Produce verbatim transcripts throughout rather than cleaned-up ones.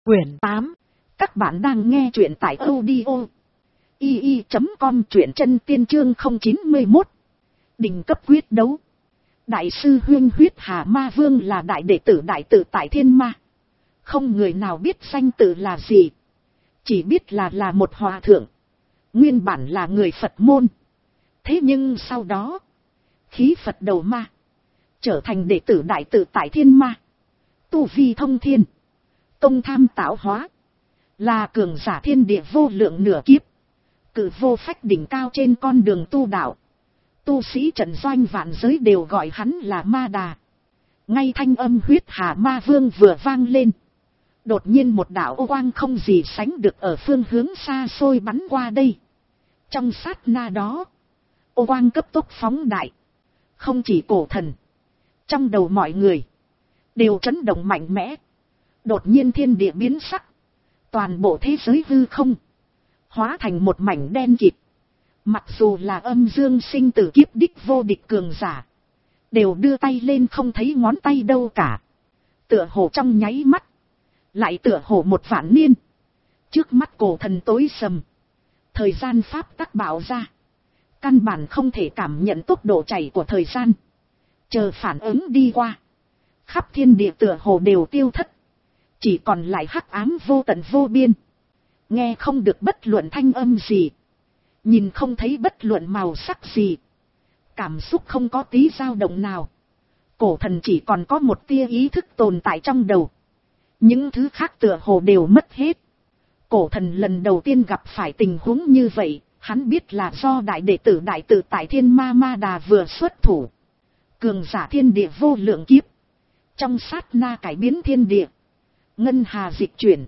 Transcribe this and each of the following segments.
Quyển tám. Các bạn đang nghe truyện tại audio i i chấm com, truyện chân tiên chương không chín mốt. Đỉnh cấp quyết đấu. Đại sư Huyên Huyết Hà Ma Vương là đại đệ tử đại tự tại Thiên Ma. Không người nào biết danh tự là gì. Chỉ biết là là một hòa thượng. Nguyên bản là người Phật môn. Thế nhưng sau đó, khí Phật đầu ma, trở thành đệ tử đại tự tại Thiên Ma. Tu vi thông thiên, công tham tạo hóa, là cường giả thiên địa vô lượng nửa kiếp, cử vô phách đỉnh cao trên con đường tu đạo. Tu sĩ trận doanh vạn giới đều gọi hắn là Ma Đà. Ngay thanh âm Huyết Hà Ma Vương vừa vang lên, đột nhiên một đạo ô quang không gì sánh được ở phương hướng xa xôi bắn qua đây. Trong sát na đó, ô quang cấp tốc phóng đại. Không chỉ cổ thần, trong đầu mọi người đều chấn động mạnh mẽ. Đột nhiên thiên địa biến sắc, toàn bộ thế giới hư không hóa thành một mảnh đen kịt. Mặc dù là âm dương sinh tử kiếp đích vô địch cường giả, đều đưa tay lên không thấy ngón tay đâu cả. Tựa hồ trong nháy mắt, lại tựa hồ một vạn niên. Trước mắt cổ thần tối sầm, thời gian pháp tắc bạo ra, căn bản không thể cảm nhận tốc độ chảy của thời gian. Chờ phản ứng đi qua, khắp thiên địa tựa hồ đều tiêu thất, chỉ còn lại hắc ám vô tận vô biên. Nghe không được bất luận thanh âm gì, nhìn không thấy bất luận màu sắc gì, cảm xúc không có tí dao động nào. Cổ thần chỉ còn có một tia ý thức tồn tại trong đầu, những thứ khác tựa hồ đều mất hết. Cổ thần lần đầu tiên gặp phải tình huống như vậy, hắn biết là do đại đệ tử đại tự tại Thiên Ma Ma Đà vừa xuất thủ. Cường giả thiên địa vô lượng kiếp, trong sát na cải biến thiên địa, ngân hà dịch chuyển,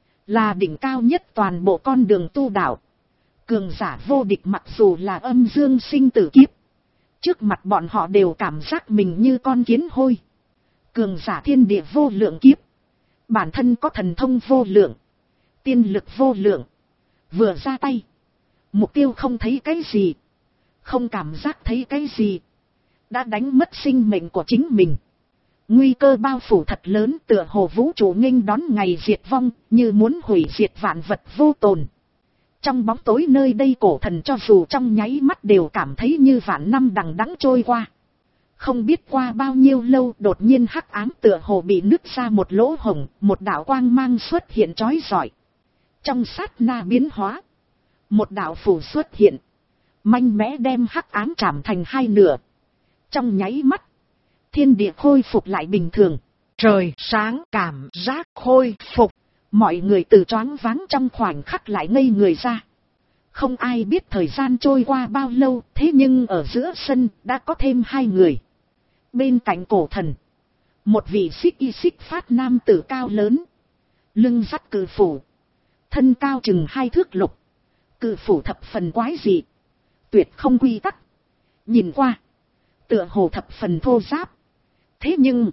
là đỉnh cao nhất toàn bộ con đường tu đạo. Cường giả vô địch mặc dù là âm dương sinh tử kiếp, trước mặt bọn họ đều cảm giác mình như con kiến hôi. Cường giả thiên địa vô lượng kiếp, bản thân có thần thông vô lượng, tiên lực vô lượng, vừa ra tay, mục tiêu không thấy cái gì, không cảm giác thấy cái gì, đã đánh mất sinh mệnh của chính mình. Nguy cơ bao phủ thật lớn, tựa hồ vũ trụ nghênh đón ngày diệt vong, như muốn hủy diệt vạn vật vô tồn. Trong bóng tối nơi đây, cổ thần cho dù trong nháy mắt đều cảm thấy như vạn năm đằng đẵng trôi qua. Không biết qua bao nhiêu lâu, đột nhiên hắc ám tựa hồ bị nứt ra một lỗ hổng, một đạo quang mang xuất hiện chói rọi. Trong sát na biến hóa, một đạo phủ xuất hiện, mạnh mẽ đem hắc ám chạm thành hai nửa. Trong nháy mắt, thiên địa khôi phục lại bình thường, trời sáng, cảm giác khôi phục. Mọi người từ choáng váng trong khoảnh khắc lại ngây người ra. Không ai biết thời gian trôi qua bao lâu, thế nhưng ở giữa sân đã có thêm hai người. Bên cạnh cổ thần, một vị xích y xích phát nam tử cao lớn, lưng dắt cự phủ, thân cao chừng hai thước lục. Cự phủ thập phần quái dị, tuyệt không quy tắc, nhìn qua tựa hồ thập phần thô ráp. Thế nhưng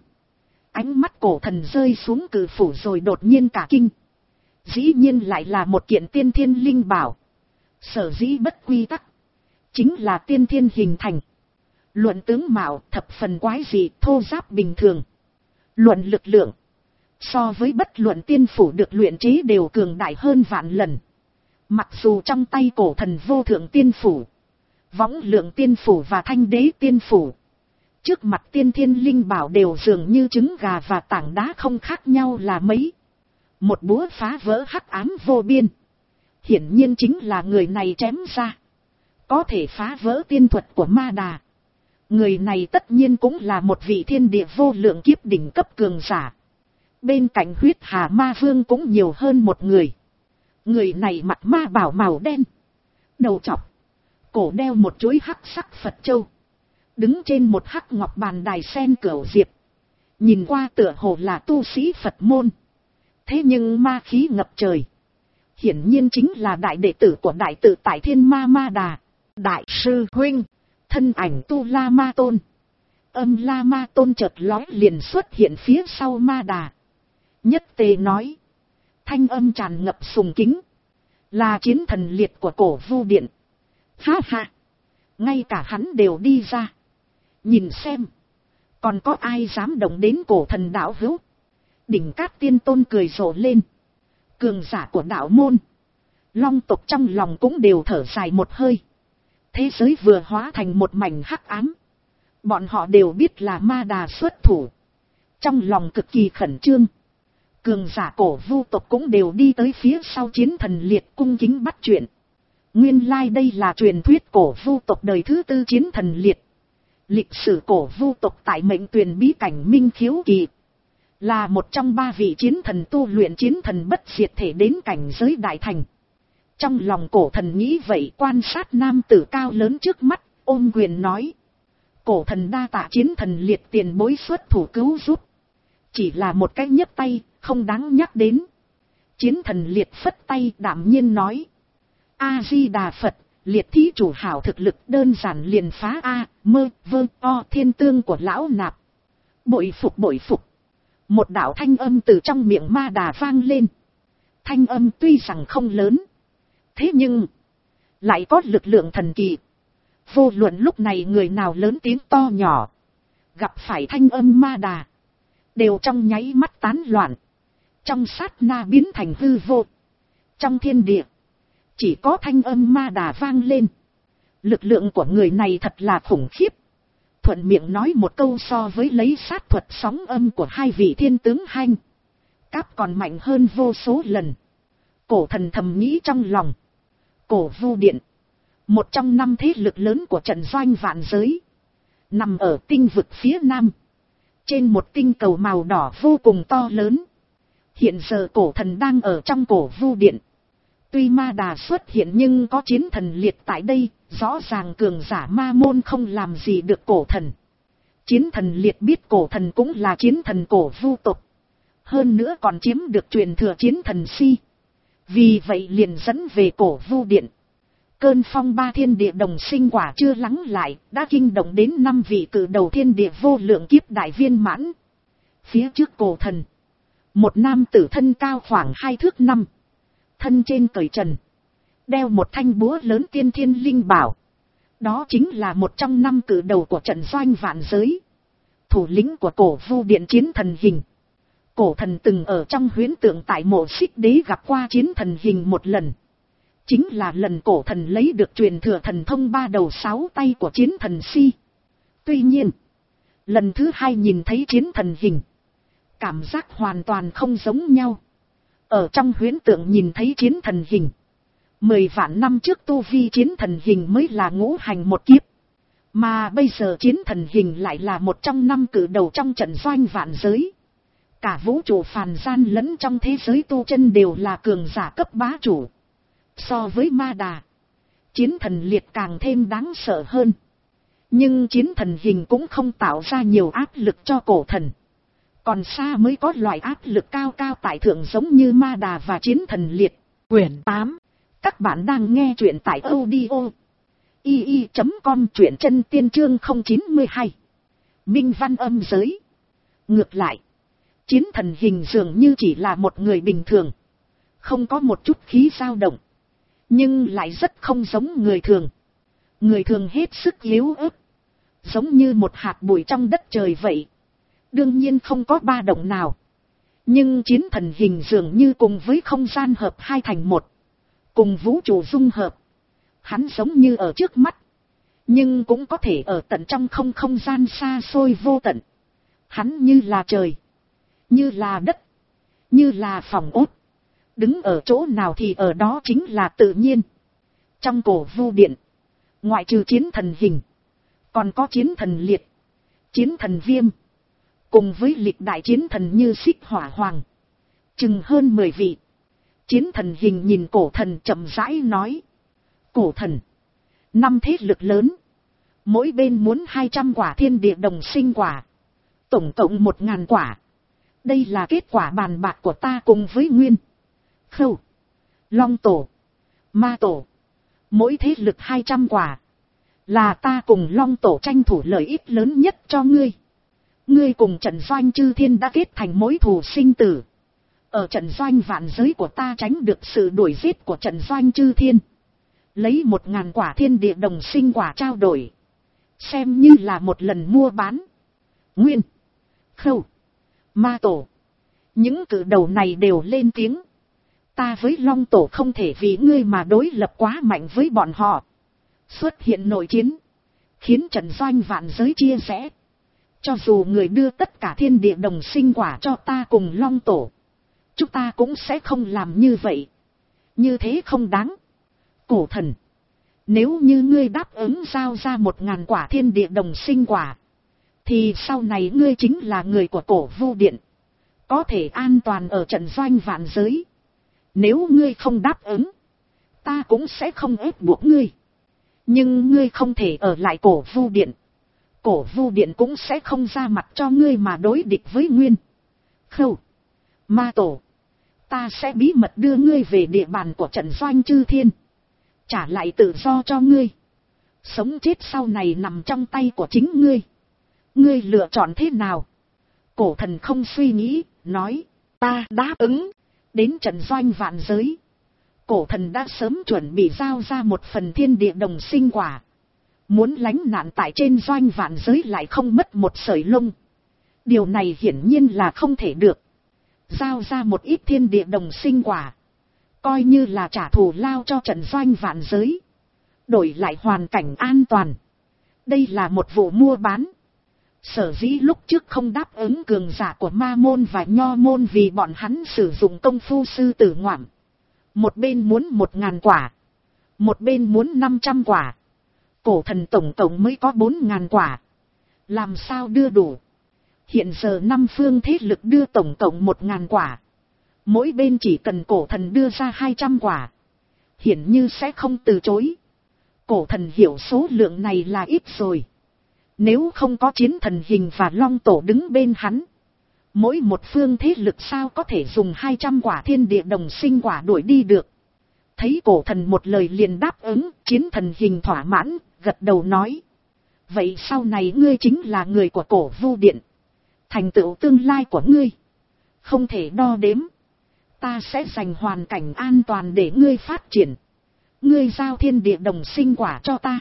ánh mắt cổ thần rơi xuống cự phủ rồi đột nhiên cả kinh. Dĩ nhiên lại là một kiện tiên thiên linh bảo. Sở dĩ bất quy tắc, chính là tiên thiên hình thành. Luận tướng mạo thập phần quái dị, thô ráp bình thường. Luận lực lượng, so với bất luận tiên phủ được luyện chế đều cường đại hơn vạn lần. Mặc dù trong tay cổ thần vô thượng tiên phủ, võng lượng tiên phủ và thanh đế tiên phủ, trước mặt tiên thiên linh bảo đều dường như trứng gà và tảng đá không khác nhau là mấy. Một búa phá vỡ hắc ám vô biên, hiển nhiên chính là người này chém ra. Có thể phá vỡ tiên thuật của Ma Đà, người này tất nhiên cũng là một vị thiên địa vô lượng kiếp đỉnh cấp cường giả. Bên cạnh Huyết Hà Ma Vương cũng nhiều hơn một người. Người này mặc ma bảo màu đen, đầu chọc, cổ đeo một chuỗi hắc sắc Phật châu, đứng trên một hắc ngọc bàn đài sen cửu diệp. Nhìn qua tựa hồ là tu sĩ Phật môn, thế nhưng ma khí ngập trời, hiển nhiên chính là đại đệ tử của đại tự tại Thiên Ma Ma Đà. Đại sư huynh, thân ảnh Tu La Ma Tôn, Âm La Ma Tôn chợt lói liền xuất hiện phía sau Ma Đà. Nhất tề nói, thanh âm tràn ngập sùng kính, là chiến thần liệt của Cổ Vu Điện. Ha ha, ngay cả hắn đều đi ra, nhìn xem còn có ai dám động đến cổ thần đạo hữu. Đỉnh Cát Tiên Tôn cười rộ lên, Cường giả của đạo môn, long tộc trong lòng cũng đều thở dài một hơi. Thế giới vừa hóa thành một mảnh hắc ám. Bọn họ đều biết là Ma Đà xuất thủ. Trong lòng cực kỳ khẩn trương. Cường giả cổ vu tộc cũng đều đi tới phía sau chiến thần liệt cung kính bắt chuyện. Nguyên lai like đây là truyền thuyết cổ vu tộc đời thứ tư chiến thần liệt. Lịch sử cổ vu tộc tại mệnh tuyền bí cảnh Minh Khiếu Kỳ. Là một trong ba vị chiến thần tu luyện chiến thần bất diệt thể đến cảnh giới đại thành. Trong lòng cổ thần nghĩ vậy, quan sát nam tử cao lớn trước mắt, ôm quyền nói. Cổ thần đa tạ chiến thần liệt tiền bối xuất thủ cứu giúp. Chỉ là một cái nhấc tay, không đáng nhắc đến. Chiến thần liệt phất tay đảm nhiên nói. A-di-đà Phật, liệt thí chủ hảo thực lực đơn giản liền phá A, mơ, vơ, o thiên tương của lão nạp. Bội phục bội phục. Một đạo thanh âm từ trong miệng Ma Đà vang lên. Thanh âm tuy rằng không lớn. Thế nhưng, lại có lực lượng thần kỳ. Vô luận lúc này người nào lớn tiếng to nhỏ. Gặp phải thanh âm Ma Đà. Đều trong nháy mắt tán loạn. Trong sát na biến thành hư vô. Trong thiên địa. Chỉ có thanh âm Ma Đà vang lên. Lực lượng của người này thật là khủng khiếp. Thuận miệng nói một câu so với lấy sát thuật sóng âm của hai vị thiên tướng Hanh. Cáp còn mạnh hơn vô số lần. Cổ thần thầm nghĩ trong lòng. Cổ vu điện. Một trong năm thế lực lớn của trận doanh vạn giới. Nằm ở tinh vực phía nam. Trên một tinh cầu màu đỏ vô cùng to lớn. Hiện giờ cổ thần đang ở trong cổ vu điện. Tuy Ma Đà xuất hiện nhưng có chiến thần liệt tại đây. Rõ ràng cường giả ma môn không làm gì được cổ thần. Chiến thần liệt biết cổ thần cũng là chiến thần cổ vu tộc. Hơn nữa còn chiếm được truyền thừa chiến thần si. Vì vậy liền dẫn về cổ vu điện. Cơn phong ba thiên địa đồng sinh quả chưa lắng lại, đã kinh động đến năm vị cử đầu thiên địa vô lượng kiếp đại viên mãn. Phía trước cổ thần, một nam tử thân cao khoảng hai thước năm. Thân trên cởi trần, đeo một thanh búa lớn tiên thiên linh bảo. Đó chính là một trong năm cử đầu của trận doanh vạn giới. Thủ lĩnh của cổ vu điện chiến thần hình. Cổ thần từng ở trong huyễn tượng tại mộ Xích Đế gặp qua chiến thần hình một lần. Chính là lần cổ thần lấy được truyền thừa thần thông ba đầu sáu tay của chiến thần si. Tuy nhiên, lần thứ hai nhìn thấy chiến thần hình. Cảm giác hoàn toàn không giống nhau. Ở trong huyễn tượng nhìn thấy chiến thần hình. Mười vạn năm trước tu vi chiến thần hình mới là ngũ hành một kiếp. Mà bây giờ chiến thần hình lại là một trong năm cử đầu trong trận doanh vạn giới. Cả vũ trụ phàm gian lẫn trong thế giới tu chân đều là cường giả cấp bá chủ. So với Ma Đà, chiến thần liệt càng thêm đáng sợ hơn. Nhưng chiến thần hình cũng không tạo ra nhiều áp lực cho cổ thần. Còn xa mới có loại áp lực cao cao tại thượng giống như Ma Đà và chiến thần liệt. Quyển tám. Các bạn đang nghe truyện tại audio i i chấm com, truyện chân tiên chương không chín hai. Minh văn âm giới. Ngược lại, chiến thần hình dường như chỉ là một người bình thường. Không có một chút khí dao động. Nhưng lại rất không giống người thường. Người thường hết sức yếu ớt. Giống như một hạt bụi trong đất trời vậy. Đương nhiên không có ba động nào. Nhưng chiến thần hình dường như cùng với không gian hợp hai thành một. Cùng vũ trụ dung hợp. Hắn giống như ở trước mắt. Nhưng cũng có thể ở tận trong không không gian xa xôi vô tận. Hắn như là trời. Như là đất. Như là phòng ốt. Đứng ở chỗ nào thì ở đó chính là tự nhiên. Trong cổ vu điện. Ngoại trừ chiến thần hình. Còn có chiến thần liệt. Chiến thần viêm. Cùng với lịch đại chiến thần như Xích Hỏa Hoàng. Chừng hơn mười vị. Chiến thần hình nhìn cổ thần chậm rãi nói. Cổ thần. Năm thế lực lớn. Mỗi bên muốn hai trăm quả thiên địa đồng sinh quả. Tổng cộng một ngàn quả. Đây là kết quả bàn bạc của ta cùng với Nguyên, Khâu, Long Tổ, Ma Tổ. Mỗi thế lực hai trăm quả. Là ta cùng Long Tổ tranh thủ lợi ích lớn nhất cho ngươi. Ngươi cùng trận doanh chư thiên đã kết thành mối thù sinh tử. Ở trận doanh vạn giới của ta tránh được sự đuổi giết của trận doanh chư thiên. Lấy một ngàn quả thiên địa đồng sinh quả trao đổi. Xem như là một lần mua bán. Nguyên, Khâu, Ma Tổ. Những cử đầu này đều lên tiếng. ta với Long Tổ không thể vì ngươi mà đối lập quá mạnh với bọn họ. Xuất hiện nội chiến, khiến trận doanh vạn giới chia rẽ. Cho dù người đưa tất cả thiên địa đồng sinh quả cho ta cùng Long Tổ, chúng ta cũng sẽ không làm như vậy. Như thế không đáng. Cổ thần, nếu như ngươi đáp ứng giao ra một ngàn quả thiên địa đồng sinh quả, thì sau này ngươi chính là người của Cổ Vu Điện, có thể an toàn ở trận doanh vạn giới. Nếu ngươi không đáp ứng, ta cũng sẽ không ép buộc ngươi. Nhưng ngươi không thể ở lại Cổ Vu Điện. Cổ Vu Điện cũng sẽ không ra mặt cho ngươi mà đối địch với Nguyên, Khâu, Ma Tổ. Ta sẽ bí mật đưa ngươi về địa bàn của trận doanh chư thiên, trả lại tự do cho ngươi. Sống chết sau này nằm trong tay của chính ngươi. Ngươi lựa chọn thế nào? Cổ thần không suy nghĩ, nói, ta đáp ứng. Đến trận doanh vạn giới, cổ thần đã sớm chuẩn bị giao ra một phần thiên địa đồng sinh quả. Muốn lánh nạn tại trên doanh vạn giới lại không mất một sợi lông. Điều này hiển nhiên là không thể được. Giao ra một ít thiên địa đồng sinh quả, coi như là trả thù lao cho trận doanh vạn giới, đổi lại hoàn cảnh an toàn. Đây là một vụ mua bán. Sở dĩ lúc trước không đáp ứng cường giả của ma môn và nho môn vì bọn hắn sử dụng công phu sư tử ngoạm. Một bên muốn một ngàn quả, một bên muốn năm trăm quả. Cổ thần tổng tổng mới có bốn ngàn quả. Làm sao đưa đủ? Hiện giờ năm phương thế lực đưa tổng cộng một ngàn quả. Mỗi bên chỉ cần cổ thần đưa ra hai trăm quả, hiển như sẽ không từ chối. Cổ thần hiểu số lượng này là ít rồi. Nếu không có chiến thần hình và Long Tổ đứng bên hắn, mỗi một phương thế lực sao có thể dùng hai trăm quả thiên địa đồng sinh quả đuổi đi được. Thấy cổ thần một lời liền đáp ứng, chiến thần hình thỏa mãn, gật đầu nói. Vậy sau này ngươi chính là người của Cổ Vu Điện. Thành tựu tương lai của ngươi không thể đo đếm. Ta sẽ dành hoàn cảnh an toàn để ngươi phát triển. Ngươi giao thiên địa đồng sinh quả cho ta,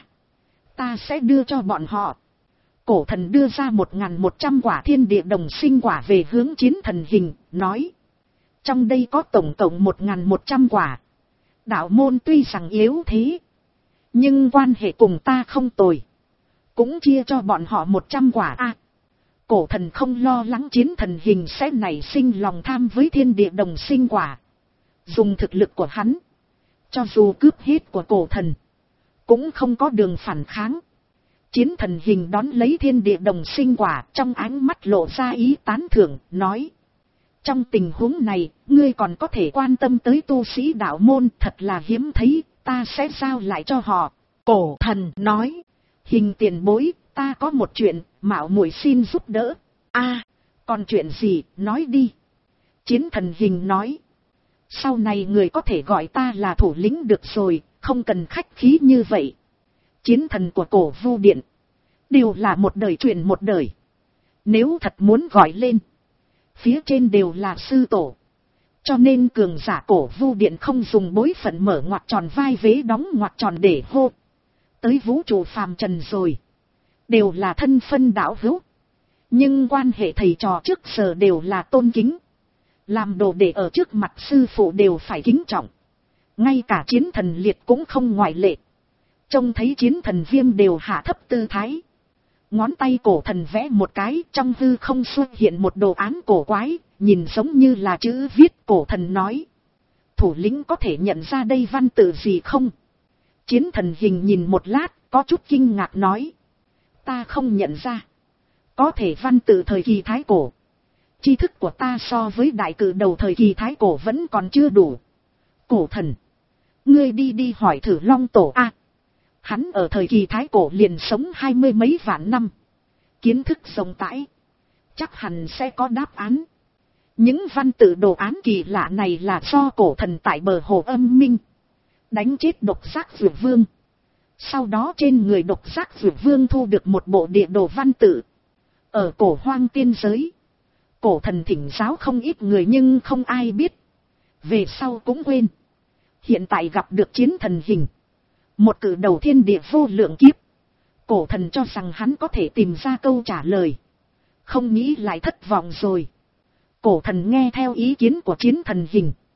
ta sẽ đưa cho bọn họ. Cổ thần đưa ra một ngàn một trăm quả thiên địa đồng sinh quả về hướng chiến thần hình, nói. Trong đây có tổng cộng một ngàn một trăm quả. Đạo môn tuy rằng yếu thế, nhưng quan hệ cùng ta không tồi. Cũng chia cho bọn họ một trăm quả a. À, cổ thần không lo lắng chiến thần hình sẽ nảy sinh lòng tham với thiên địa đồng sinh quả. Dùng thực lực của hắn, cho dù cướp hết của cổ thần, cũng không có đường phản kháng. Chiến thần hình đón lấy thiên địa đồng sinh quả, trong ánh mắt lộ ra ý tán thưởng, nói. Trong tình huống này, ngươi còn có thể quan tâm tới tu sĩ đạo môn, thật là hiếm thấy, ta sẽ giao lại cho họ. Cổ thần nói. Hình tiền bối, ta có một chuyện, mạo muội xin giúp đỡ. A, còn chuyện gì, nói đi. Chiến thần hình nói. Sau này người có thể gọi ta là thủ lĩnh được rồi, không cần khách khí như vậy. Chiến thần của Cổ Vu Điện đều là một đời truyền một đời. Nếu thật muốn gọi lên, phía trên đều là sư tổ. Cho nên cường giả Cổ Vu Điện không dùng bối phận mở ngoặt tròn vai vế đóng ngoặt tròn để hô. Tới vũ trụ phàm trần rồi, đều là thân phân đạo hữu. Nhưng quan hệ thầy trò trước giờ đều là tôn kính. Làm đồ để ở trước mặt sư phụ đều phải kính trọng. Ngay cả chiến thần liệt cũng không ngoại lệ. Trông thấy chiến thần viêm đều hạ thấp tư thái. Ngón tay cổ thần vẽ một cái, trong hư không xuất hiện một đồ án cổ quái, nhìn giống như là chữ viết. Cổ thần nói. Thủ lĩnh có thể nhận ra đây văn tự gì không? Chiến thần hình nhìn một lát, có chút kinh ngạc nói. Ta không nhận ra. Có thể văn tự thời kỳ Thái Cổ. Tri thức của ta so với đại cử đầu thời kỳ Thái Cổ vẫn còn chưa đủ. Cổ thần, ngươi đi đi hỏi thử Long Tổ a. Hắn ở thời kỳ Thái Cổ liền sống hai mươi mấy vạn năm. Kiến thức rộng rãi, chắc hẳn sẽ có đáp án. Những văn tự đồ án kỳ lạ này là do cổ thần tại bờ hồ Âm Minh đánh chết độc giác dược vương. Sau đó trên người độc giác dược vương thu được một bộ địa đồ văn tự. Ở cổ hoang tiên giới, cổ thần thỉnh giáo không ít người nhưng không ai biết. Về sau cũng quên. Hiện tại gặp được chiến thần hình, một cử đầu thiên địa vô lượng kiếp. Cổ thần cho rằng hắn có thể tìm ra câu trả lời. Không nghĩ lại thất vọng rồi. Cổ thần nghe theo ý kiến của chiến thần hình.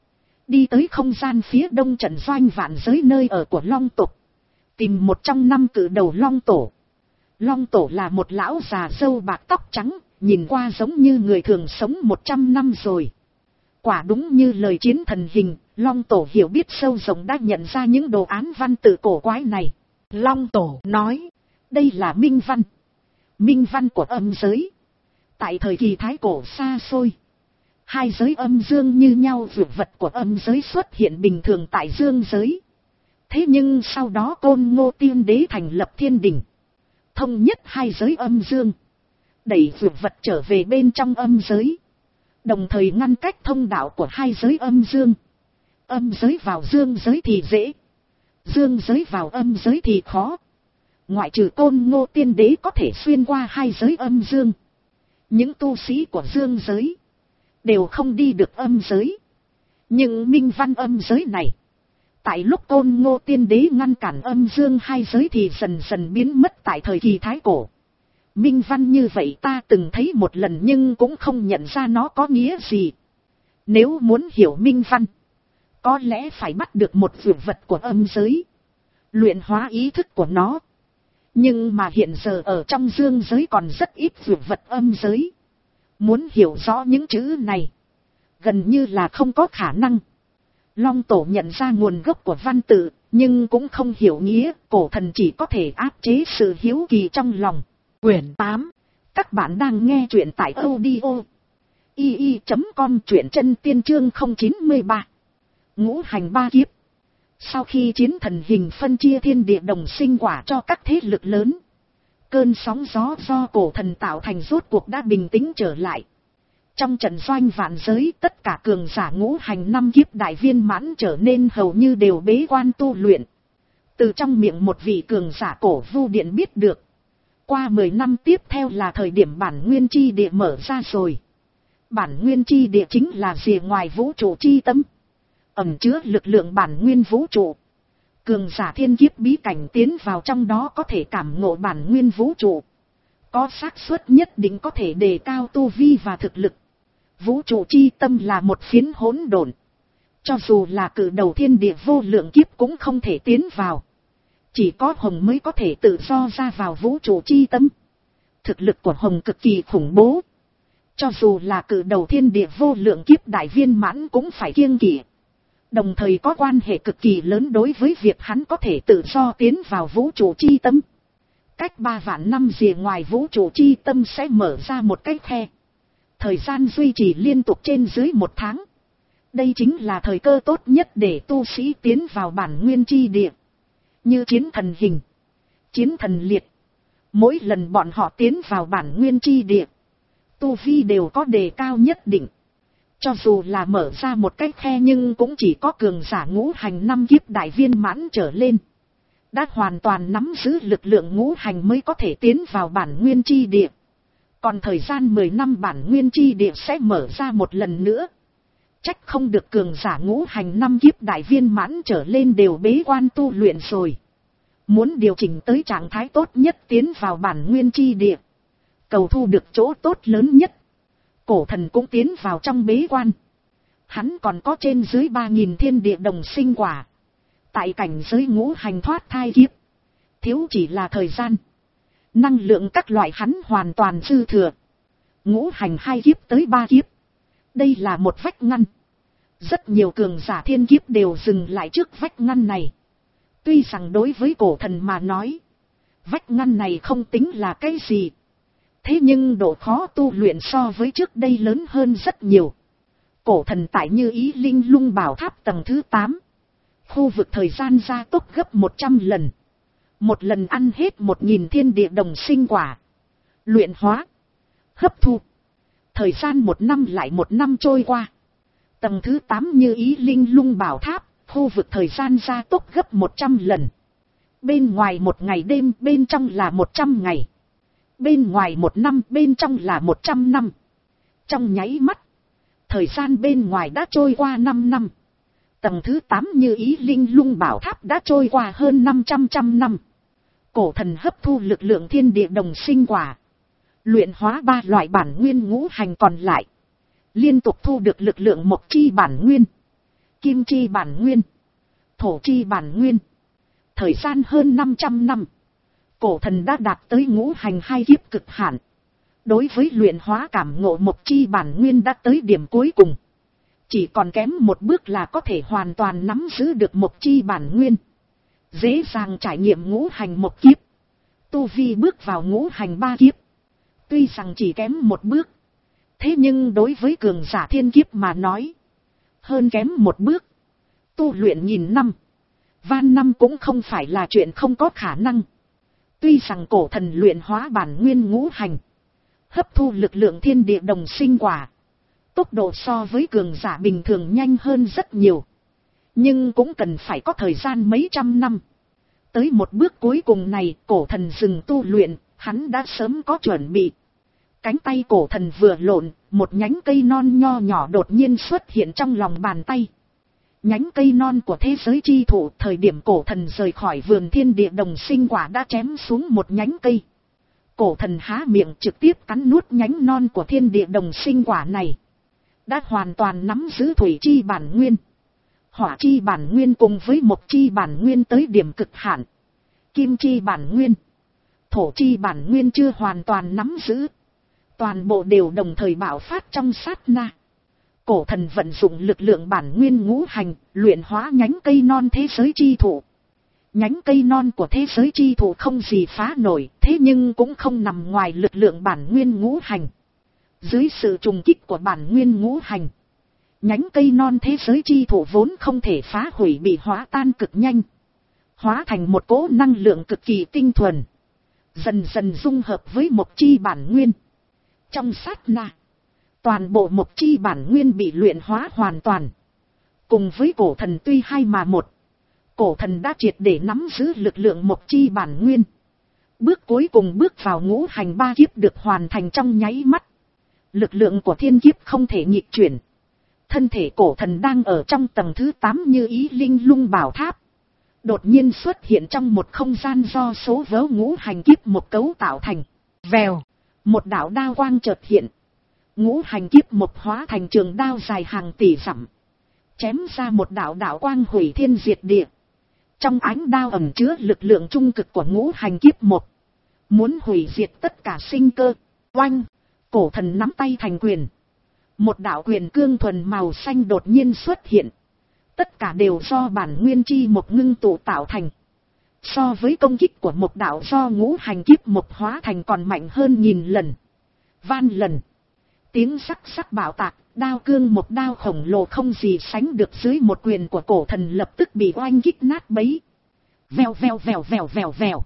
Đi tới không gian phía đông trận doanh vạn giới nơi ở của Long tộc. Tìm một trong năm cự đầu Long tổ. Long tổ là một lão già râu bạc tóc trắng, nhìn qua giống như người thường sống một trăm năm rồi. Quả đúng như lời chiến thần hình, Long tổ hiểu biết sâu rộng đã nhận ra những đồ án văn tự cổ quái này. Long tổ nói, đây là minh văn. Minh văn của âm giới. Tại thời kỳ thái cổ xa xôi, hai giới âm dương như nhau, vượt vật của âm giới xuất hiện bình thường tại dương giới. Thế nhưng sau đó Côn Ngô Tiên Đế thành lập thiên đình, thông nhất hai giới âm dương, đẩy vượt vật trở về bên trong âm giới, đồng thời ngăn cách thông đạo của hai giới âm dương. Âm giới vào dương giới thì dễ, dương giới vào âm giới thì khó. Ngoại trừ Côn Ngô Tiên Đế có thể xuyên qua hai giới âm dương, những tu sĩ của dương giới đều không đi được âm giới. Nhưng minh văn âm giới này, tại lúc Côn Ngô Tiên Đế ngăn cản âm dương hai giới thì dần dần biến mất tại thời kỳ thái cổ. Minh văn như vậy ta từng thấy một lần nhưng cũng không nhận ra nó có nghĩa gì. Nếu muốn hiểu minh văn, có lẽ phải bắt được một vượt vật của âm giới, luyện hóa ý thức của nó. Nhưng mà hiện giờ ở trong dương giới còn rất ít vượt vật âm giới. Muốn hiểu rõ những chữ này, gần như là không có khả năng. Long tổ nhận ra nguồn gốc của văn tự, nhưng cũng không hiểu nghĩa. Cổ thần chỉ có thể áp chế sự hiếu kỳ trong lòng. Quyển tám. Các bạn đang nghe truyện tại audio i i chấm com, truyện chân tiên chương không chín ba. Ngũ hành ba kiếp. Sau khi chiến thần hình phân chia thiên địa đồng sinh quả cho các thế lực lớn, cơn sóng gió do cổ thần tạo thành rốt cuộc đã bình tĩnh trở lại. Trong trận doanh vạn giới, tất cả cường giả ngũ hành năm kiếp đại viên mãn trở nên hầu như đều bế quan tu luyện. Từ trong miệng một vị cường giả cổ vu điện biết được, qua mười năm tiếp theo là thời điểm bản nguyên chi địa mở ra rồi. Bản nguyên chi địa chính là rìa ngoài vũ trụ chi tâm, ẩn chứa lực lượng bản nguyên vũ trụ. Cường giả thiên kiếp bí cảnh tiến vào trong đó có thể cảm ngộ bản nguyên vũ trụ, có xác suất nhất định có thể đề cao tu vi và thực lực. Vũ trụ chi tâm là một phiến hỗn độn, cho dù là cự đầu thiên địa vô lượng kiếp cũng không thể tiến vào. Chỉ có Hồng mới có thể tự do ra vào vũ trụ chi tâm. Thực lực của Hồng cực kỳ khủng bố, cho dù là cự đầu thiên địa vô lượng kiếp đại viên mãn cũng phải kiêng kỵ. Đồng thời có quan hệ cực kỳ lớn đối với việc hắn có thể tự do tiến vào vũ trụ chi tâm. Cách ba vạn năm rìa ngoài vũ trụ chi tâm sẽ mở ra một cái khe. Thời gian duy trì liên tục trên dưới một tháng. Đây chính là thời cơ tốt nhất để tu sĩ tiến vào bản nguyên chi địa. Như chiến thần hình, chiến thần liệt, mỗi lần bọn họ tiến vào bản nguyên chi địa, tu vi đều có đề cao nhất định. Cho dù là mở ra một cái khe nhưng cũng chỉ có cường giả ngũ hành năm kiếp đại viên mãn trở lên, đã hoàn toàn nắm giữ lực lượng ngũ hành mới có thể tiến vào bản nguyên chi địa. Còn thời gian mười năm bản nguyên chi địa sẽ mở ra một lần nữa. Trách không được cường giả ngũ hành năm kiếp đại viên mãn trở lên đều bế quan tu luyện rồi. Muốn điều chỉnh tới trạng thái tốt nhất tiến vào bản nguyên chi địa, cầu thu được chỗ tốt lớn nhất. Cổ thần cũng tiến vào trong bế quan. Hắn còn có trên dưới ba nghìn thiên địa đồng sinh quả. Tại cảnh giới ngũ hành thoát thai kiếp, thiếu chỉ là thời gian. Năng lượng các loại hắn hoàn toàn dư thừa. Ngũ hành hai kiếp tới ba kiếp, đây là một vách ngăn. Rất nhiều cường giả thiên kiếp đều dừng lại trước vách ngăn này. Tuy rằng đối với cổ thần mà nói, vách ngăn này không tính là cái gì. Thế nhưng độ khó tu luyện so với trước đây lớn hơn rất nhiều. Cổ thần tại Như Ý Linh Lung Bảo Tháp tầng thứ tám. Khu vực thời gian gia tốc gấp một trăm lần. Một lần ăn hết một nghìn thiên địa đồng sinh quả. Luyện hóa, hấp thu. Thời gian một năm lại một năm trôi qua. Tầng thứ tám Như Ý Linh Lung Bảo Tháp, khu vực thời gian gia tốc gấp một trăm lần. Bên ngoài một ngày đêm, bên trong là một trăm ngày. Bên ngoài một năm, bên trong là một trăm năm. Trong nháy mắt, thời gian bên ngoài đã trôi qua năm năm. Tầng thứ tám Như Ý Linh Lung Bảo Tháp đã trôi qua hơn năm trăm trăm năm. Cổ thần hấp thu lực lượng thiên địa đồng sinh quả, luyện hóa ba loại bản nguyên ngũ hành còn lại, liên tục thu được lực lượng một chi bản nguyên. Kim chi bản nguyên, thổ chi bản nguyên. Thời gian hơn năm trăm năm, cổ thần đã đạt tới ngũ hành hai kiếp cực hạn. Đối với luyện hóa cảm ngộ một chi bản nguyên đã tới điểm cuối cùng. Chỉ còn kém một bước là có thể hoàn toàn nắm giữ được một chi bản nguyên. Dễ dàng trải nghiệm ngũ hành một kiếp. Tu vi bước vào ngũ hành ba kiếp. Tuy rằng chỉ kém một bước. Thế nhưng đối với cường giả thiên kiếp mà nói. Hơn kém một bước. Tu luyện nghìn năm. Van năm cũng không phải là chuyện không có khả năng. Tuy rằng cổ thần luyện hóa bản nguyên ngũ hành. Hấp thu lực lượng thiên địa đồng sinh quả. Tốc độ so với cường giả bình thường nhanh hơn rất nhiều. Nhưng cũng cần phải có thời gian mấy trăm năm. Tới một bước cuối cùng này, cổ thần dừng tu luyện, hắn đã sớm có chuẩn bị. Cánh tay cổ thần vừa lộn, một nhánh cây non nho nhỏ đột nhiên xuất hiện trong lòng bàn tay. Nhánh cây non của thế giới chi thụ, thời điểm cổ thần rời khỏi vườn thiên địa đồng sinh quả đã chém xuống một nhánh cây. Cổ thần há miệng trực tiếp cắn nuốt nhánh non của thiên địa đồng sinh quả này. Đã hoàn toàn nắm giữ thủy chi bản nguyên. Hỏa chi bản nguyên cùng với mộc chi bản nguyên tới điểm cực hạn. Kim chi bản nguyên, thổ chi bản nguyên chưa hoàn toàn nắm giữ. Toàn bộ đều đồng thời bạo phát trong sát na. Cổ thần vận dụng lực lượng bản nguyên ngũ hành, luyện hóa nhánh cây non thế giới chi thụ. Nhánh cây non của thế giới chi thụ không gì phá nổi, thế nhưng cũng không nằm ngoài lực lượng bản nguyên ngũ hành. Dưới sự trùng kích của bản nguyên ngũ hành, nhánh cây non thế giới chi thụ vốn không thể phá hủy bị hóa tan cực nhanh. Hóa thành một cỗ năng lượng cực kỳ tinh thuần. Dần dần dung hợp với một chi bản nguyên. Trong sát na, toàn bộ một chi bản nguyên bị luyện hóa hoàn toàn. Cùng với cổ thần tuy hai mà một. Cổ thần đã triệt để nắm giữ lực lượng một chi bản nguyên. Bước cuối cùng bước vào ngũ hành ba kiếp được hoàn thành trong nháy mắt. Lực lượng của thiên kiếp không thể nghịch chuyển. Thân thể cổ thần đang ở trong tầng thứ tám như ý linh lung bảo tháp. Đột nhiên xuất hiện trong một không gian do số vớ ngũ hành kiếp một cấu tạo thành. Vèo, một đạo đao quang chợt hiện. Ngũ hành kiếp một hóa thành trường đao dài hàng tỷ dặm. Chém ra một đạo đạo quang hủy thiên diệt địa. Trong ánh đao ẩn chứa lực lượng trung cực của ngũ hành kiếp một. Muốn hủy diệt tất cả sinh cơ. Oanh, cổ thần nắm tay thành quyền. Một đạo quyền cương thuần màu xanh đột nhiên xuất hiện. Tất cả đều do bản nguyên chi một ngưng tụ tạo thành. So với công kích của một đạo do ngũ hành kiếp một hóa thành còn mạnh hơn nghìn lần. Van lần. Tiếng sắc sắc bạo tạc, đao cương một đao khổng lồ không gì sánh được dưới một quyền của cổ thần lập tức bị oanh kích nát bấy. Vèo vèo vèo vèo vèo vèo.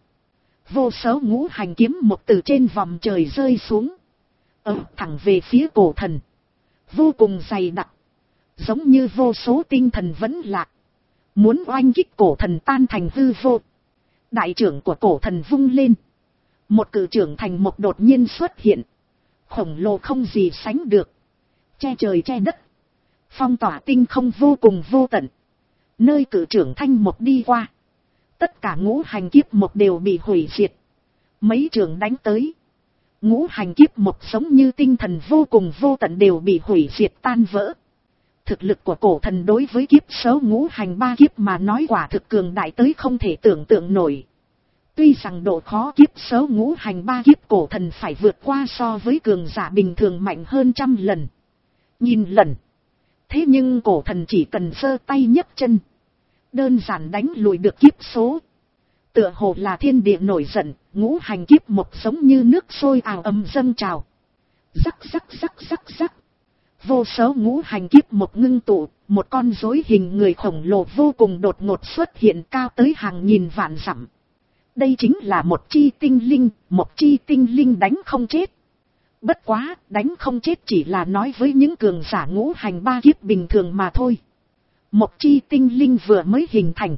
Vô số ngũ hành kiếm một từ trên vòm trời rơi xuống. Ập thẳng về phía cổ thần. Vô cùng dày đặc. Giống như vô số tinh thần vẫn lạc. Muốn oanh kích cổ thần tan thành hư vô. Đại trưởng của cổ thần vung lên. Một cự trưởng thành một đột nhiên xuất hiện. Khổng lồ không gì sánh được. Che trời che đất. Phong tỏa tinh không vô cùng vô tận. Nơi cự trưởng thanh một đi qua. Tất cả ngũ hành kiếp một đều bị hủy diệt. Mấy trường đánh tới. Ngũ hành kiếp một giống như tinh thần vô cùng vô tận đều bị hủy diệt tan vỡ. Thực lực của cổ thần đối với kiếp số ngũ hành ba kiếp mà nói quả thực cường đại tới không thể tưởng tượng nổi. Tuy rằng độ khó kiếp số ngũ hành ba kiếp cổ thần phải vượt qua so với cường giả bình thường mạnh hơn trăm lần. Nghìn lần. Thế nhưng cổ thần chỉ cần giơ tay nhấc chân. Đơn giản đánh lùi được kiếp số. Tựa hồ là thiên địa nổi giận, ngũ hành kiếp một giống như nước sôi ào ầm dâng trào. Rắc rắc rắc rắc rắc. Vô số ngũ hành kiếp một ngưng tụ, một con rối hình người khổng lồ vô cùng đột ngột xuất hiện cao tới hàng nghìn vạn dặm. Đây chính là một chi tinh linh, một chi tinh linh đánh không chết. Bất quá, đánh không chết chỉ là nói với những cường giả ngũ hành ba kiếp bình thường mà thôi. Một chi tinh linh vừa mới hình thành.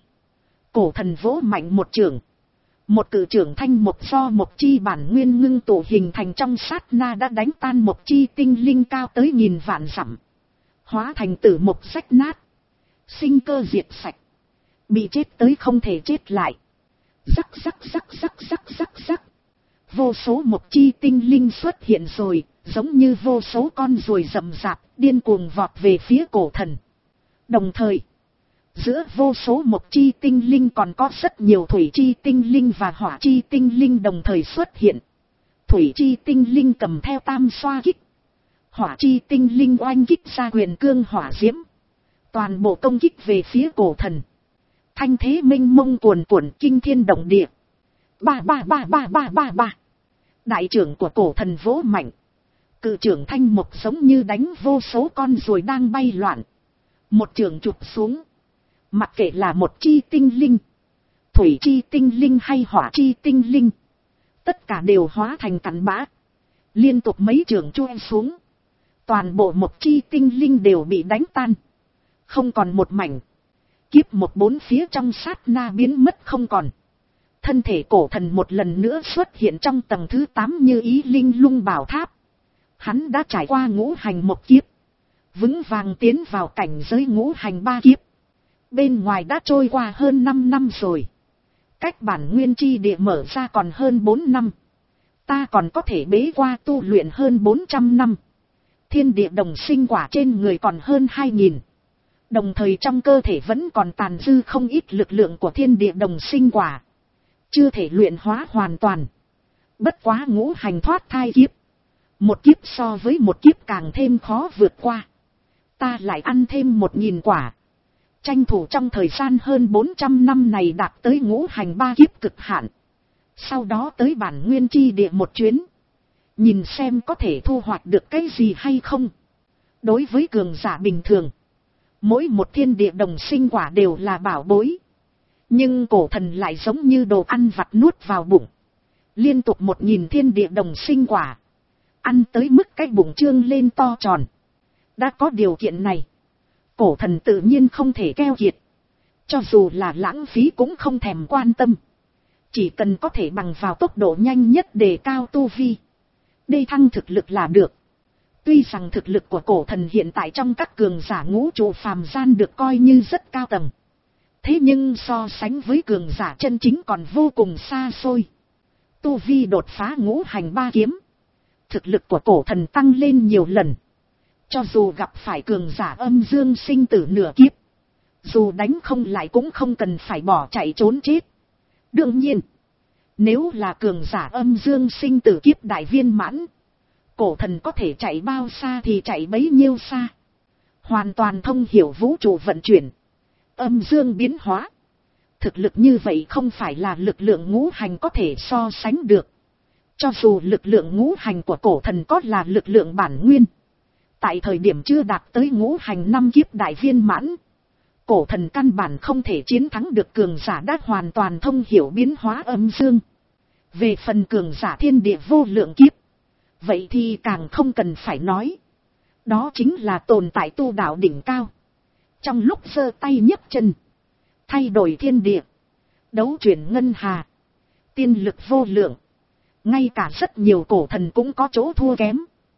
Cổ thần vỗ mạnh một trường. Một cự trưởng thanh một do một chi bản nguyên ngưng tụ hình thành trong sát na đã đánh tan một chi tinh linh cao tới nghìn vạn dặm. Hóa thành tử một rách nát. Sinh cơ diệt sạch. Bị chết tới không thể chết lại. Rắc rắc rắc rắc rắc rắc rắc. Vô số một chi tinh linh xuất hiện rồi, giống như vô số con ruồi rậm rạp, điên cuồng vọt về phía cổ thần. Đồng thời, Giữa vô số mộc chi tinh linh còn có rất nhiều thủy chi tinh linh và hỏa chi tinh linh đồng thời xuất hiện. Thủy chi tinh linh cầm theo tam xoa kích. Hỏa chi tinh linh oanh kích ra quyền cương hỏa diễm. Toàn bộ công kích về phía cổ thần. Thanh thế minh mông cuồn cuộn kinh thiên động địa. Ba ba ba ba ba ba ba. Đại trưởng của cổ thần vỗ mạnh. Cự trưởng thanh mộc giống như đánh vô số con ruồi đang bay loạn. Một trưởng chụp xuống. Mặc kệ là một chi tinh linh, thủy chi tinh linh hay hỏa chi tinh linh, tất cả đều hóa thành cặn bã. Liên tục mấy trường chui xuống. Toàn bộ một chi tinh linh đều bị đánh tan. Không còn một mảnh. Kiếp một bốn phía trong sát na biến mất không còn. Thân thể cổ thần một lần nữa xuất hiện trong tầng thứ tám như ý linh lung bảo tháp. Hắn đã trải qua ngũ hành một kiếp. Vững vàng tiến vào cảnh giới ngũ hành ba kiếp. Bên ngoài đã trôi qua hơn năm năm rồi. Cách bản nguyên chi địa mở ra còn hơn bốn năm. Ta còn có thể bế qua tu luyện hơn bốn trăm năm. Thiên địa đồng sinh quả trên người còn hơn hai nghìn. Đồng thời trong cơ thể vẫn còn tàn dư không ít lực lượng của thiên địa đồng sinh quả. Chưa thể luyện hóa hoàn toàn. Bất quá ngũ hành thoát thai kiếp. Một kiếp so với một kiếp càng thêm khó vượt qua. Ta lại ăn thêm một nghìn quả. Tranh thủ trong thời gian hơn bốn trăm năm này đạt tới ngũ hành ba kiếp cực hạn. Sau đó tới bản nguyên chi địa một chuyến. Nhìn xem có thể thu hoạch được cái gì hay không. Đối với cường giả bình thường, mỗi một thiên địa đồng sinh quả đều là bảo bối. Nhưng cổ thần lại giống như đồ ăn vặt nuốt vào bụng. Liên tục một nghìn thiên địa đồng sinh quả. Ăn tới mức cái bụng trương lên to tròn. Đã có điều kiện này, cổ thần tự nhiên không thể keo kiệt. Cho dù là lãng phí cũng không thèm quan tâm. Chỉ cần có thể bằng vào tốc độ nhanh nhất để cao tu vi, đề thăng thực lực là được. Tuy rằng thực lực của cổ thần hiện tại trong các cường giả ngũ trụ phàm gian được coi như rất cao tầng. Thế nhưng so sánh với cường giả chân chính còn vô cùng xa xôi. Tu vi đột phá ngũ hành ba kiếm. Thực lực của cổ thần tăng lên nhiều lần. Cho dù gặp phải cường giả âm dương sinh tử nửa kiếp, dù đánh không lại cũng không cần phải bỏ chạy trốn chết. Đương nhiên, nếu là cường giả âm dương sinh tử kiếp đại viên mãn, cổ thần có thể chạy bao xa thì chạy bấy nhiêu xa. Hoàn toàn thông hiểu vũ trụ vận chuyển, âm dương biến hóa. Thực lực như vậy không phải là lực lượng ngũ hành có thể so sánh được. Cho dù lực lượng ngũ hành của cổ thần có là lực lượng bản nguyên, tại thời điểm chưa đạt tới ngũ hành năm kiếp đại viên mãn, cổ thần căn bản không thể chiến thắng được cường giả đã hoàn toàn thông hiểu biến hóa âm dương. Về phần cường giả thiên địa vô lượng kiếp, vậy thì càng không cần phải nói. Đó chính là tồn tại tu đạo đỉnh cao. Trong lúc giơ tay nhấc chân, thay đổi thiên địa, đấu chuyển ngân hà, tiên lực vô lượng. Ngay cả rất nhiều cổ thần cũng có chỗ thua kém.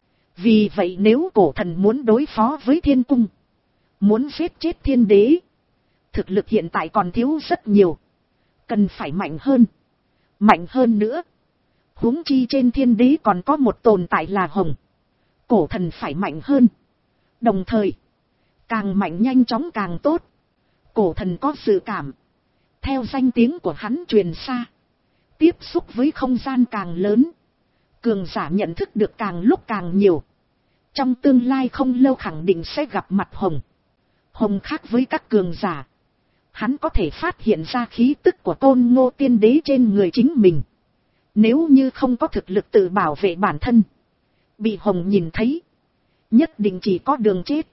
Vì vậy nếu cổ thần muốn đối phó với thiên cung, muốn giết chết thiên đế, thực lực hiện tại còn thiếu rất nhiều. Cần phải mạnh hơn, mạnh hơn nữa. Huống chi trên thiên đế còn có một tồn tại là hồng. Cổ thần phải mạnh hơn. Đồng thời, càng mạnh nhanh chóng càng tốt. Cổ thần có dự cảm, theo danh tiếng của hắn truyền xa, tiếp xúc với không gian càng lớn, cường giả nhận thức được càng lúc càng nhiều. Trong tương lai không lâu khẳng định sẽ gặp mặt hồng. Hồng khác với các cường giả, hắn có thể phát hiện ra khí tức của Côn Ngô tiên đế trên người chính mình. Nếu như không có thực lực tự bảo vệ bản thân, bị hồng nhìn thấy, nhất định chỉ có đường chết.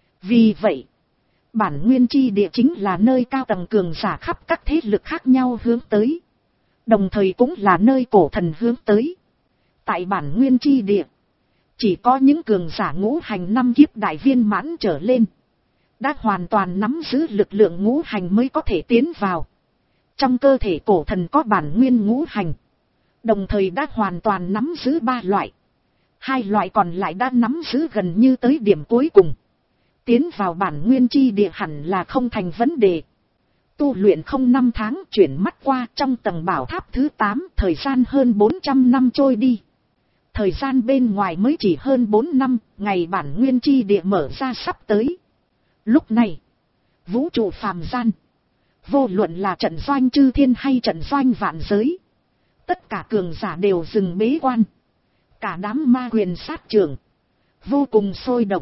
Vì vậy, bản nguyên chi địa chính là nơi cao tầng cường giả khắp các thế lực khác nhau hướng tới. Đồng thời cũng là nơi cổ thần hướng tới. Tại bản nguyên chi địa, chỉ có những cường giả ngũ hành năm kiếp đại viên mãn trở lên, đã hoàn toàn nắm giữ lực lượng ngũ hành mới có thể tiến vào. Trong cơ thể cổ thần có bản nguyên ngũ hành, đồng thời đã hoàn toàn nắm giữ ba loại. Hai loại còn lại đã nắm giữ gần như tới điểm cuối cùng. Tiến vào bản nguyên chi địa hẳn là không thành vấn đề. Tu luyện không năm tháng chuyển mắt qua trong tầng bảo tháp thứ tám, thời gian hơn bốn trăm năm trôi đi. Thời gian bên ngoài mới chỉ hơn bốn năm, ngày bản nguyên chi địa mở ra sắp tới. Lúc này, Vũ trụ phàm gian. Vô luận là trận doanh chư thiên hay trận doanh vạn giới. Tất cả cường giả đều dừng bế quan. Cả đám ma quyền sát trưởng. Vô cùng sôi động.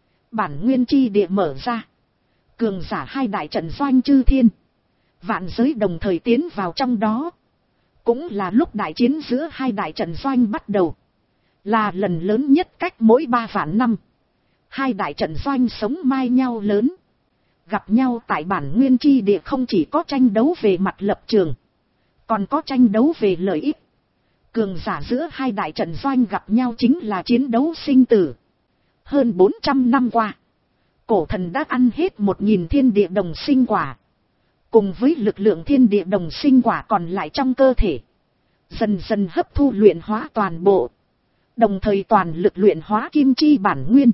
Bản nguyên chi địa mở ra. Cường giả hai đại trận doanh chư thiên. Vạn giới đồng thời tiến vào trong đó. Cũng là lúc đại chiến giữa hai đại trận doanh bắt đầu. Là lần lớn nhất cách mỗi ba vạn năm. Hai đại trận doanh sống mai nhau lớn. Gặp nhau tại bản nguyên chi địa không chỉ có tranh đấu về mặt lập trường. Còn có tranh đấu về lợi ích. Cường giả giữa hai đại trận doanh gặp nhau chính là chiến đấu sinh tử. Hơn bốn trăm năm qua. Cổ thần đã ăn hết một nghìn thiên địa đồng sinh quả. Cùng với lực lượng thiên địa đồng sinh quả còn lại trong cơ thể. Dần dần hấp thu luyện hóa toàn bộ. Đồng thời toàn lực luyện hóa kim chi bản nguyên.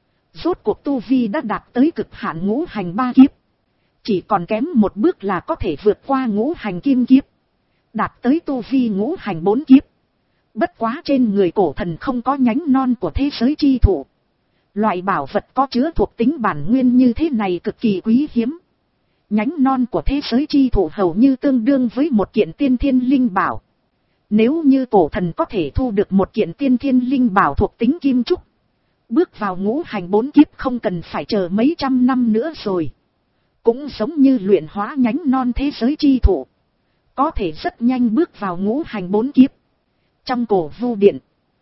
Rốt cuộc tu vi đã đạt tới cực hạn ngũ hành ba kiếp. Chỉ còn kém một bước là có thể vượt qua ngũ hành kim kiếp. Đạt tới tu vi ngũ hành bốn kiếp. Bất quá trên người cổ thần không có nhánh non của thế giới chi thụ. Loại bảo vật có chứa thuộc tính bản nguyên như thế này cực kỳ quý hiếm. Nhánh non của thế giới chi thụ hầu như tương đương với một kiện tiên thiên linh bảo. Nếu như cổ thần có thể thu được một kiện tiên thiên linh bảo thuộc tính kim trúc. Bước vào ngũ hành bốn kiếp không cần phải chờ mấy trăm năm nữa rồi. Cũng giống như luyện hóa nhánh non thế giới chi thụ. Có thể rất nhanh bước vào ngũ hành bốn kiếp. Trong cổ vu điện.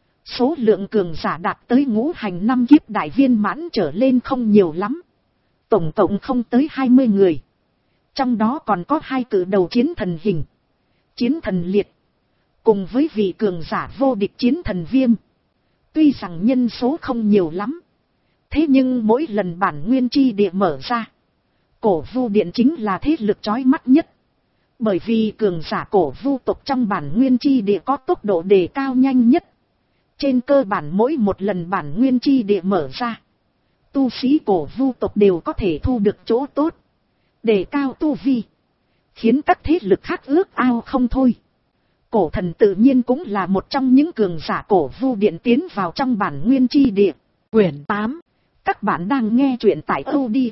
Số lượng cường giả đạt tới ngũ hành năm kiếp đại viên mãn trở lên không nhiều lắm. Tổng cộng không tới hai mươi người. Trong đó còn có hai cử đầu chiến thần hình. Chiến thần liệt. Cùng với vị cường giả vô địch chiến thần viêm. Tuy rằng nhân số không nhiều lắm. Thế nhưng mỗi lần bản nguyên chi địa mở ra. Cổ vu điện chính là thế lực chói mắt nhất. Bởi vì cường giả cổ vu tộc trong bản nguyên chi địa có tốc độ đề cao nhanh nhất. Trên cơ bản mỗi một lần bản nguyên chi địa mở ra. Tu sĩ cổ vu tộc đều có thể thu được chỗ tốt. Đề cao tu vi. Khiến các thế lực khác ước ao không thôi. Cổ thần tự nhiên cũng là một trong những cường giả cổ vu điện tiến vào trong bản nguyên chi địa. Quyển tám. Các bạn đang nghe truyện tại audio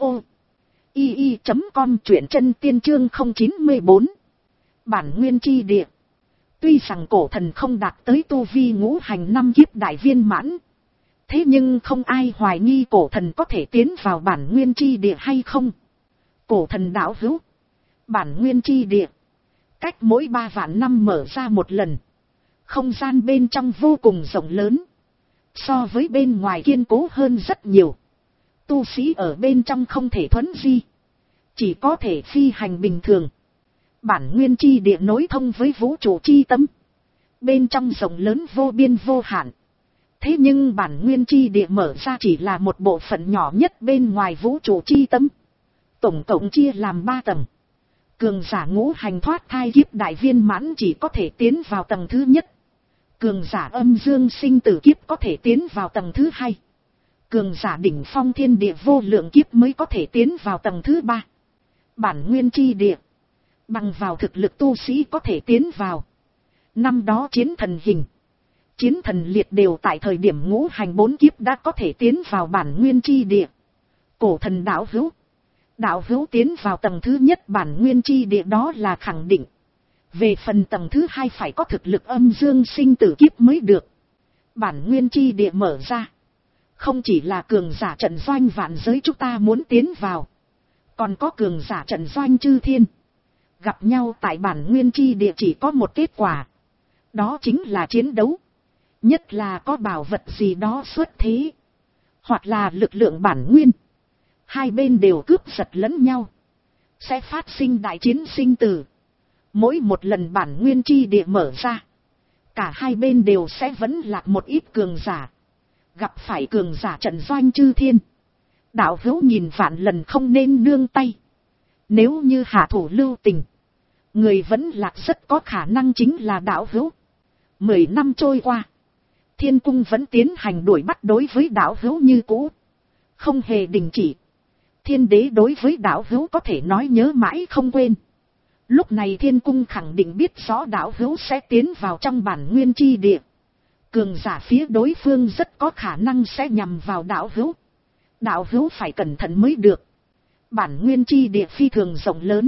i i chấm com, truyện chân tiên chương không chín bốn. Bản nguyên chi địa. Tuy rằng cổ thần không đạt tới tu vi ngũ hành năm kiếp đại viên mãn. Thế nhưng không ai hoài nghi cổ thần có thể tiến vào bản nguyên chi địa hay không. Cổ thần đạo hữu. Bản nguyên chi địa. Cách mỗi ba vạn năm mở ra một lần. Không gian bên trong vô cùng rộng lớn. So với bên ngoài kiên cố hơn rất nhiều. Tu sĩ ở bên trong không thể thuấn di. Chỉ có thể phi hành bình thường. Bản nguyên chi địa nối thông với vũ trụ chi tâm. Bên trong rộng lớn vô biên vô hạn. Thế nhưng bản nguyên chi địa mở ra chỉ là một bộ phận nhỏ nhất bên ngoài vũ trụ chi tâm. Tổng cộng chia làm ba tầng. Cường giả ngũ hành thoát thai kiếp đại viên mãn chỉ có thể tiến vào tầng thứ nhất. Cường giả âm dương sinh tử kiếp có thể tiến vào tầng thứ hai. Cường giả đỉnh phong thiên địa vô lượng kiếp mới có thể tiến vào tầng thứ ba. Bản nguyên chi địa. Bằng vào thực lực tu sĩ có thể tiến vào. Năm đó chiến thần hình. Chiến thần liệt đều tại thời điểm ngũ hành bốn kiếp đã có thể tiến vào bản nguyên chi địa. Cổ thần đạo hữu. Đạo hữu tiến vào tầng thứ nhất bản nguyên chi địa đó là khẳng định. Về phần tầng thứ hai phải có thực lực âm dương sinh tử kiếp mới được. Bản nguyên chi địa mở ra. Không chỉ là cường giả trận doanh vạn giới chúng ta muốn tiến vào. Còn có cường giả trận doanh chư thiên. Gặp nhau tại bản nguyên chi địa chỉ có một kết quả. Đó chính là chiến đấu. Nhất là có bảo vật gì đó xuất thế. Hoặc là lực lượng bản nguyên. Hai bên đều cướp giật lẫn nhau. Sẽ phát sinh đại chiến sinh tử. Mỗi một lần bản nguyên chi địa mở ra. Cả hai bên đều sẽ vẫn lạc một ít cường giả. Gặp phải cường giả trận doanh chư thiên. Đạo hữu nhìn vạn lần không nên nương tay. Nếu như hạ thủ lưu tình. Người vẫn lạc rất có khả năng chính là đạo hữu. Mười năm trôi qua. Thiên cung vẫn tiến hành đuổi bắt đối với đạo hữu như cũ. Không hề đình chỉ. Thiên đế đối với đạo hữu có thể nói nhớ mãi không quên. Lúc này thiên cung khẳng định biết rõ đạo hữu sẽ tiến vào trong bản nguyên chi địa. Cường giả phía đối phương rất có khả năng sẽ nhằm vào đạo hữu. Đạo hữu phải cẩn thận mới được. bản nguyên chi địa phi thường rộng lớn,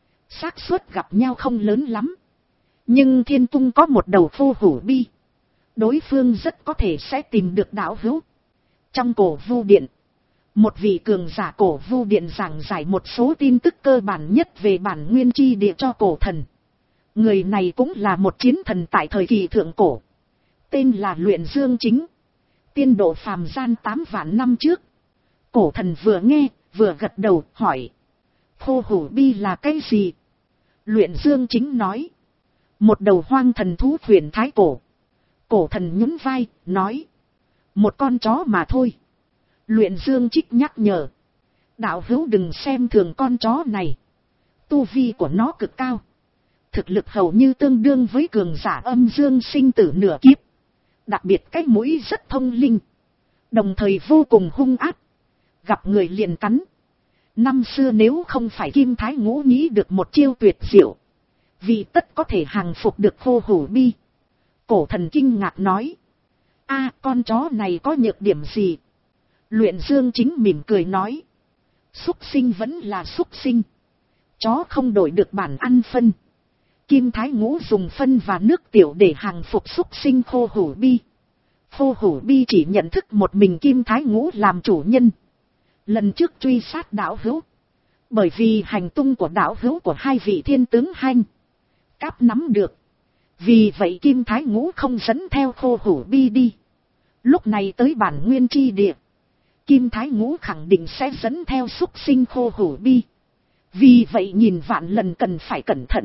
xác suất gặp nhau không lớn lắm. Nhưng thiên cung có một đầu vô hủ bi, đối phương rất có thể sẽ tìm được đạo hữu. Trong cổ vu điện, một vị cường giả cổ vu điện giảng giải một số tin tức cơ bản nhất về bản nguyên chi địa cho cổ thần. Người này cũng là một chiến thần tại thời kỳ thượng cổ, tên là Luyện Dương Chính, tiên độ phàm gian tám vạn năm trước. Cổ thần vừa nghe vừa gật đầu hỏi, vô hủ bi là cái gì? Luyện Dương Chính nói, một đầu hoang thần thú huyền thái cổ. Cổ thần nhún vai nói, một con chó mà thôi. Luyện Dương Trích nhắc nhở, đạo hữu đừng xem thường con chó này, tu vi của nó cực cao, thực lực hầu như tương đương với cường giả âm dương sinh tử nửa kiếp, đặc biệt cái mũi rất thông linh, đồng thời vô cùng hung ác, gặp người liền cắn. Năm xưa nếu không phải Kim Thái Ngũ nghĩ được một chiêu tuyệt diệu, vì tất có thể hàng phục được vô hủ bi. Cổ thần kinh ngạc nói, a con chó này có nhược điểm gì? Luyện Dương Chính mỉm cười nói, súc sinh vẫn là súc sinh, chó không đổi được bản ăn phân. Kim Thái Ngũ dùng phân và nước tiểu để hàng phục súc sinh khô hủ bi. Khô hủ bi chỉ nhận thức một mình Kim Thái Ngũ làm chủ nhân. Lần trước truy sát đạo hữu, bởi vì hành tung của đạo hữu của hai vị thiên tướng Hanh Cáp nắm được, vì vậy Kim Thái Ngũ không dẫn theo khô hủ bi đi. Lúc này tới bản nguyên chi địa, Kim Thái Ngũ khẳng định sẽ dẫn theo súc sinh khô hủ bi, vì vậy nhìn vạn lần cần phải cẩn thận.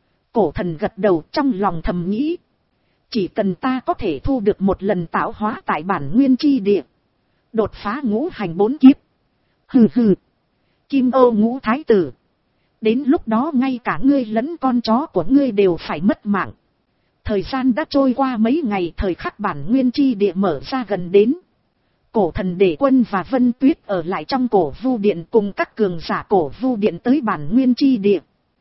Cổ thần gật đầu trong lòng thầm nghĩ, chỉ cần ta có thể thu được một lần tạo hóa tại bản nguyên chi địa, đột phá ngũ hành bốn kiếp. Hừ hừ, Kim Ô Ngũ Thái Tử, đến lúc đó ngay cả ngươi lẫn con chó của ngươi đều phải mất mạng. Thời gian đã trôi qua mấy ngày, thời khắc bản nguyên chi địa mở ra gần đến. Cổ thần để Quân và Vân Tuyết ở lại trong cổ vu điện cùng các cường giả cổ vu điện tới bản nguyên chi địa.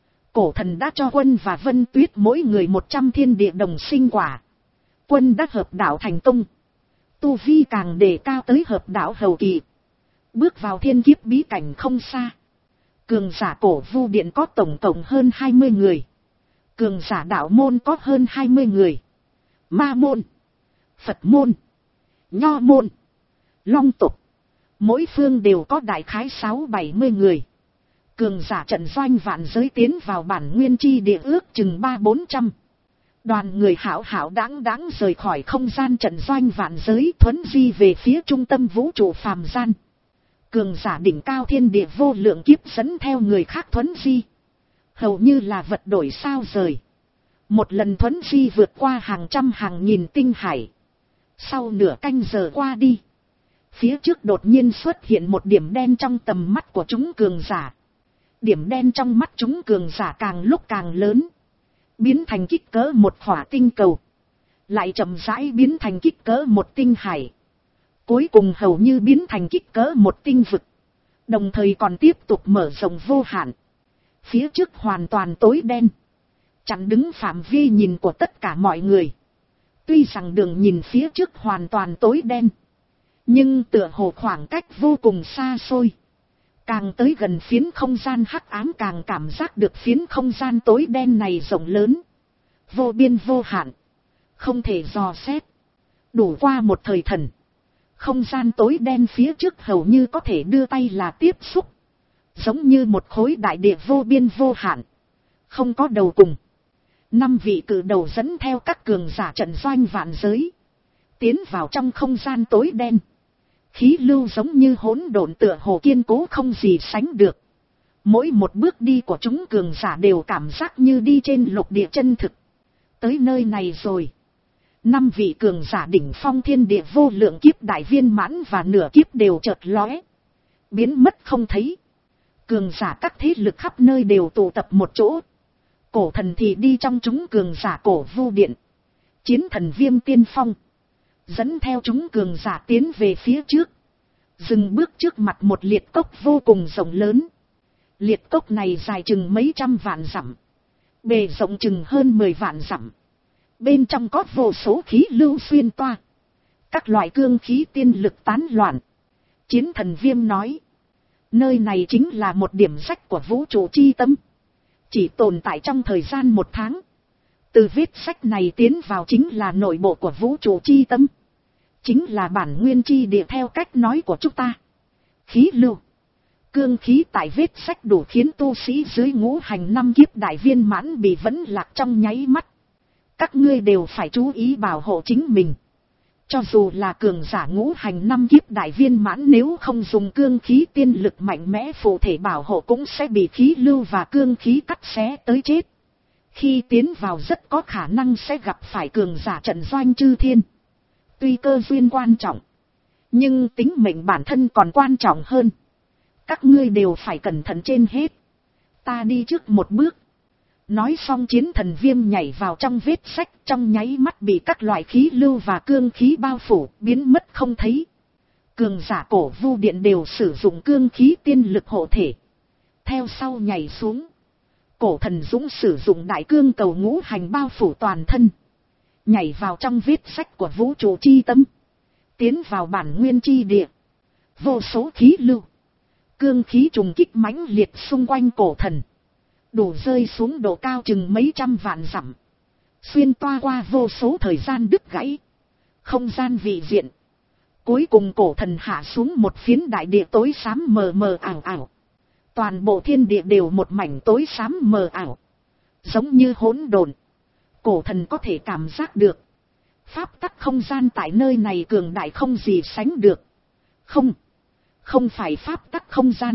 Cổ thần đã cho Quân và Vân Tuyết mỗi người một trăm thiên địa đồng sinh quả. Quân đã hợp đạo thành công, tu vi càng đề cao tới hợp đạo hậu kỳ, bước vào thiên kiếp bí cảnh không xa. Cường giả cổ vu điện có tổng cộng hơn hai mươi người. Cường giả đạo môn có hơn hai mươi người. Ma môn, Phật môn, Nho môn, Long tục, mỗi phương đều có đại khái sáu bảy mươi người. Cường giả trận doanh vạn giới tiến vào bản nguyên chi địa ước chừng ba bốn trăm. Đoàn người hảo hảo đáng đáng rời khỏi không gian trận doanh vạn giới, thuấn di về phía trung tâm vũ trụ phàm gian. Cường giả đỉnh cao thiên địa vô lượng kiếp dẫn theo người khác thuấn di, hầu như là vật đổi sao rời. Một lần thuấn di vượt qua hàng trăm hàng nghìn tinh hải. Sau nửa canh giờ qua đi, phía trước đột nhiên xuất hiện một điểm đen trong tầm mắt của chúng cường giả. Điểm đen trong mắt chúng cường giả càng lúc càng lớn, biến thành kích cỡ một hỏa tinh cầu, lại chậm rãi biến thành kích cỡ một tinh hải, cuối cùng hầu như biến thành kích cỡ một tinh vực, đồng thời còn tiếp tục mở rộng vô hạn. Phía trước hoàn toàn tối đen, chặn đứng phạm vi nhìn của tất cả mọi người. Tuy rằng đường nhìn phía trước hoàn toàn tối đen, nhưng tựa hồ khoảng cách vô cùng xa xôi. Càng tới gần phiến không gian hắc ám, càng cảm giác được phiến không gian tối đen này rộng lớn, vô biên vô hạn, không thể dò xét. Đủ qua một thời thần, không gian tối đen phía trước hầu như có thể đưa tay là tiếp xúc, giống như một khối đại địa vô biên vô hạn, không có đầu cùng. Năm vị cử đầu dẫn theo các cường giả trận doanh vạn giới, tiến vào trong không gian tối đen. Khí lưu giống như hỗn độn, tựa hồ kiên cố không gì sánh được. Mỗi một bước đi của chúng cường giả đều cảm giác như đi trên lục địa chân thực. Tới nơi này rồi. Năm vị cường giả đỉnh phong thiên địa vô lượng kiếp đại viên mãn và nửa kiếp đều chợt lóe, biến mất không thấy. Cường giả các thế lực khắp nơi đều tụ tập một chỗ. Cổ thần thì đi trong chúng cường giả cổ vu điện. Chiến thần Viêm tiên phong dẫn theo chúng cường giả tiến về phía trước, dừng bước trước mặt một liệt cốc vô cùng rộng lớn. Liệt cốc này dài chừng mấy trăm vạn dặm, bề rộng chừng hơn mười vạn dặm. Bên trong có vô số khí lưu xuyên toa, các loại cương khí tiên lực tán loạn. Chiến thần Viêm nói, Nơi này chính là một điểm sách của vũ trụ chi tâm. Chỉ tồn tại trong thời gian một tháng. Từ vết sách này tiến vào chính là nội bộ của vũ trụ chi tâm. Chính là bản nguyên chi địa theo cách nói của chúng ta. Khí lưu. Cương khí tại vết sách đủ khiến tu sĩ dưới ngũ hành năm kiếp đại viên mãn bị vẫn lạc trong nháy mắt. Các ngươi đều phải chú ý bảo hộ chính mình. Cho dù là cường giả ngũ hành năm kiếp đại viên mãn, nếu không dùng cương khí tiên lực mạnh mẽ phụ thể bảo hộ cũng sẽ bị khí lưu và cương khí cắt xé tới chết. Khi tiến vào rất có khả năng sẽ gặp phải cường giả trận doanh chư thiên. Tuy cơ duyên quan trọng, nhưng tính mệnh bản thân còn quan trọng hơn. Các ngươi đều phải cẩn thận trên hết. Ta đi trước một bước. Nói xong chiến thần viêm nhảy vào trong vết sách, trong nháy mắt bị các loại khí lưu và cương khí bao phủ, biến mất không thấy. Cường giả cổ vu điện đều sử dụng cương khí tiên lực hộ thể. Theo sau nhảy xuống. Cổ thần dũng sử dụng đại cương cầu ngũ hành bao phủ toàn thân. Nhảy vào trong vết sách của vũ trụ chi tâm. Tiến vào bản nguyên chi địa. Vô số khí lưu. Cương khí trùng kích mãnh liệt xung quanh cổ thần. Đủ rơi xuống độ cao chừng mấy trăm vạn dặm. Xuyên toa qua vô số thời gian đứt gãy. Không gian vị diện. Cuối cùng cổ thần hạ xuống một phiến đại địa tối xám mờ mờ ảo ảo. Toàn bộ thiên địa đều một mảnh tối xám mờ ảo. Giống như hỗn độn. Cổ thần có thể cảm giác được. Pháp tắc không gian tại nơi này cường đại không gì sánh được. Không. Không phải pháp tắc không gian.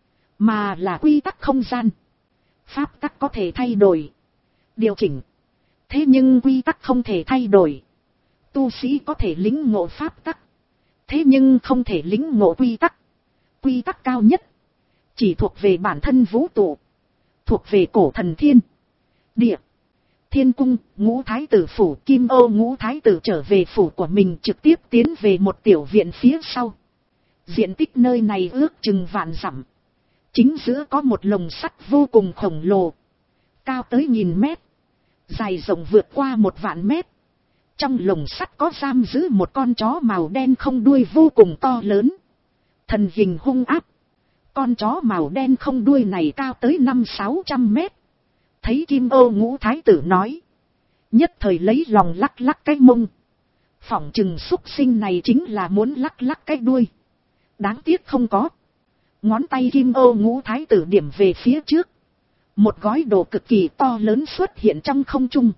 Mà là quy tắc không gian. Pháp tắc có thể thay đổi. Điều chỉnh. Thế nhưng quy tắc không thể thay đổi. Tu sĩ có thể lĩnh ngộ pháp tắc. Thế nhưng không thể lĩnh ngộ quy tắc. Quy tắc cao nhất. Chỉ thuộc về bản thân vũ trụ. Thuộc về cổ thần thiên. Địa. Thiên cung, ngũ thái tử phủ, Kim Ô ngũ thái tử trở về phủ của mình, trực tiếp tiến về một tiểu viện phía sau. Diện tích nơi này ước chừng vạn dặm. Chính giữa có một lồng sắt vô cùng khổng lồ. Cao tới nghìn mét. Dài rộng vượt qua một vạn mét. Trong lồng sắt có giam giữ một con chó màu đen không đuôi vô cùng to lớn. Thần hình hung áp. Con chó màu đen không đuôi này cao tới năm sáu trăm mét. Thấy Kim Ô ngũ thái tử nói. Nhất thời lấy lòng lắc lắc cái mông. Phỏng chừng xúc sinh này chính là muốn lắc lắc cái đuôi. Đáng tiếc không có. Ngón tay Kim Ô ngũ thái tử điểm về phía trước. Một gói đồ cực kỳ to lớn xuất hiện trong không trung.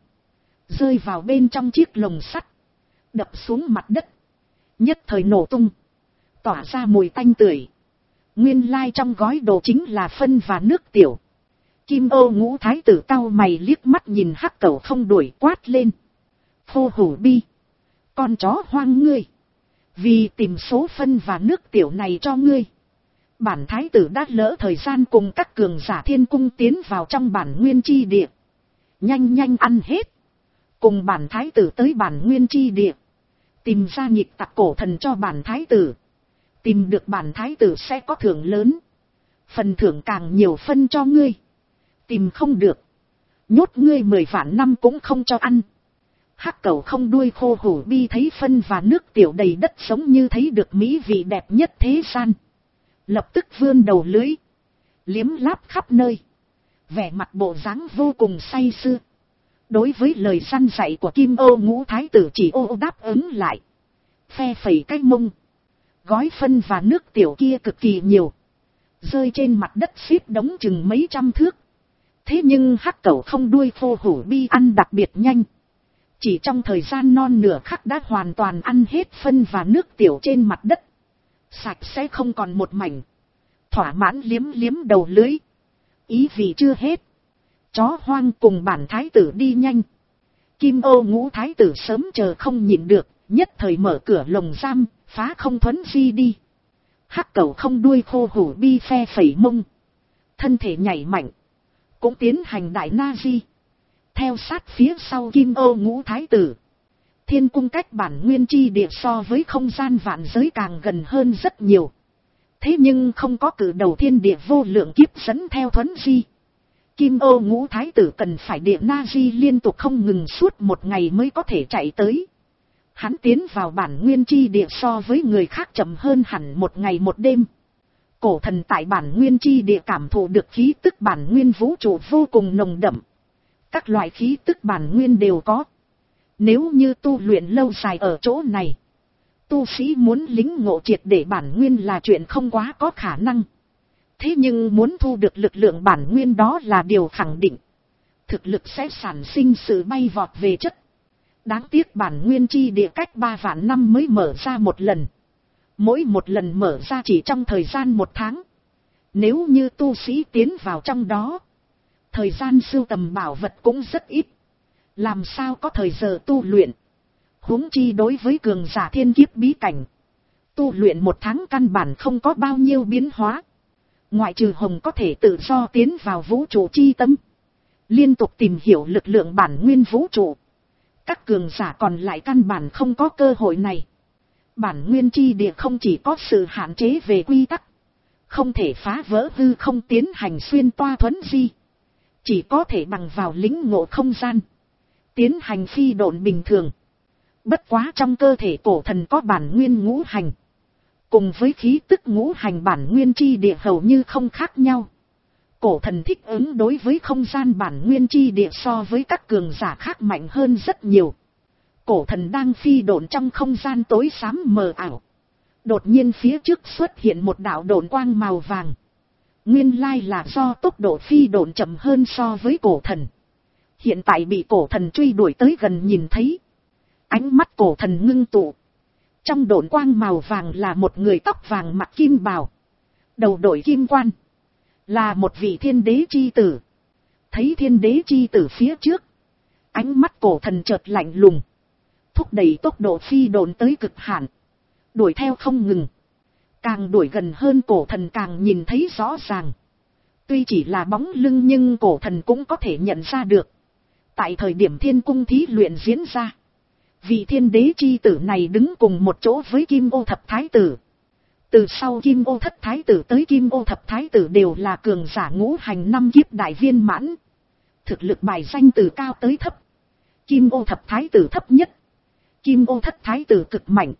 Rơi vào bên trong chiếc lồng sắt. Đập xuống mặt đất. Nhất thời nổ tung. Tỏa ra mùi tanh tưởi. Nguyên lai trong gói đồ chính là phân và nước tiểu. Kim Ô ngũ thái tử cau mày liếc mắt nhìn hắc cẩu không đuổi quát lên. Phô hủ bi. Con chó hoang ngươi. Vì tìm số phân và nước tiểu này cho ngươi. Bản thái tử đã lỡ thời gian cùng các cường giả thiên cung tiến vào trong bản nguyên chi địa. Nhanh nhanh ăn hết. Cùng bản thái tử tới bản nguyên chi địa. Tìm ra nhịp tặc cổ thần cho bản thái tử. Tìm được bản thái tử sẽ có thưởng lớn. Phần thưởng càng nhiều phân cho ngươi. Tìm không được. Nhốt ngươi mười vạn năm cũng không cho ăn. Hắc cẩu không đuôi khô hủ bi thấy phân và nước tiểu đầy đất sống như thấy được mỹ vị đẹp nhất thế gian. Lập tức vươn đầu lưới. Liếm láp khắp nơi. Vẻ mặt bộ dáng vô cùng say sưa. Đối với lời săn dạy của Kim Ô ngũ thái tử chỉ ô đáp ứng lại. Phe phẩy cái mông. Gói phân và nước tiểu kia cực kỳ nhiều. Rơi trên mặt đất xếp đống chừng mấy trăm thước. Thế nhưng hắc cẩu không đuôi khô hủ bi ăn đặc biệt nhanh. Chỉ trong thời gian non nửa khắc đã hoàn toàn ăn hết phân và nước tiểu trên mặt đất. Sạch sẽ không còn một mảnh. Thỏa mãn liếm liếm đầu lưới. Ý vì chưa hết. Chó hoang cùng bản thái tử đi nhanh. Kim Ô ngũ thái tử sớm chờ không nhịn được. Nhất thời mở cửa lồng giam. Phá không thuấn di đi. Hắc cẩu không đuôi khô hủ bi phe phẩy mông. Thân thể nhảy mạnh. Cũng tiến hành đại na di. Theo sát phía sau Kim Ô ngũ thái tử. Thiên cung cách bản nguyên chi địa so với không gian vạn giới càng gần hơn rất nhiều. Thế nhưng không có cử đầu thiên địa vô lượng kiếp dẫn theo thuấn di. Kim Ô ngũ thái tử cần phải địa na di liên tục không ngừng suốt một ngày mới có thể chạy tới. Hắn tiến vào bản nguyên chi địa so với người khác chậm hơn hẳn một ngày một đêm. Cổ thần tại bản nguyên chi địa cảm thụ được khí tức bản nguyên vũ trụ vô cùng nồng đậm. Các loại khí tức bản nguyên đều có. Nếu như tu luyện lâu dài ở chỗ này, tu sĩ muốn lính ngộ triệt để bản nguyên là chuyện không quá có khả năng. Thế nhưng muốn thu được lực lượng bản nguyên đó là điều khẳng định. Thực lực sẽ sản sinh sự bay vọt về chất. Đáng tiếc bản nguyên chi địa cách ba vạn năm mới mở ra một lần. Mỗi một lần mở ra chỉ trong thời gian một tháng. Nếu như tu sĩ tiến vào trong đó, thời gian sưu tầm bảo vật cũng rất ít. Làm sao có thời giờ tu luyện. Huống chi đối với cường giả thiên kiếp bí cảnh, tu luyện một tháng căn bản không có bao nhiêu biến hóa. Ngoại trừ Hồng có thể tự do tiến vào vũ trụ chi tâm, liên tục tìm hiểu lực lượng bản nguyên vũ trụ, các cường giả còn lại căn bản không có cơ hội này. Bản nguyên chi địa không chỉ có sự hạn chế về quy tắc, không thể phá vỡ hư không tiến hành xuyên toa thuấn di, chỉ có thể bằng vào lĩnh ngộ không gian, tiến hành phi độn bình thường. Bất quá trong cơ thể cổ thần có bản nguyên ngũ hành, cùng với khí tức ngũ hành bản nguyên chi địa hầu như không khác nhau. Cổ thần thích ứng đối với không gian bản nguyên chi địa so với các cường giả khác mạnh hơn rất nhiều. Cổ thần đang phi độn trong không gian tối xám mờ ảo. Đột nhiên phía trước xuất hiện một đạo độn quang màu vàng. Nguyên lai là do tốc độ phi độn chậm hơn so với cổ thần. Hiện tại bị cổ thần truy đuổi tới gần nhìn thấy. Ánh mắt cổ thần ngưng tụ. Trong độn quang màu vàng là một người tóc vàng mặc kim bào, đầu đội kim quan, là một vị thiên đế chi tử. Thấy thiên đế chi tử phía trước, ánh mắt cổ thần chợt lạnh lùng, thúc đẩy tốc độ phi độn tới cực hạn, đuổi theo không ngừng. Càng đuổi gần hơn cổ thần càng nhìn thấy rõ ràng. Tuy chỉ là bóng lưng nhưng cổ thần cũng có thể nhận ra được. Tại thời điểm thiên cung thí luyện diễn ra, vị thiên đế chi tử này đứng cùng một chỗ với Kim Ô Thập Thái Tử. Từ sau Kim Ô Thất Thái Tử tới Kim Ô Thập Thái Tử đều là cường giả ngũ hành năm kiếp đại viên mãn. Thực lực bài danh từ cao tới thấp. Kim Ô Thập Thái Tử thấp nhất. Kim Ô Thất Thái Tử cực mạnh.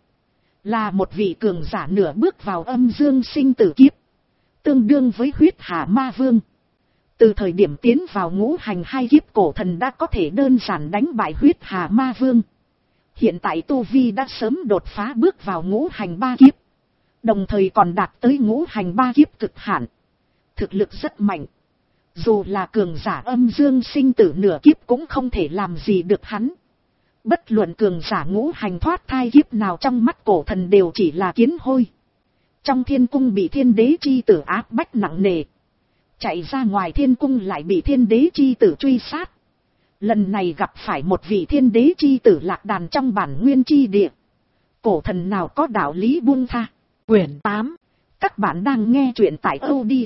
Là một vị cường giả nửa bước vào âm dương sinh tử kiếp. Tương đương với huyết hà ma vương. Từ thời điểm tiến vào ngũ hành hai kiếp cổ thần đã có thể đơn giản đánh bại huyết hà ma vương. Hiện tại Tu Vi đã sớm đột phá bước vào ngũ hành ba kiếp. Đồng thời còn đạt tới ngũ hành ba kiếp cực hạn. Thực lực rất mạnh. Dù là cường giả âm dương sinh tử nửa kiếp cũng không thể làm gì được hắn. Bất luận cường giả ngũ hành thoát thai kiếp nào trong mắt cổ thần đều chỉ là kiến hôi. Trong thiên cung bị thiên đế chi tử áp bách nặng nề. Chạy ra ngoài thiên cung lại bị thiên đế chi tử truy sát. Lần này gặp phải một vị thiên đế chi tử lạc đàn trong bản nguyên chi địa. Cổ thần nào có đạo lý buông tha. Quyển tám. Các bạn đang nghe truyện tại audio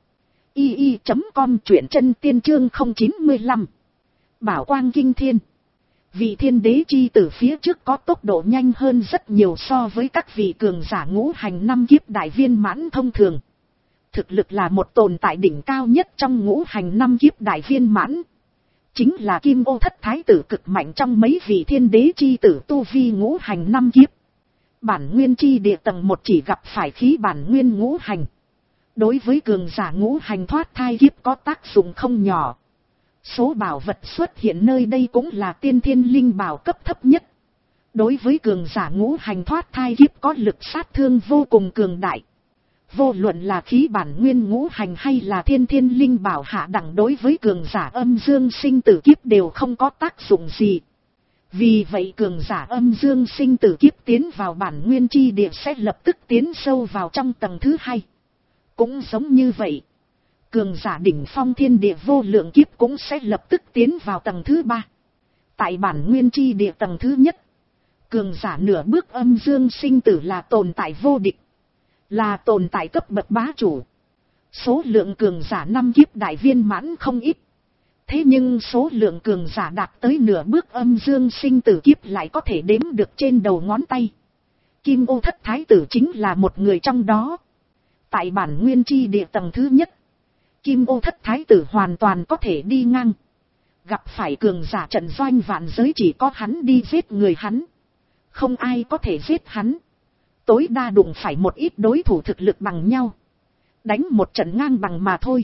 i i chấm com, truyện chân tiên chương không chín lăm. Bảo quang kinh thiên. Vị thiên đế chi tử phía trước có tốc độ nhanh hơn rất nhiều so với các vị cường giả ngũ hành năm kiếp đại viên mãn thông thường. Thực lực là một tồn tại đỉnh cao nhất trong ngũ hành năm kiếp đại viên mãn. Chính là Kim Ô Thất Thái Tử cực mạnh trong mấy vị thiên đế chi tử tu vi ngũ hành năm kiếp. Bản nguyên chi địa tầng một chỉ gặp phải khí bản nguyên ngũ hành. Đối với cường giả ngũ hành thoát thai kiếp có tác dụng không nhỏ. Số bảo vật xuất hiện nơi đây cũng là tiên thiên linh bảo cấp thấp nhất. Đối với cường giả ngũ hành thoát thai kiếp có lực sát thương vô cùng cường đại. Vô luận là khí bản nguyên ngũ hành hay là thiên thiên linh bảo hạ đẳng đối với cường giả âm dương sinh tử kiếp đều không có tác dụng gì. Vì vậy cường giả âm dương sinh tử kiếp tiến vào bản nguyên chi địa sẽ lập tức tiến sâu vào trong tầng thứ hai. Cũng giống như vậy, cường giả đỉnh phong thiên địa vô lượng kiếp cũng sẽ lập tức tiến vào tầng thứ ba. Tại bản nguyên chi địa tầng thứ nhất, cường giả nửa bước âm dương sinh tử là tồn tại vô địch. Là tồn tại cấp bậc bá chủ. Số lượng cường giả năm kiếp đại viên mãn không ít. Thế nhưng số lượng cường giả đạt tới nửa bước âm dương sinh tử kiếp lại có thể đếm được trên đầu ngón tay. Kim Ô Thất Thái Tử chính là một người trong đó. Tại bản nguyên chi địa tầng thứ nhất, Kim Ô Thất Thái Tử hoàn toàn có thể đi ngang. Gặp phải cường giả trận doanh vạn giới chỉ có hắn đi giết người hắn. Không ai có thể giết hắn. Tối đa đụng phải một ít đối thủ thực lực bằng nhau. đánh một trận ngang bằng mà thôi.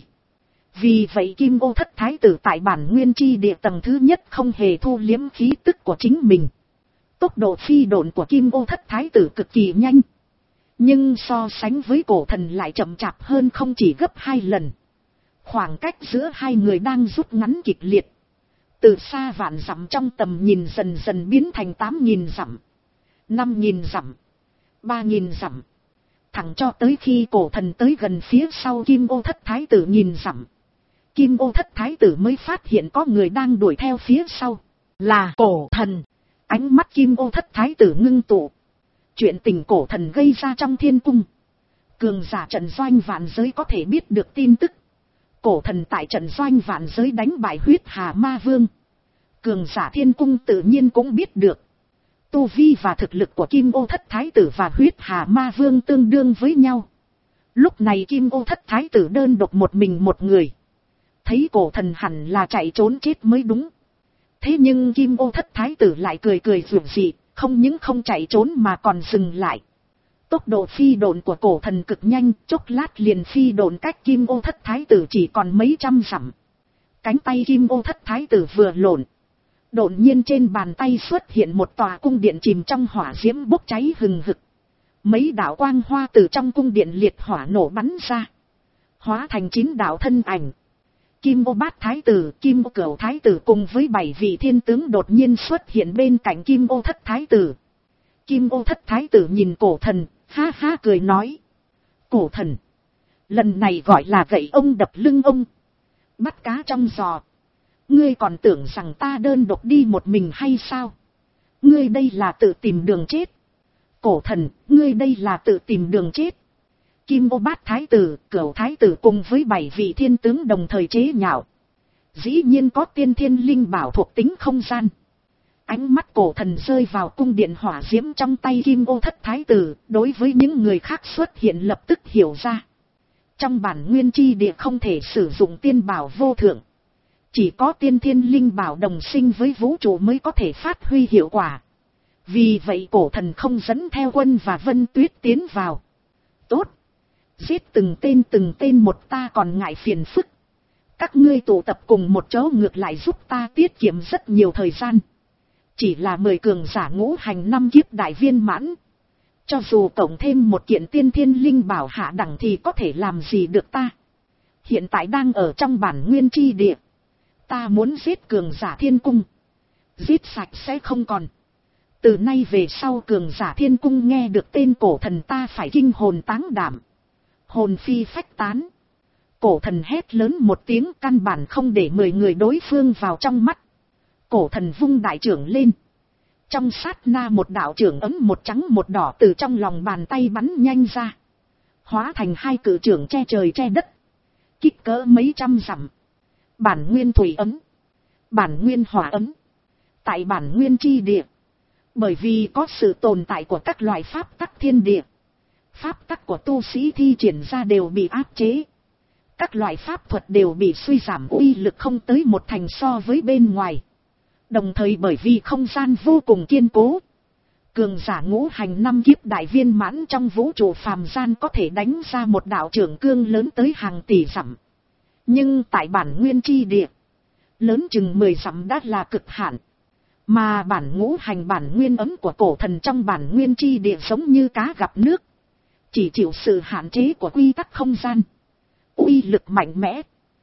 Vì vậy Kim Ô Thất Thái Tử tại bản nguyên chi địa tầng thứ nhất không hề thu liếm khí tức của chính mình. Tốc độ phi độn của Kim Ô Thất Thái Tử cực kỳ nhanh. Nhưng so sánh với cổ thần lại chậm chạp hơn không chỉ gấp hai lần. Khoảng cách giữa hai người đang rút ngắn kịch liệt. Từ xa vạn dặm trong tầm nhìn dần dần biến thành tám nghìn dặm, năm nghìn dặm, ba nghìn dặm. Thẳng cho tới khi cổ thần tới gần phía sau Kim Ô Thất Thái Tử nghìn dặm. Kim Ô Thất Thái Tử mới phát hiện có người đang đuổi theo phía sau. Là cổ thần. Ánh mắt Kim Ô Thất Thái Tử ngưng tụ. Chuyện tình cổ thần gây ra trong thiên cung. Cường giả trận doanh vạn giới có thể biết được tin tức. Cổ thần tại trận doanh vạn giới đánh bại huyết hà ma vương. Cường giả thiên cung tự nhiên cũng biết được. Tu vi và thực lực của Kim Ô Thất Thái Tử và huyết hà ma vương tương đương với nhau. Lúc này Kim Ô Thất Thái Tử đơn độc một mình một người. Thấy cổ thần hẳn là chạy trốn chết mới đúng. Thế nhưng Kim Ô Thất Thái Tử lại cười cười rủi dị, không những không chạy trốn mà còn dừng lại. Tốc độ phi độn của cổ thần cực nhanh, chốc lát liền phi độn cách Kim Ô Thất Thái Tử chỉ còn mấy trăm dặm. Cánh tay Kim Ô Thất Thái Tử vừa lộn. Đột nhiên trên bàn tay xuất hiện một tòa cung điện chìm trong hỏa diễm bốc cháy hừng hực. Mấy đạo quang hoa từ trong cung điện liệt hỏa nổ bắn ra. Hóa thành chín đạo thân ảnh. Kim Ô Bát Thái Tử, Kim Ô Cửu Thái Tử cùng với bảy vị thiên tướng đột nhiên xuất hiện bên cạnh Kim Ô Thất Thái Tử. Kim Ô Thất Thái Tử nhìn cổ thần, ha ha cười nói. Cổ thần, lần này gọi là gậy ông đập lưng ông. Bắt cá trong giò. Ngươi còn tưởng rằng ta đơn độc đi một mình hay sao? Ngươi đây là tự tìm đường chết. Cổ thần, ngươi đây là tự tìm đường chết. Kim Ô Bát Thái Tử, Cửu Thái Tử cùng với bảy vị thiên tướng đồng thời chế nhạo. Dĩ nhiên có tiên thiên linh bảo thuộc tính không gian. Ánh mắt cổ thần rơi vào cung điện hỏa diễm trong tay Kim Ô Thất Thái Tử, đối với những người khác xuất hiện lập tức hiểu ra. Trong bản nguyên chi địa không thể sử dụng tiên bảo vô thượng. Chỉ có tiên thiên linh bảo đồng sinh với vũ trụ mới có thể phát huy hiệu quả. Vì vậy cổ thần không dẫn theo Quân và Vân Tuyết tiến vào. Tốt. Giết từng tên từng tên một, ta còn ngại phiền phức. Các ngươi tụ tập cùng một chỗ ngược lại giúp ta tiết kiệm rất nhiều thời gian. Chỉ là mười cường giả ngũ hành năm kiếp đại viên mãn. Cho dù cộng thêm một kiện tiên thiên linh bảo hạ đẳng thì có thể làm gì được ta. Hiện tại đang ở trong bản nguyên chi địa. Ta muốn giết cường giả thiên cung. Giết sạch sẽ không còn. Từ nay về sau cường giả thiên cung nghe được tên cổ thần ta phải kinh hồn táng đảm. Hồn phi phách tán. Cổ thần hét lớn một tiếng, căn bản không để mười người đối phương vào trong mắt. Cổ thần vung đại trưởng lên. Trong sát na một đạo trưởng ấm một trắng một đỏ từ trong lòng bàn tay bắn nhanh ra. Hóa thành hai cự trưởng che trời che đất. Kích cỡ mấy trăm dặm. Bản nguyên thủy ấm. Bản nguyên hỏa ấm. Tại bản nguyên chi địa. Bởi vì có sự tồn tại của các loại pháp tắc thiên địa. Pháp tắc của tu sĩ thi triển ra đều bị áp chế. Các loại pháp thuật đều bị suy giảm uy lực không tới một thành so với bên ngoài. Đồng thời bởi vì không gian vô cùng kiên cố. Cường giả ngũ hành năm kiếp đại viên mãn trong vũ trụ phàm gian có thể đánh ra một đạo trưởng cương lớn tới hàng tỷ dặm. Nhưng tại bản nguyên chi địa, lớn chừng mười dặm đã là cực hạn. Mà bản ngũ hành bản nguyên ấm của cổ thần trong bản nguyên chi địa giống như cá gặp nước. Chỉ chịu sự hạn chế của quy tắc không gian. Uy lực mạnh mẽ.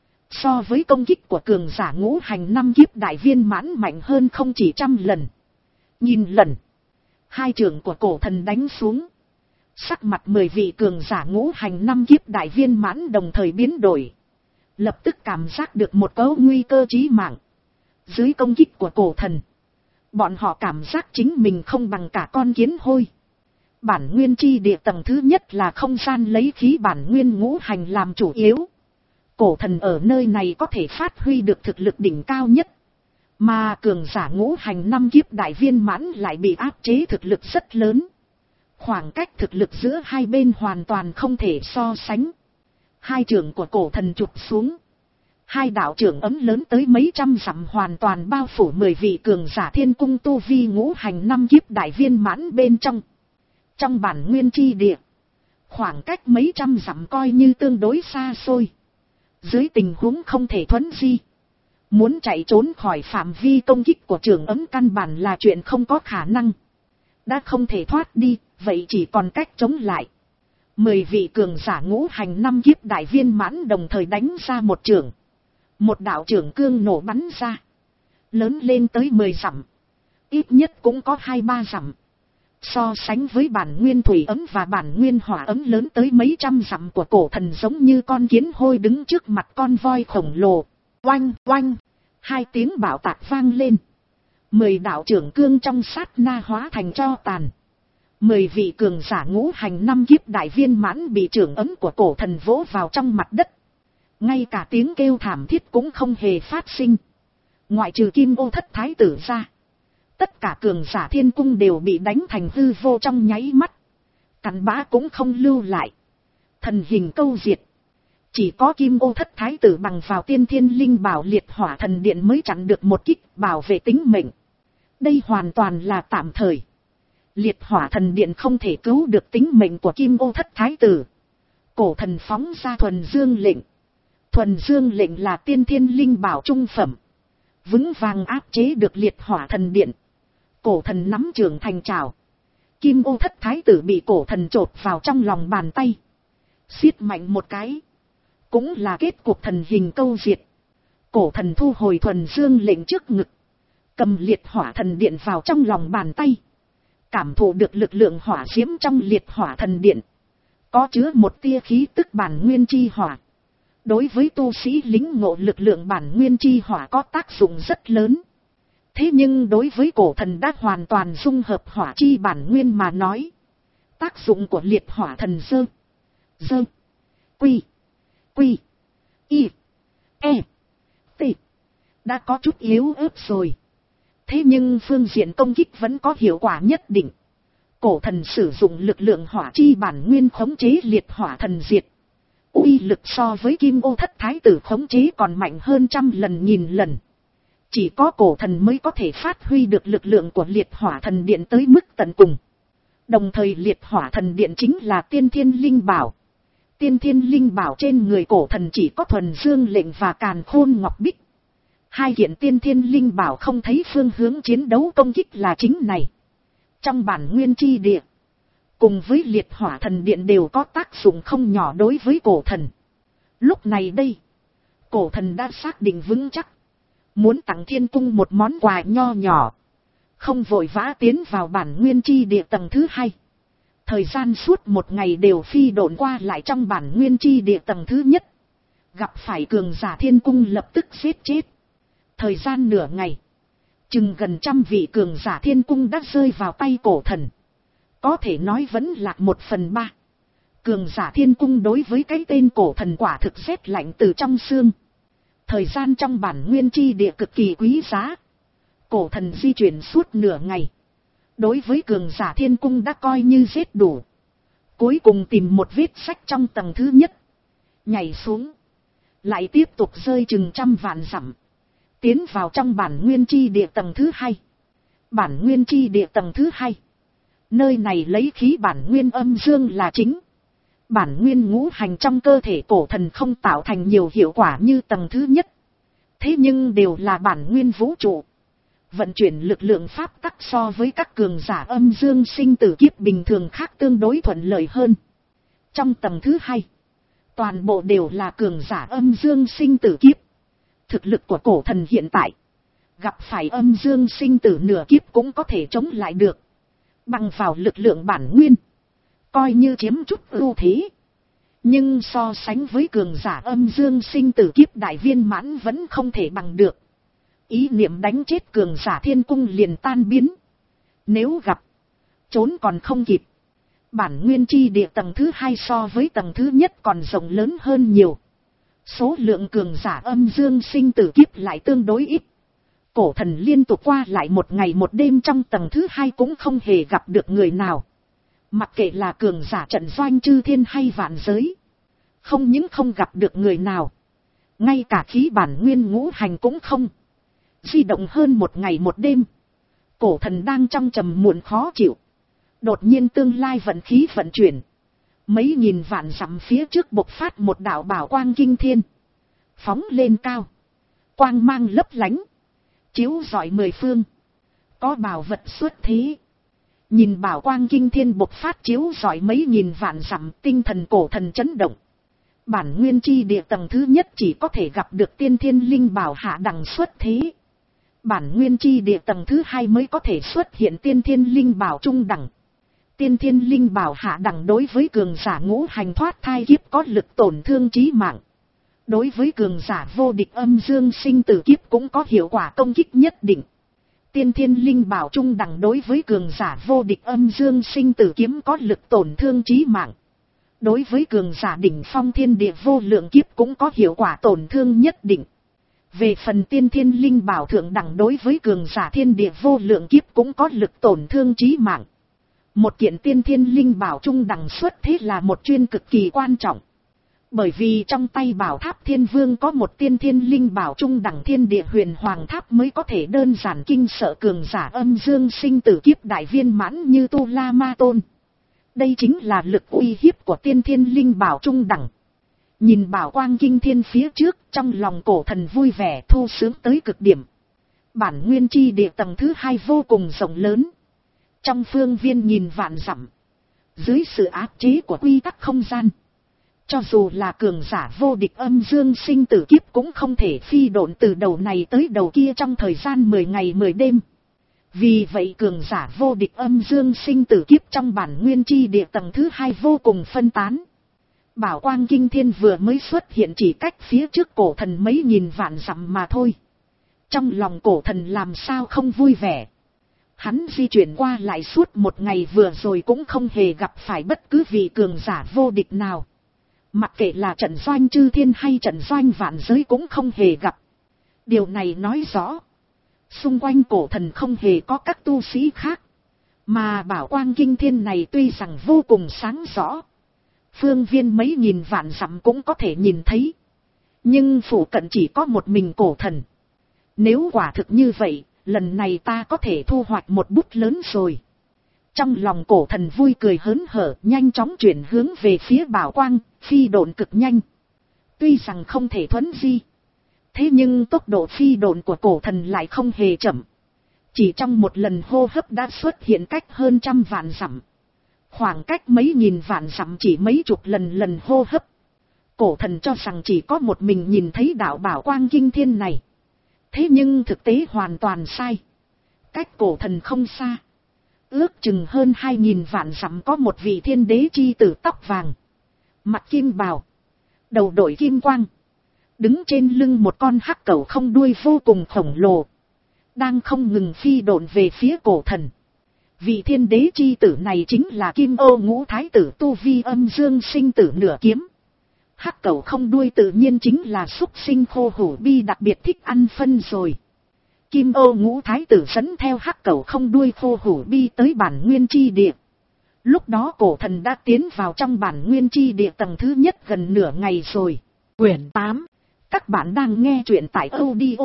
So với công kích của cường giả ngũ hành năm kiếp đại viên mãn mạnh hơn không chỉ trăm lần. Nhìn lần. Hai trường của cổ thần đánh xuống. Sắc mặt mười vị cường giả ngũ hành năm kiếp đại viên mãn đồng thời biến đổi. Lập tức cảm giác được một cấu nguy cơ chí mạng. Dưới công kích của cổ thần. Bọn họ cảm giác chính mình không bằng cả con kiến hôi. Bản nguyên chi địa tầng thứ nhất là không gian lấy khí bản nguyên ngũ hành làm chủ yếu. Cổ thần ở nơi này có thể phát huy được thực lực đỉnh cao nhất. Mà cường giả ngũ hành năm kiếp đại viên mãn lại bị áp chế thực lực rất lớn. Khoảng cách thực lực giữa hai bên hoàn toàn không thể so sánh. Hai trường của cổ thần chụp xuống. Hai đạo trưởng ấm lớn tới mấy trăm dặm hoàn toàn bao phủ mười vị cường giả thiên cung tu vi ngũ hành năm kiếp đại viên mãn bên trong. Trong bản nguyên chi địa, Khoảng cách mấy trăm dặm coi như tương đối xa xôi. Dưới tình huống không thể thuấn di, muốn chạy trốn khỏi phạm vi công kích của trưởng ấm căn bản là chuyện không có khả năng. Đã không thể thoát đi, vậy chỉ còn cách chống lại. Mười vị cường giả ngũ hành năm kiếp đại viên mãn đồng thời đánh ra một trường. Một đạo trưởng cương nổ bắn ra. Lớn lên tới mười dặm. Ít nhất cũng có hai ba dặm. So sánh với bản nguyên thủy ấm và bản nguyên hỏa ấm lớn tới mấy trăm dặm của cổ thần giống như con kiến hôi đứng trước mặt con voi khổng lồ. Oanh, oanh, hai tiếng bạo tạc vang lên. Mười đạo trưởng cương trong sát na hóa thành tro tàn. Mười vị cường giả ngũ hành năm kiếp đại viên mãn bị trưởng ấm của cổ thần vỗ vào trong mặt đất. Ngay cả tiếng kêu thảm thiết cũng không hề phát sinh. Ngoại trừ Kim Ô Thất Thái tử ra, tất cả cường giả thiên cung đều bị đánh thành hư vô trong nháy mắt. Cặn bã cũng không lưu lại. Thần hình câu diệt. Chỉ có Kim Ô Thất Thái tử bằng vào tiên thiên linh bảo liệt hỏa thần điện mới chặn được một kích bảo vệ tính mệnh. Đây hoàn toàn là tạm thời. Liệt hỏa thần điện không thể cứu được tính mệnh của Kim Ô Thất Thái tử. Cổ thần phóng ra thuần dương lệnh. Thuần dương lệnh là tiên thiên linh bảo trung phẩm. Vững vàng áp chế được liệt hỏa thần điện. Cổ thần nắm trường thành trào. Kim Ô Thất Thái tử bị cổ thần chộp vào trong lòng bàn tay. Xiết mạnh một cái. Cũng là kết cục thần hình câu diệt. Cổ thần thu hồi thuần dương lệnh trước ngực. Cầm liệt hỏa thần điện vào trong lòng bàn tay. Cảm thụ được lực lượng hỏa diễm trong liệt hỏa thần điện. Có chứa một tia khí tức bản nguyên chi hỏa. Đối với tu sĩ lính ngộ lực lượng bản nguyên chi hỏa có tác dụng rất lớn. Thế nhưng đối với cổ thần đã hoàn toàn dung hợp hỏa chi bản nguyên mà nói. Tác dụng của liệt hỏa thần dơ. Dơ. Quy. Quy. Y. E. T. Đã có chút yếu ớt rồi. Thế nhưng phương diện công kích vẫn có hiệu quả nhất định. Cổ thần sử dụng lực lượng hỏa chi bản nguyên khống chế liệt hỏa thần diệt. Uy lực so với Kim Ô Thất Thái tử khống chế còn mạnh hơn trăm lần nghìn lần. Chỉ có cổ thần mới có thể phát huy được lực lượng của liệt hỏa thần điện tới mức tận cùng. Đồng thời liệt hỏa thần điện chính là tiên thiên linh bảo. Tiên thiên linh bảo trên người cổ thần chỉ có thuần dương lệnh và càn khôn ngọc bích. Hai kiện tiên thiên linh bảo không thấy phương hướng chiến đấu công kích là chính này. Trong bản nguyên chi địa, cùng với liệt hỏa thần điện đều có tác dụng không nhỏ đối với cổ thần. Lúc này đây, cổ thần đã xác định vững chắc. Muốn tặng thiên cung một món quà nho nhỏ. Không vội vã tiến vào bản nguyên chi địa tầng thứ hai. Thời gian suốt một ngày đều phi độn qua lại trong bản nguyên chi địa tầng thứ nhất. Gặp phải cường giả thiên cung lập tức giết chết. Thời gian nửa ngày. Chừng gần trăm vị cường giả thiên cung đã rơi vào tay cổ thần. Có thể nói vẫn lạc một phần ba. Cường giả thiên cung đối với cái tên cổ thần quả thực rét lạnh từ trong xương. Thời gian trong bản nguyên chi địa cực kỳ quý giá. Cổ thần di chuyển suốt nửa ngày. Đối với cường giả thiên cung đã coi như giết đủ. Cuối cùng tìm một vết sách trong tầng thứ nhất. Nhảy xuống. Lại tiếp tục rơi chừng trăm vạn dặm. Tiến vào trong bản nguyên chi địa tầng thứ hai. Bản nguyên chi địa tầng thứ hai. Nơi này lấy khí bản nguyên âm dương là chính. Bản nguyên ngũ hành trong cơ thể cổ thần không tạo thành nhiều hiệu quả như tầng thứ nhất. Thế nhưng đều là bản nguyên vũ trụ. Vận chuyển lực lượng pháp tắc so với các cường giả âm dương sinh tử kiếp bình thường khác tương đối thuận lợi hơn. Trong tầng thứ hai, toàn bộ đều là cường giả âm dương sinh tử kiếp. Thực lực của cổ thần hiện tại, gặp phải âm dương sinh tử nửa kiếp cũng có thể chống lại được. Bằng vào lực lượng bản nguyên, coi như chiếm chút ưu thế. Nhưng so sánh với cường giả âm dương sinh tử kiếp đại viên mãn vẫn không thể bằng được. Ý niệm đánh chết cường giả thiên cung liền tan biến. Nếu gặp, trốn còn không kịp. Bản nguyên chi địa tầng thứ hai so với tầng thứ nhất còn rộng lớn hơn nhiều. Số lượng cường giả âm dương sinh tử kiếp lại tương đối ít. Cổ thần liên tục qua lại một ngày một đêm trong tầng thứ hai cũng không hề gặp được người nào. Mặc kệ là cường giả trận doanh chư thiên hay vạn giới. Không những không gặp được người nào. Ngay cả khí bản nguyên ngũ hành cũng không. Di động hơn một ngày một đêm. Cổ thần đang trong trầm muộn khó chịu. Đột nhiên tương lai vận khí vận chuyển. Mấy nghìn vạn dặm phía trước bộc phát một đạo bảo quang kinh thiên. Phóng lên cao. Quang mang lấp lánh. Chiếu rọi mười phương. Có bảo vật xuất thế. Nhìn bảo quang kinh thiên bộc phát chiếu rọi mấy nghìn vạn dặm, tinh thần cổ thần chấn động. Bản nguyên chi địa tầng thứ nhất chỉ có thể gặp được tiên thiên linh bảo hạ đẳng xuất thế. Bản nguyên chi địa tầng thứ hai mới có thể xuất hiện tiên thiên linh bảo trung đẳng. Tiên thiên linh bảo hạ đẳng đối với cường giả ngũ hành thoát thai kiếp có lực tổn thương chí mạng. Đối với cường giả vô địch âm dương sinh tử kiếp cũng có hiệu quả công kích nhất định. Tiên thiên linh bảo trung đẳng đối với cường giả vô địch âm dương sinh tử kiếm có lực tổn thương chí mạng. Đối với cường giả đỉnh phong thiên địa vô lượng kiếp cũng có hiệu quả tổn thương nhất định. Về phần tiên thiên linh bảo thượng đẳng đối với cường giả thiên địa vô lượng kiếp cũng có lực tổn thương chí mạng. Một kiện tiên thiên linh bảo trung đẳng xuất thế là một chuyên cực kỳ quan trọng. Bởi vì trong tay bảo tháp thiên vương có một tiên thiên linh bảo trung đẳng thiên địa huyền hoàng tháp mới có thể đơn giản kinh sợ cường giả âm dương sinh tử kiếp đại viên mãn như Tu La Ma Tôn. Đây chính là lực uy hiếp của tiên thiên linh bảo trung đẳng. Nhìn bảo quang kinh thiên phía trước, trong lòng cổ thần vui vẻ thu sướng tới cực điểm. Bản nguyên chi địa tầng thứ hai vô cùng rộng lớn. Trong phương viên nghìn vạn dặm. Dưới sự áp chế của quy tắc không gian. Cho dù là cường giả vô địch âm dương sinh tử kiếp cũng không thể phi độn từ đầu này tới đầu kia trong thời gian mười ngày mười đêm. Vì vậy cường giả vô địch âm dương sinh tử kiếp trong bản nguyên chi địa tầng thứ hai vô cùng phân tán. Bảo quang kinh thiên vừa mới xuất hiện chỉ cách phía trước cổ thần mấy nghìn vạn dặm mà thôi. Trong lòng cổ thần làm sao không vui vẻ. Hắn di chuyển qua lại suốt một ngày vừa rồi cũng không hề gặp phải bất cứ vị cường giả vô địch nào. Mặc kệ là trận doanh chư thiên hay trận doanh vạn giới cũng không hề gặp. Điều này nói rõ. Xung quanh cổ thần không hề có các tu sĩ khác. Mà bảo quang kinh thiên này tuy rằng vô cùng sáng rõ. Phương viên mấy nghìn vạn dặm cũng có thể nhìn thấy. Nhưng phủ cận chỉ có một mình cổ thần. Nếu quả thực như vậy, lần này ta có thể thu hoạch một bút lớn rồi. Trong lòng cổ thần vui cười hớn hở, nhanh chóng chuyển hướng về phía bảo quang, phi độn cực nhanh. Tuy rằng không thể thuấn di. Thế nhưng tốc độ phi độn của cổ thần lại không hề chậm. Chỉ trong một lần hô hấp đã xuất hiện cách hơn trăm vạn dặm. Khoảng cách mấy nghìn vạn dặm chỉ mấy chục lần lần hô hấp. Cổ thần cho rằng chỉ có một mình nhìn thấy đạo bảo quang kinh thiên này. Thế nhưng thực tế hoàn toàn sai. Cách cổ thần không xa. Ước chừng hơn hai nghìn vạn dặm có một vị thiên đế chi tử tóc vàng. Mặt kim bào. Đầu đội kim quang. Đứng trên lưng một con hắc cẩu không đuôi vô cùng khổng lồ. Đang không ngừng phi độn về phía cổ thần. Vị thiên đế chi tử này chính là Kim Ô Ngũ Thái tử tu vi âm dương sinh tử nửa kiếm. Hắc cẩu không đuôi tự nhiên chính là súc sinh khô hủ bi đặc biệt thích ăn phân rồi. Kim Ô Ngũ Thái tử dẫn theo hắc cẩu không đuôi khô hủ bi tới bản nguyên chi địa. Lúc đó cổ thần đã tiến vào trong bản nguyên chi địa tầng thứ nhất gần nửa ngày rồi. Quyển tám. Các bạn đang nghe truyện tại audio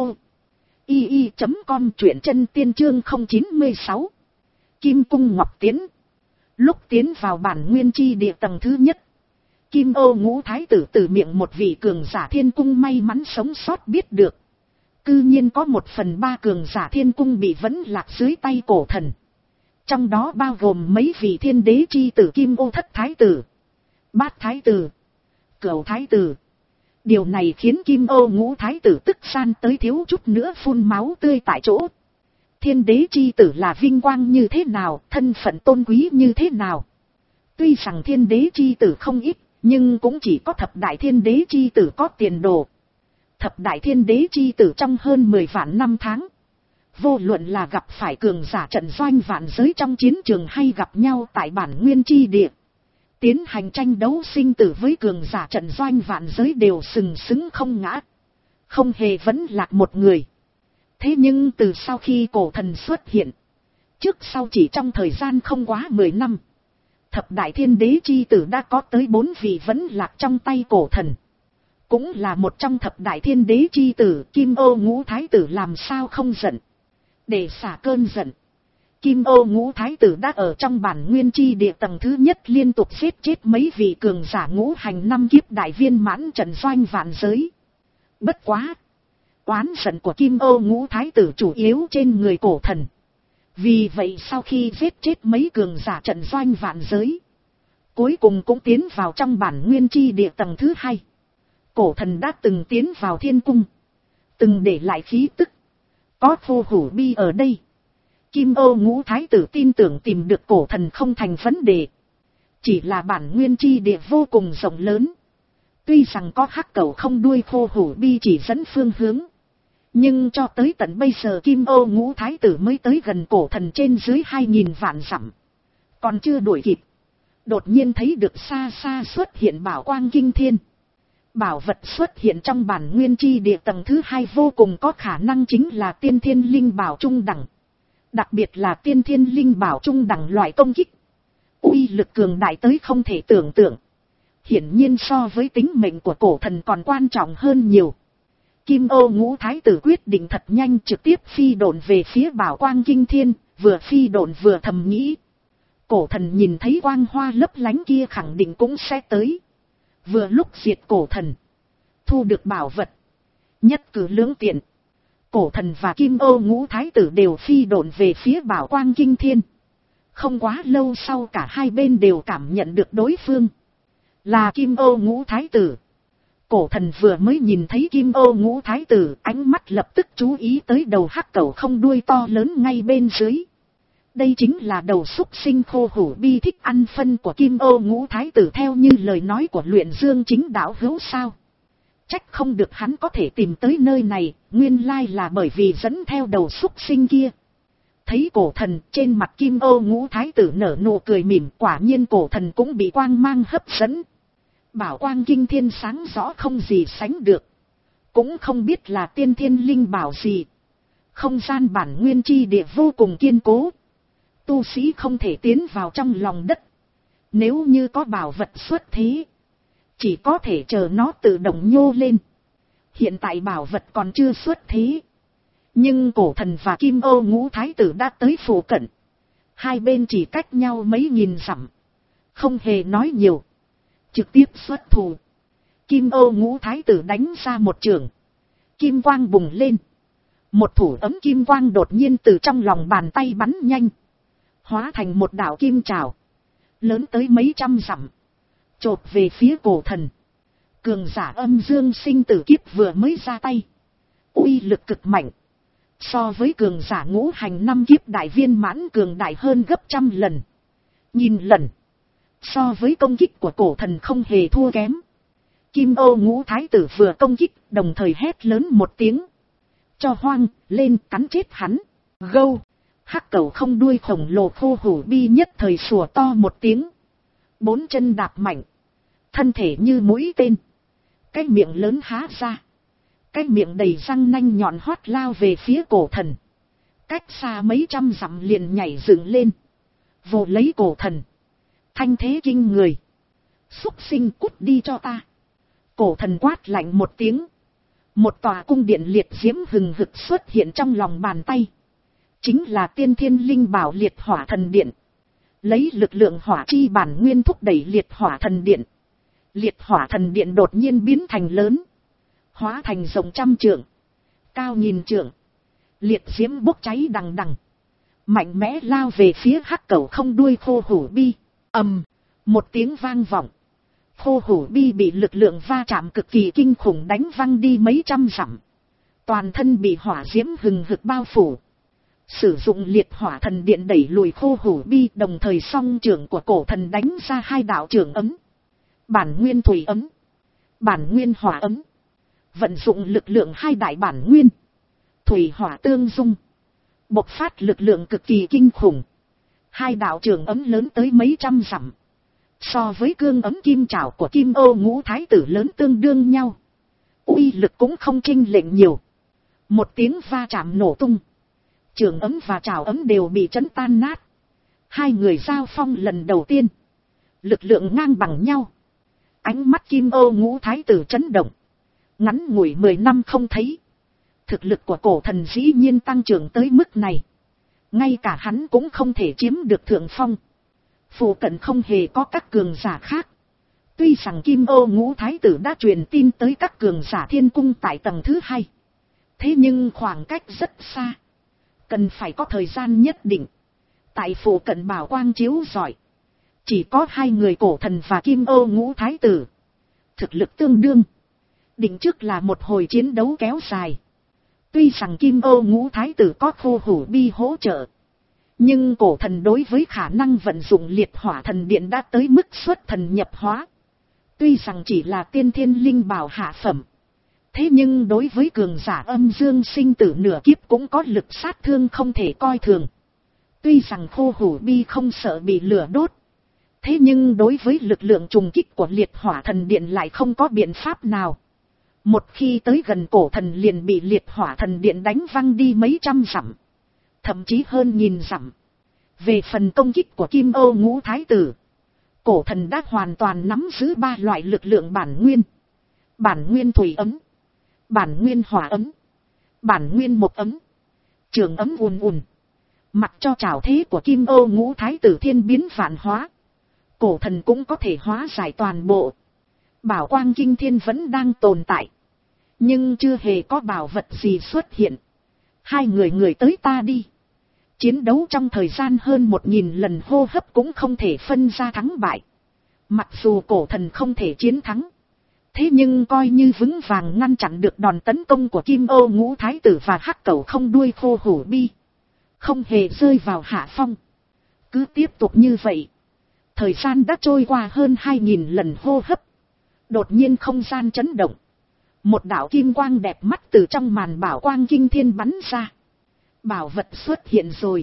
i i chấm com, truyện chân tiên chương không chín sáu. Kim Cung Ngọc Tiến. Lúc tiến vào bản nguyên chi địa tầng thứ nhất, Kim Ô Ngũ Thái tử từ miệng một vị cường giả thiên cung may mắn sống sót biết được. Cư nhiên có một phần ba cường giả thiên cung bị vẫn lạc dưới tay cổ thần. Trong đó bao gồm mấy vị thiên đế chi tử Kim Ô Thất Thái tử, Bát Thái tử, Cửu Thái tử. Điều này khiến Kim Ô Ngũ Thái tử tức san tới thiếu chút nữa phun máu tươi tại chỗ. Thiên đế chi tử là vinh quang như thế nào, thân phận tôn quý như thế nào. Tuy rằng thiên đế chi tử không ít, nhưng cũng chỉ có thập đại thiên đế chi tử có tiền đồ. Thập đại thiên đế chi tử trong hơn mười vạn năm tháng. Vô luận là gặp phải cường giả trận doanh vạn giới trong chiến trường hay gặp nhau tại bản nguyên chi địa. Tiến hành tranh đấu sinh tử với cường giả trận doanh vạn giới đều sừng sững không ngã. Không hề vẫn lạc một người. Thế nhưng từ sau khi cổ thần xuất hiện, trước sau chỉ trong thời gian không quá mười năm, thập đại thiên đế chi tử đã có tới bốn vị vẫn lạc trong tay cổ thần. Cũng là một trong thập đại thiên đế chi tử, Kim Ô Ngũ Thái tử làm sao không giận. Để xả cơn giận, Kim Ô ngũ thái tử đã ở trong bản nguyên chi địa tầng thứ nhất liên tục giết chết mấy vị cường giả ngũ hành năm kiếp đại viên mãn trận doanh vạn giới. Bất quá, oán giận của Kim Ô ngũ thái tử chủ yếu trên người cổ thần. Vì vậy sau khi giết chết mấy cường giả trận doanh vạn giới, cuối cùng cũng tiến vào trong bản nguyên chi địa tầng thứ hai. Cổ thần đã từng tiến vào thiên cung, từng để lại khí tức. Có Phù Hủ Bi ở đây, Kim Ô ngũ thái tử tin tưởng tìm được cổ thần không thành vấn đề. Chỉ là bản nguyên chi địa vô cùng rộng lớn. Tuy rằng có hắc cẩu không đuôi Phù Hủ Bi chỉ dẫn phương hướng, nhưng cho tới tận bây giờ Kim Ô ngũ thái tử mới tới gần cổ thần trên dưới hai nghìn vạn dặm. Còn chưa đuổi kịp, đột nhiên thấy được xa xa xuất hiện bảo quang kinh thiên. Bảo vật xuất hiện trong bản nguyên chi địa tầng thứ hai vô cùng có khả năng chính là tiên thiên linh bảo trung đẳng. Đặc biệt là tiên thiên linh bảo trung đẳng loại công kích. Uy lực cường đại tới không thể tưởng tượng. Hiển nhiên so với tính mệnh của cổ thần còn quan trọng hơn nhiều. Kim Ô ngũ thái tử quyết định thật nhanh trực tiếp phi độn về phía bảo quang kinh thiên, vừa phi độn vừa thầm nghĩ. Cổ thần nhìn thấy quang hoa lấp lánh kia khẳng định cũng sẽ tới. Vừa lúc diệt cổ thần, thu được bảo vật, nhất cử lưỡng tiện. Cổ thần và Kim Ô ngũ thái tử đều phi độn về phía bảo quang kinh thiên. Không quá lâu sau cả hai bên đều cảm nhận được đối phương là Kim Ô ngũ thái tử. Cổ thần vừa mới nhìn thấy Kim Ô ngũ thái tử, ánh mắt lập tức chú ý tới đầu hắc cẩu không đuôi to lớn ngay bên dưới. Đây chính là đầu súc sinh Phù Hủ Bi thích ăn phân của Kim Ô ngũ thái tử theo như lời nói của Luyện Dương chính đạo hữu sao. Trách không được hắn có thể tìm tới nơi này, nguyên lai là bởi vì dẫn theo đầu súc sinh kia. Thấy cổ thần, trên mặt Kim Ô ngũ thái tử nở nụ cười mỉm, quả nhiên cổ thần cũng bị quang mang hấp dẫn. Bảo quang kinh thiên sáng rõ không gì sánh được. Cũng không biết là tiên thiên linh bảo gì. Không gian bản nguyên chi địa vô cùng kiên cố. Tu sĩ không thể tiến vào trong lòng đất. Nếu như có bảo vật xuất thế, chỉ có thể chờ nó tự động nhô lên. Hiện tại bảo vật còn chưa xuất thế. Nhưng cổ thần và Kim Ô ngũ thái tử đã tới phủ cận. Hai bên chỉ cách nhau mấy nghìn dặm. Không hề nói nhiều. Trực tiếp xuất thủ. Kim Ô ngũ thái tử đánh ra một trường. Kim quang bùng lên. Một thủ ấm kim quang đột nhiên từ trong lòng bàn tay bắn nhanh. Hóa thành một đạo kim trảo. Lớn tới mấy trăm dặm. Chộp về phía cổ thần. Cường giả âm dương sinh tử kiếp vừa mới ra tay. Uy lực cực mạnh. So với cường giả ngũ hành năm kiếp đại viên mãn cường đại hơn gấp trăm lần. Nhìn lần. So với công kích của cổ thần không hề thua kém. Kim Ô ngũ thái tử vừa công kích, đồng thời hét lớn một tiếng. Cho hoang, lên cắn chết hắn. Gâu. Hắc cẩu không đuôi khổng lồ Phù Hủ Bi nhất thời sủa to một tiếng. Bốn chân đạp mạnh. Thân thể như mũi tên. Cái miệng lớn há ra. Cái miệng đầy răng nanh nhọn hoắt lao về phía cổ thần. Cách xa mấy trăm dặm liền nhảy dựng lên. Vồ lấy cổ thần. Thanh thế kinh người. Xúc sinh cút đi cho ta. Cổ thần quát lạnh một tiếng. Một tòa cung điện liệt diễm hừng hực xuất hiện trong lòng bàn tay. Chính là tiên thiên linh bảo liệt hỏa thần điện. Lấy lực lượng hỏa chi bản nguyên thúc đẩy liệt hỏa thần điện. Liệt hỏa thần điện đột nhiên biến thành lớn. Hóa thành rộng trăm trượng. Cao nghìn trượng. Liệt diễm bốc cháy đằng đằng. Mạnh mẽ lao về phía hắc cẩu không đuôi Phù Hủ Bi. Ầm, một tiếng vang vọng. Phù Hủ Bi bị lực lượng va chạm cực kỳ kinh khủng đánh văng đi mấy trăm dặm. Toàn thân bị hỏa diễm hừng hực bao phủ. Sử dụng liệt hỏa thần điện đẩy lùi Phù Hủ Bi, đồng thời song trưởng của cổ thần đánh ra hai đạo trưởng ấm. Bản nguyên thủy ấm. Bản nguyên hỏa ấm. Vận dụng lực lượng hai đại bản nguyên. Thủy hỏa tương dung. Bộc phát lực lượng cực kỳ kinh khủng. Hai đạo trưởng ấm lớn tới mấy trăm dặm. So với cương ấm kim trảo của Kim Ô ngũ thái tử lớn tương đương nhau. Uy lực cũng không chênh lệch nhiều. Một tiếng va chạm nổ tung. Trưởng ấm và trảo ấm đều bị chấn tan nát. Hai người giao phong lần đầu tiên. Lực lượng ngang bằng nhau. Ánh mắt Kim Ô ngũ thái tử chấn động. Ngắn ngủi mười năm không thấy. Thực lực của cổ thần dĩ nhiên tăng trưởng tới mức này. Ngay cả hắn cũng không thể chiếm được thượng phong. Phụ cận không hề có các cường giả khác. Tuy rằng Kim Ô Ngũ Thái tử đã truyền tin tới các cường giả thiên cung tại tầng thứ hai. Thế nhưng khoảng cách rất xa. Cần phải có thời gian nhất định. Tại phụ cận bảo quang chiếu rọi. Chỉ có hai người Cổ Thần và Kim Ô Ngũ Thái tử. Thực lực tương đương. Định trước là một hồi chiến đấu kéo dài. Tuy rằng Kim Ô Ngũ Thái tử có Khô Hủ Bi hỗ trợ. Nhưng Cổ Thần đối với khả năng vận dụng liệt hỏa thần điện đã tới mức xuất thần nhập hóa. Tuy rằng chỉ là tiên thiên linh bảo hạ phẩm. Thế nhưng đối với cường giả âm dương sinh tử nửa kiếp cũng có lực sát thương không thể coi thường. Tuy rằng Khô Hủ Bi không sợ bị lửa đốt. Thế nhưng đối với lực lượng trùng kích của liệt hỏa thần điện lại không có biện pháp nào. Một khi tới gần Cổ Thần liền bị liệt hỏa thần điện đánh văng đi mấy trăm dặm. Thậm chí hơn nghìn dặm. Về phần công kích của Kim Ô Ngũ Thái tử. Cổ Thần đã hoàn toàn nắm giữ ba loại lực lượng bản nguyên. Bản nguyên thủy ấm. Bản nguyên hỏa ấm. Bản nguyên mộc ấm. Trường ấm ùn ùn. Mặc cho trảo thế của Kim Ô Ngũ Thái tử thiên biến vạn hóa. Cổ Thần cũng có thể hóa giải toàn bộ. Bảo quang kinh thiên vẫn đang tồn tại. Nhưng chưa hề có bảo vật gì xuất hiện. Hai người người tới ta đi. Chiến đấu trong thời gian hơn một nghìn lần hô hấp cũng không thể phân ra thắng bại. Mặc dù Cổ Thần không thể chiến thắng. Thế nhưng coi như vững vàng ngăn chặn được đòn tấn công của Kim Ô Ngũ Thái tử và Hắc Cẩu không đuôi Khô Hủ Bi. Không hề rơi vào hạ phong. Cứ tiếp tục như vậy. Thời gian đã trôi qua hơn hai nghìn lần hô hấp. Đột nhiên không gian chấn động. Một đạo kim quang đẹp mắt từ trong màn bảo quang kinh thiên bắn ra. Bảo vật xuất hiện rồi.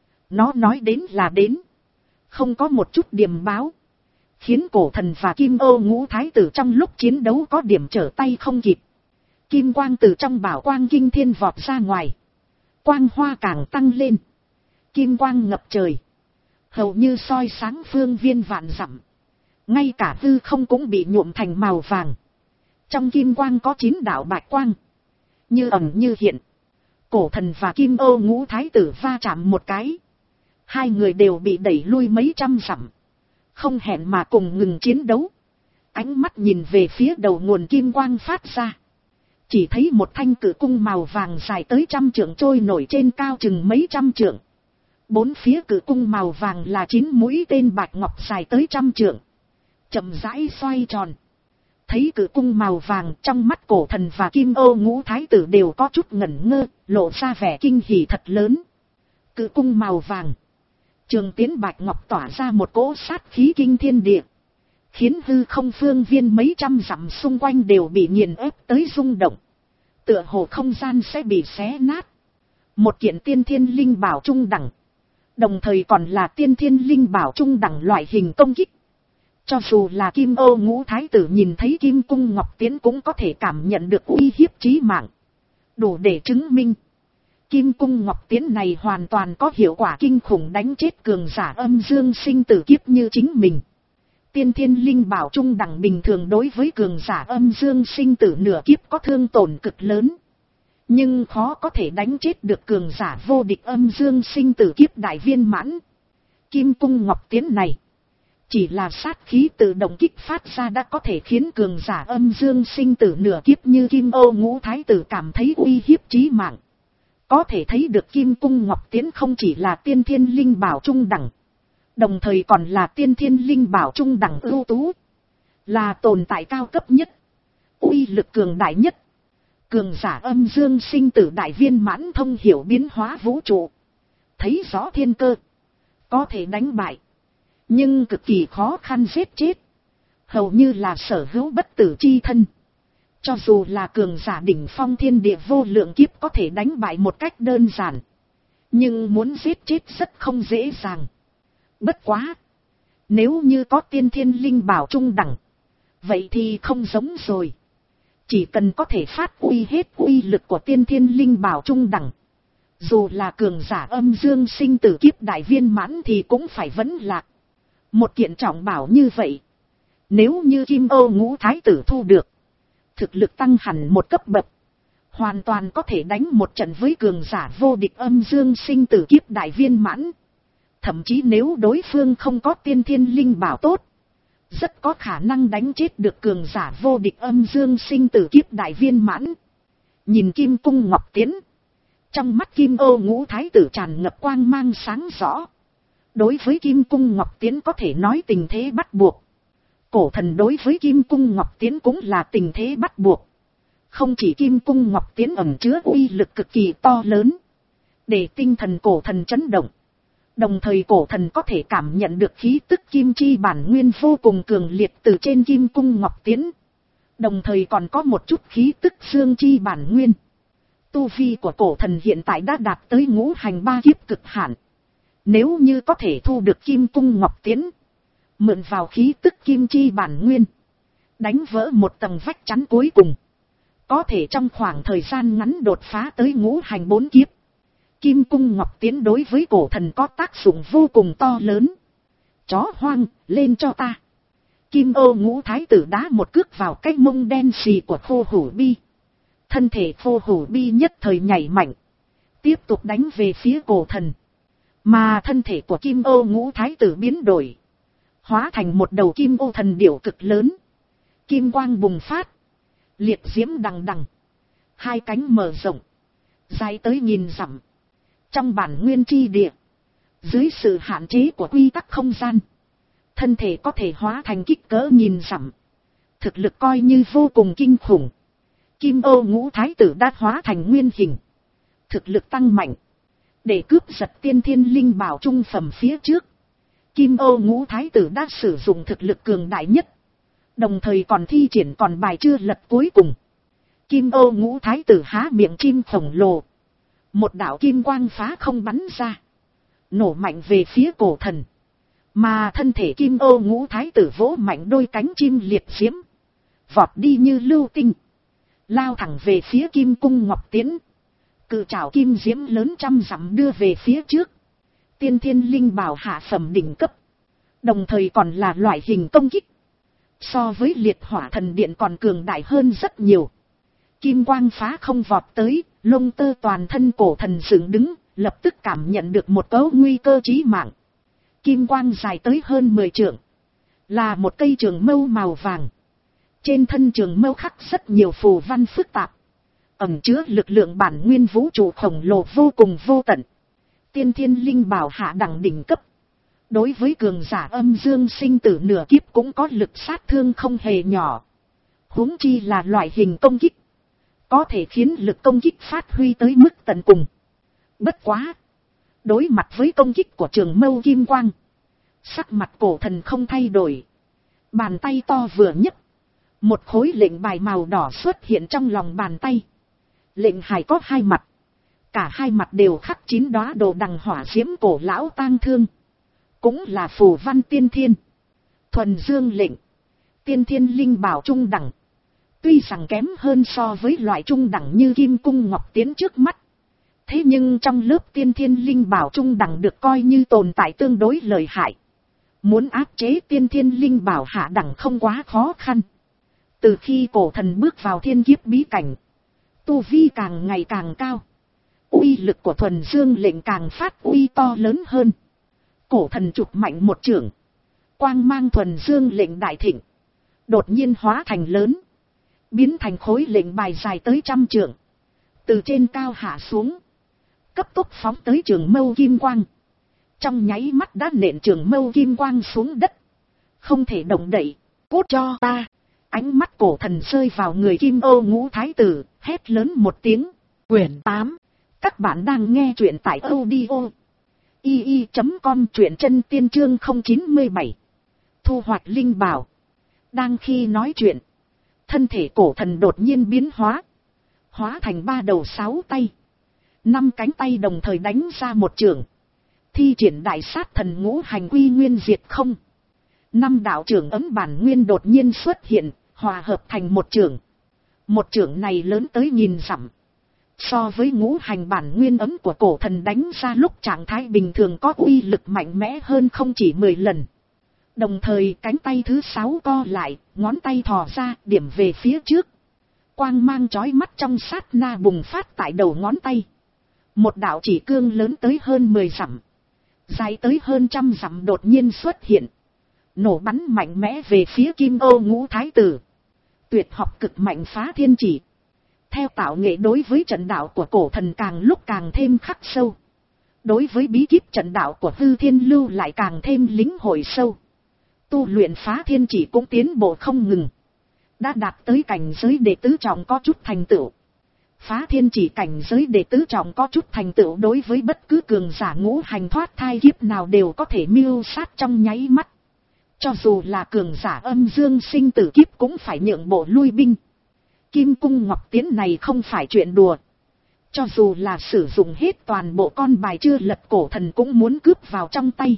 Nó nói đến là đến. Không có một chút điểm báo. Khiến Cổ Thần và Kim Ô Ngũ Thái tử trong lúc chiến đấu có điểm trở tay không kịp. Kim quang từ trong bảo quang kinh thiên vọt ra ngoài. Quang hoa càng tăng lên. Kim quang ngập trời. Hầu như soi sáng phương viên vạn dặm. Ngay cả hư không cũng bị nhuộm thành màu vàng. Trong kim quang có chín đạo bạch quang. Như ẩn như hiện. Cổ Thần và Kim Ô Ngũ Thái tử va chạm một cái. Hai người đều bị đẩy lui mấy trăm dặm. Không hẹn mà cùng ngừng chiến đấu. Ánh mắt nhìn về phía đầu nguồn kim quang phát ra. Chỉ thấy một thanh cử cung màu vàng dài tới trăm trượng trôi nổi trên cao chừng mấy trăm trượng. Bốn phía cử cung màu vàng là chín mũi tên bạch ngọc dài tới trăm trượng. Chậm rãi xoay tròn. Thấy cử cung màu vàng, trong mắt Cổ Thần và Kim Ô Ngũ Thái tử đều có chút ngẩn ngơ, lộ ra vẻ kinh hỉ thật lớn. Cử cung màu vàng. Trường tiến bạch ngọc tỏa ra một cỗ sát khí kinh thiên địa. Khiến hư không phương viên mấy trăm dặm xung quanh đều bị nghiền ép tới rung động. Tựa hồ không gian sẽ bị xé nát. Một kiện tiên thiên linh bảo trung đẳng. Đồng thời còn là tiên thiên linh bảo trung đẳng loại hình công kích. Cho dù là Kim Ô Ngũ Thái tử nhìn thấy Kim Cung Ngọc Tiễn cũng có thể cảm nhận được uy hiếp chí mạng. Đủ để chứng minh. Kim Cung Ngọc Tiễn này hoàn toàn có hiệu quả kinh khủng đánh chết cường giả âm dương sinh tử kiếp như chính mình. Tiên thiên linh bảo trung đẳng bình thường đối với cường giả âm dương sinh tử nửa kiếp có thương tổn cực lớn. Nhưng khó có thể đánh chết được cường giả vô địch âm dương sinh tử kiếp đại viên mãn. Kim Cung Ngọc Tiễn này. Chỉ là sát khí tự động kích phát ra đã có thể khiến cường giả âm dương sinh tử nửa kiếp như Kim Ô Ngũ Thái tử cảm thấy uy hiếp chí mạng. Có thể thấy được Kim Cung Ngọc Tiễn không chỉ là tiên thiên linh bảo trung đẳng. Đồng thời còn là tiên thiên linh bảo trung đẳng ưu tú. Là tồn tại cao cấp nhất. Uy lực cường đại nhất. Cường giả âm dương sinh tử đại viên mãn thông hiểu biến hóa vũ trụ. Thấy rõ thiên cơ. Có thể đánh bại. Nhưng cực kỳ khó khăn giết chết. Hầu như là sở hữu bất tử chi thân. Cho dù là cường giả đỉnh phong thiên địa vô lượng kiếp có thể đánh bại một cách đơn giản. Nhưng muốn giết chết rất không dễ dàng. Bất quá. Nếu như có tiên thiên linh bảo trung đẳng. Vậy thì không giống rồi. Chỉ cần có thể phát uy hết uy lực của tiên thiên linh bảo trung đẳng. Dù là cường giả âm dương sinh tử kiếp đại viên mãn thì cũng phải vẫn lạc. Một kiện trọng bảo như vậy. Nếu như Kim Ô Ngũ Thái tử thu được. Thực lực tăng hẳn một cấp bậc. hoàn toàn có thể đánh một trận với cường giả vô địch âm dương sinh tử kiếp đại viên mãn. Thậm chí nếu đối phương không có tiên thiên linh bảo tốt, rất có khả năng đánh chết được cường giả vô địch âm dương sinh tử kiếp đại viên mãn. Nhìn Kim Cung Ngọc Tiến, trong mắt Kim Ô Ngũ Thái tử tràn ngập quang mang sáng rõ. Đối với Kim Cung Ngọc Tiến có thể nói tình thế bắt buộc. Cổ thần đối với Kim Cung Ngọc Tiến cũng là tình thế bắt buộc. Không chỉ Kim Cung Ngọc Tiến ẩn chứa uy lực cực kỳ to lớn, để tinh thần cổ thần chấn động. Đồng thời cổ thần có thể cảm nhận được khí tức kim chi bản nguyên vô cùng cường liệt từ trên Kim Cung Ngọc Tiến. Đồng thời còn có một chút khí tức dương chi bản nguyên. Tu vi của cổ thần hiện tại đã đạt tới ngũ hành ba kiếp cực hạn. Nếu như có thể thu được Kim Cung Ngọc Tiến, mượn vào khí tức kim chi bản nguyên, đánh vỡ một tầng vách chắn cuối cùng, có thể trong khoảng thời gian ngắn đột phá tới ngũ hành bốn kiếp. Kim Cung Ngọc Tiến đối với cổ thần có tác dụng vô cùng to lớn. Chó hoang, lên cho ta. Kim Ô Ngũ Thái tử đá một cước vào cái mông đen xì của Khô Hủ Bi. Thân thể Khô Hủ Bi nhất thời nhảy mạnh, tiếp tục đánh về phía cổ thần. Mà thân thể của Kim Ô Ngũ Thái tử biến đổi, hóa thành một đầu kim ô thần điểu cực lớn. Kim quang bùng phát, liệt diễm đằng đằng, hai cánh mở rộng, dài tới nghìn dặm. Trong bản nguyên chi địa, dưới sự hạn chế của quy tắc không gian, thân thể có thể hóa thành kích cỡ nghìn dặm. Thực lực coi như vô cùng kinh khủng. Kim Ô Ngũ Thái tử đã hóa thành nguyên hình, thực lực tăng mạnh. Để cướp giật tiên thiên linh bảo trung phẩm phía trước, Kim Ô Ngũ Thái tử đã sử dụng thực lực cường đại nhất. Đồng thời còn thi triển còn bài chưa lật cuối cùng. Kim Ô Ngũ Thái tử há miệng chim khổng lồ, một đạo kim quang phá không bắn ra, nổ mạnh về phía cổ thần. Mà thân thể Kim Ô Ngũ Thái tử vỗ mạnh đôi cánh chim liệt diễm, vọt đi như lưu tinh, lao thẳng về phía Kim Cung Ngọc Tiến. Cự trảo kim diễm lớn trăm dặm đưa về phía trước. Tiên thiên linh bảo hạ phẩm đỉnh cấp, đồng thời còn là loại hình công kích, so với liệt hỏa thần điện còn cường đại hơn rất nhiều. Kim quang phá không vọt tới, lông tơ toàn thân cổ thần dựng đứng, lập tức cảm nhận được một cấu nguy cơ chí mạng. Kim quang dài tới hơn mười trượng, là một cây trường mâu màu vàng. Trên thân trường mâu khắc rất nhiều phù văn phức tạp, ẩn chứa lực lượng bản nguyên vũ trụ khổng lồ vô cùng vô tận. Tiên thiên linh bảo hạ đẳng đỉnh cấp, đối với cường giả âm dương sinh tử nửa kiếp cũng có lực sát thương không hề nhỏ. Huống chi là loại hình công kích, có thể khiến lực công kích phát huy tới mức tận cùng. Bất quá, đối mặt với công kích của trường mâu kim quang, sắc mặt cổ thần không thay đổi. Bàn tay to vừa nhấc, một khối lệnh bài màu đỏ xuất hiện trong lòng bàn tay. Lệnh hài có hai mặt, cả hai mặt đều khắc chín đóa đồ đằng hỏa diễm cổ lão tang thương, cũng là phù văn tiên thiên. Thuần dương lệnh, tiên thiên linh bảo trung đẳng, tuy rằng kém hơn so với loại trung đẳng như Kim Cung Ngọc Tiến trước mắt, thế nhưng trong lớp tiên thiên linh bảo trung đẳng được coi như tồn tại tương đối lợi hại. Muốn áp chế tiên thiên linh bảo hạ đẳng không quá khó khăn. Từ khi cổ thần bước vào thiên kiếp bí cảnh, tu vi càng ngày càng cao, uy lực của thuần dương lệnh càng phát uy to lớn hơn. Cổ thần chụp mạnh một chưởng, quang mang thuần dương lệnh đại thịnh, đột nhiên hóa thành lớn, biến thành khối lệnh bài dài tới trăm trượng, từ trên cao hạ xuống, cấp tốc phóng tới trường mâu kim quang. Trong nháy mắt đã nện trường mâu kim quang xuống đất, không thể động đậy. Cút cho ta! Ánh mắt cổ thần rơi vào người Kim Ô Ngũ Thái tử, hét lớn một tiếng. Quyển tám. Các bạn đang nghe truyện tại audio i i chấm com, truyện chân tiên chương không chín bảy. Thu hoạch linh bảo. Đang khi nói chuyện, thân thể cổ thần đột nhiên biến hóa, hóa thành ba đầu sáu tay, năm cánh tay đồng thời đánh ra một chưởng, thi triển đại sát thần ngũ hành quy nguyên diệt không. Năm đạo chưởng ấm bản nguyên đột nhiên xuất hiện, hòa hợp thành một chưởng. Một chưởng này lớn tới nghìn dặm, so với ngũ hành bản nguyên ấm của cổ thần đánh ra lúc trạng thái bình thường có uy lực mạnh mẽ hơn không chỉ mười lần. Đồng thời cánh tay thứ sáu co lại, ngón tay thò ra điểm về phía trước. Quang mang chói mắt trong sát na bùng phát tại đầu ngón tay. Một đạo chỉ cương lớn tới hơn mười dặm, dài tới hơn trăm dặm đột nhiên xuất hiện, nổ bắn mạnh mẽ về phía Kim Ô Ngũ Thái Tử. Tuyệt học cực mạnh phá thiên chỉ. Theo tạo nghệ đối với trận đạo của cổ thần càng lúc càng thêm khắc sâu. Đối với bí kíp trận đạo của Hư Thiên Lưu lại càng thêm lĩnh hội sâu. Tu luyện phá thiên chỉ cũng tiến bộ không ngừng. Đã đạt tới cảnh giới đệ tứ trọng có chút thành tựu. Phá thiên chỉ cảnh giới đệ tứ trọng có chút thành tựu đối với bất cứ cường giả ngũ hành thoát thai kiếp nào đều có thể mưu sát trong nháy mắt. Cho dù là cường giả âm dương sinh tử kiếp cũng phải nhượng bộ lui binh. Kim cung ngọc tiến này không phải chuyện đùa. Cho dù là sử dụng hết toàn bộ con bài chưa lật cổ thần cũng muốn cướp vào trong tay.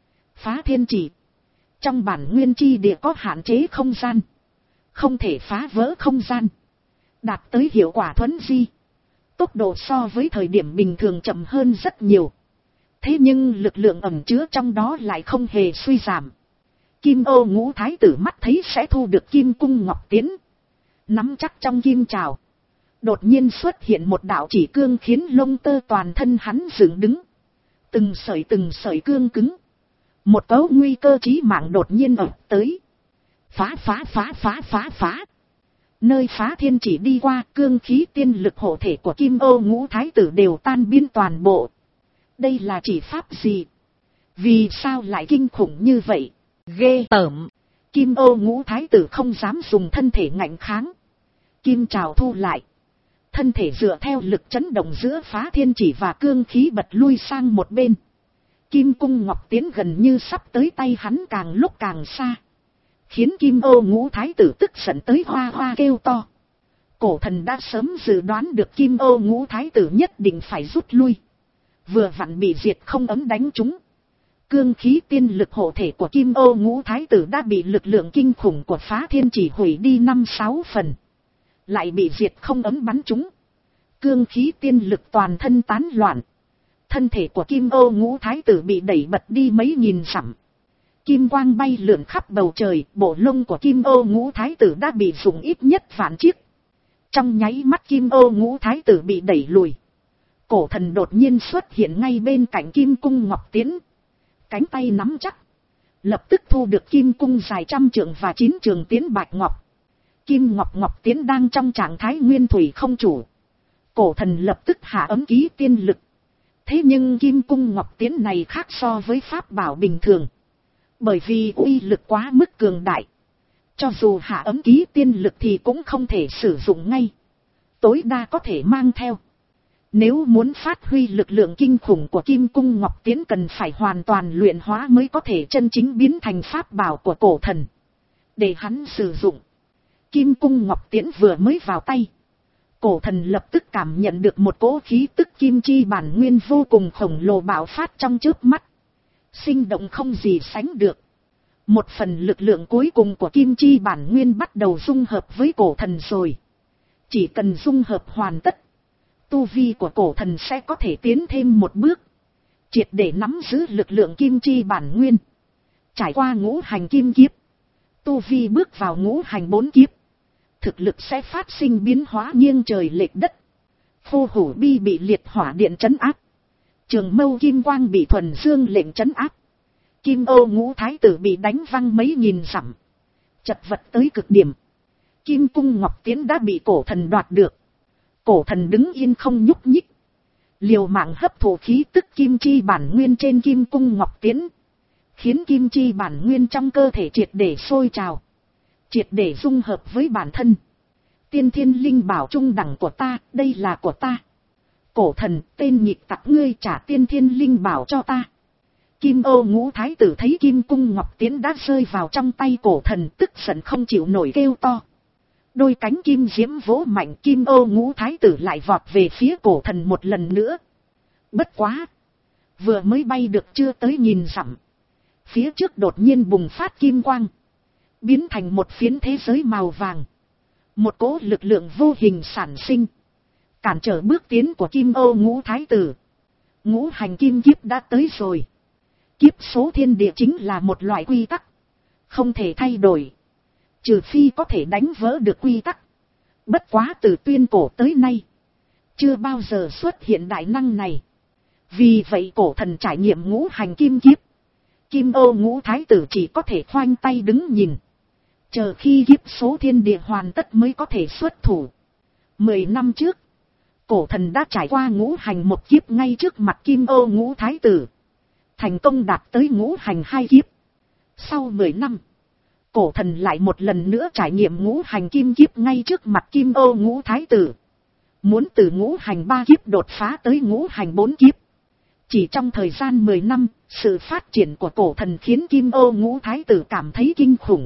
Phá thiên chỉ. Trong bản nguyên chi địa có hạn chế không gian. Không thể phá vỡ không gian. Đạt tới hiệu quả thuấn di. Tốc độ so với thời điểm bình thường chậm hơn rất nhiều. Thế nhưng lực lượng ẩn chứa trong đó lại không hề suy giảm. Kim Ô Ngũ Thái Tử mắt thấy sẽ thu được kim cung ngọc tiến. Nắm chắc trong kim trào. Đột nhiên xuất hiện một đạo chỉ cương khiến lông tơ toàn thân hắn dựng đứng. Từng sợi từng sợi cương cứng. Một cấu nguy cơ chí mạng đột nhiên ập tới. Phá phá phá phá phá phá. Nơi phá thiên chỉ đi qua, cương khí tiên lực hộ thể của Kim Ô Ngũ Thái Tử đều tan biến toàn bộ. Đây là chỉ pháp gì? Vì sao lại kinh khủng như vậy? Ghê tởm. Kim Ô Ngũ Thái Tử không dám dùng thân thể ngạnh kháng. Kim trào thu lại. Thân thể dựa theo lực chấn động giữa phá thiên chỉ và cương khí bật lui sang một bên. Kim cung ngọc tiến gần như sắp tới tay hắn càng lúc càng xa. Khiến Kim Ô Ngũ Thái Tử tức giận tới hoa hoa kêu to. Cổ thần đã sớm dự đoán được Kim Ô Ngũ Thái Tử nhất định phải rút lui. Vừa vặn bị diệt không ấm đánh trúng. Cương khí tiên lực hộ thể của Kim Ô Ngũ Thái Tử đã bị lực lượng kinh khủng của phá thiên chỉ hủy đi năm sáu phần. Lại bị diệt không ấm bắn trúng. Cương khí tiên lực toàn thân tán loạn. Thân thể của Kim Ô Ngũ Thái Tử bị đẩy bật đi mấy nghìn dặm. Kim quang bay lượn khắp bầu trời, bộ lông của Kim Ô Ngũ Thái Tử đã bị rụng ít nhất vạn chiếc. Trong nháy mắt Kim Ô Ngũ Thái Tử bị đẩy lùi. Cổ thần đột nhiên xuất hiện ngay bên cạnh Kim cung ngọc tiến. Cánh tay nắm chắc. Lập tức thu được kim cung dài trăm trượng và chín trường tiến bạch ngọc. Kim ngọc ngọc tiến đang trong trạng thái nguyên thủy không chủ. Cổ thần lập tức hạ ấm ký tiên lực. Thế nhưng kim cung ngọc tiến này khác so với pháp bảo bình thường. Bởi vì uy lực quá mức cường đại. Cho dù hạ ấm ký tiên lực thì cũng không thể sử dụng ngay. Tối đa có thể mang theo. Nếu muốn phát huy lực lượng kinh khủng của kim cung ngọc tiến cần phải hoàn toàn luyện hóa mới có thể chân chính biến thành pháp bảo của cổ thần. Để hắn sử dụng. Kim cung ngọc tiến vừa mới vào tay. Cổ thần lập tức cảm nhận được một cỗ khí tức kim chi bản nguyên vô cùng khổng lồ bạo phát trong chớp mắt. Sinh động không gì sánh được. Một phần lực lượng cuối cùng của kim chi bản nguyên bắt đầu dung hợp với cổ thần rồi. Chỉ cần dung hợp hoàn tất. Tu vi của cổ thần sẽ có thể tiến thêm một bước. Triệt để nắm giữ lực lượng kim chi bản nguyên. Trải qua ngũ hành kim kiếp. Tu vi bước vào ngũ hành bốn kiếp. Thực lực sẽ phát sinh biến hóa nghiêng trời lệch đất. Phô hủ bi bị liệt hỏa điện trấn áp. Trường mâu kim quang bị thuần dương lệnh trấn áp. Kim Ô Ngũ Thái Tử bị đánh văng mấy nghìn dặm. Chật vật tới cực điểm. Kim cung ngọc tiến đã bị cổ thần đoạt được. Cổ thần đứng yên không nhúc nhích. Liều mạng hấp thụ khí tức kim chi bản nguyên trên kim cung ngọc tiến. Khiến kim chi bản nguyên trong cơ thể triệt để sôi trào. Triệt để dung hợp với bản thân. Tiên thiên linh bảo trung đẳng của ta, đây là của ta. Cổ thần, tên nhịp tặc ngươi trả tiên thiên linh bảo cho ta. Kim Ô Ngũ Thái Tử thấy kim cung ngọc tiến đã rơi vào trong tay cổ thần, tức giận không chịu nổi kêu to. Đôi cánh kim diễm vỗ mạnh, Kim Ô Ngũ Thái Tử lại vọt về phía cổ thần một lần nữa. Bất quá. Vừa mới bay được chưa tới nghìn dặm. Phía trước đột nhiên bùng phát kim quang. Biến thành một phiến thế giới màu vàng. Một cỗ lực lượng vô hình sản sinh. Cản trở bước tiến của Kim Ô Ngũ Thái Tử. Ngũ hành kim kiếp đã tới rồi. Kiếp số thiên địa chính là một loại quy tắc. Không thể thay đổi. Trừ phi có thể đánh vỡ được quy tắc. Bất quá từ tuyên cổ tới nay, chưa bao giờ xuất hiện đại năng này. Vì vậy cổ thần trải nghiệm ngũ hành kim kiếp. Kim Ô Ngũ Thái Tử chỉ có thể khoanh tay đứng nhìn. Chờ khi kiếp số thiên địa hoàn tất mới có thể xuất thủ. Mười năm trước, cổ thần đã trải qua ngũ hành một kiếp ngay trước mặt Kim Ô Ngũ Thái Tử. Thành công đạt tới ngũ hành hai kiếp. Sau mười năm, cổ thần lại một lần nữa trải nghiệm ngũ hành kim kiếp ngay trước mặt Kim Ô Ngũ Thái Tử. Muốn từ ngũ hành ba kiếp đột phá tới ngũ hành bốn kiếp. Chỉ trong thời gian mười năm, sự phát triển của cổ thần khiến Kim Ô Ngũ Thái Tử cảm thấy kinh khủng.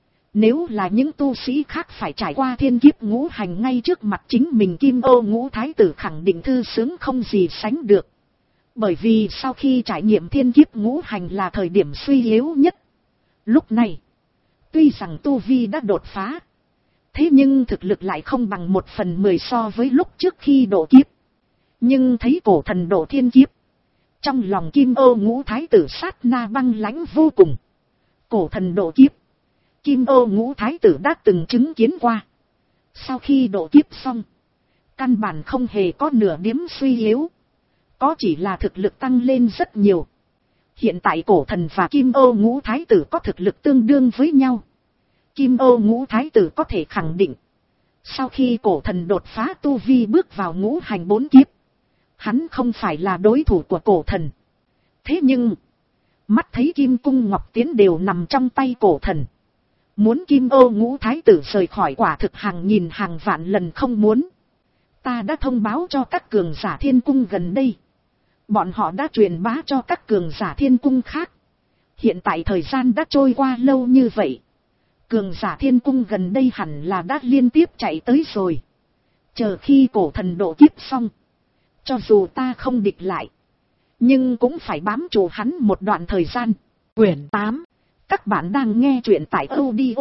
Nếu là những tu sĩ khác phải trải qua thiên kiếp ngũ hành ngay trước mặt chính mình, Kim Ô Ngũ Thái Tử khẳng định thư sướng không gì sánh được. Bởi vì sau khi trải nghiệm thiên kiếp ngũ hành là thời điểm suy yếu nhất. Lúc này, tuy rằng tu vi đã đột phá, thế nhưng thực lực lại không bằng một phần mười so với lúc trước khi độ kiếp. Nhưng thấy cổ thần độ thiên kiếp, trong lòng Kim Ô Ngũ Thái Tử sát na băng lãnh vô cùng. Cổ thần độ kiếp, Kim Ô Ngũ Thái Tử đã từng chứng kiến qua. Sau khi độ kiếp xong, căn bản không hề có nửa điểm suy yếu. Có chỉ là thực lực tăng lên rất nhiều. Hiện tại cổ thần và Kim Ô Ngũ Thái Tử có thực lực tương đương với nhau. Kim Ô Ngũ Thái Tử có thể khẳng định, sau khi cổ thần đột phá tu vi bước vào ngũ hành bốn kiếp, hắn không phải là đối thủ của cổ thần. Thế nhưng, mắt thấy Kim Cung Ngọc Tiến đều nằm trong tay cổ thần. Muốn Kim Ô Ngũ Thái Tử rời khỏi quả thực hàng nghìn hàng vạn lần không muốn. Ta đã thông báo cho các cường giả thiên cung gần đây. Bọn họ đã truyền bá cho các cường giả thiên cung khác. Hiện tại thời gian đã trôi qua lâu như vậy. Cường giả thiên cung gần đây hẳn là đã liên tiếp chạy tới rồi. Chờ khi cổ thần độ kiếp xong, cho dù ta không địch lại, nhưng cũng phải bám trụ hắn một đoạn thời gian. Quyển tám. Các bạn đang nghe truyện tại audio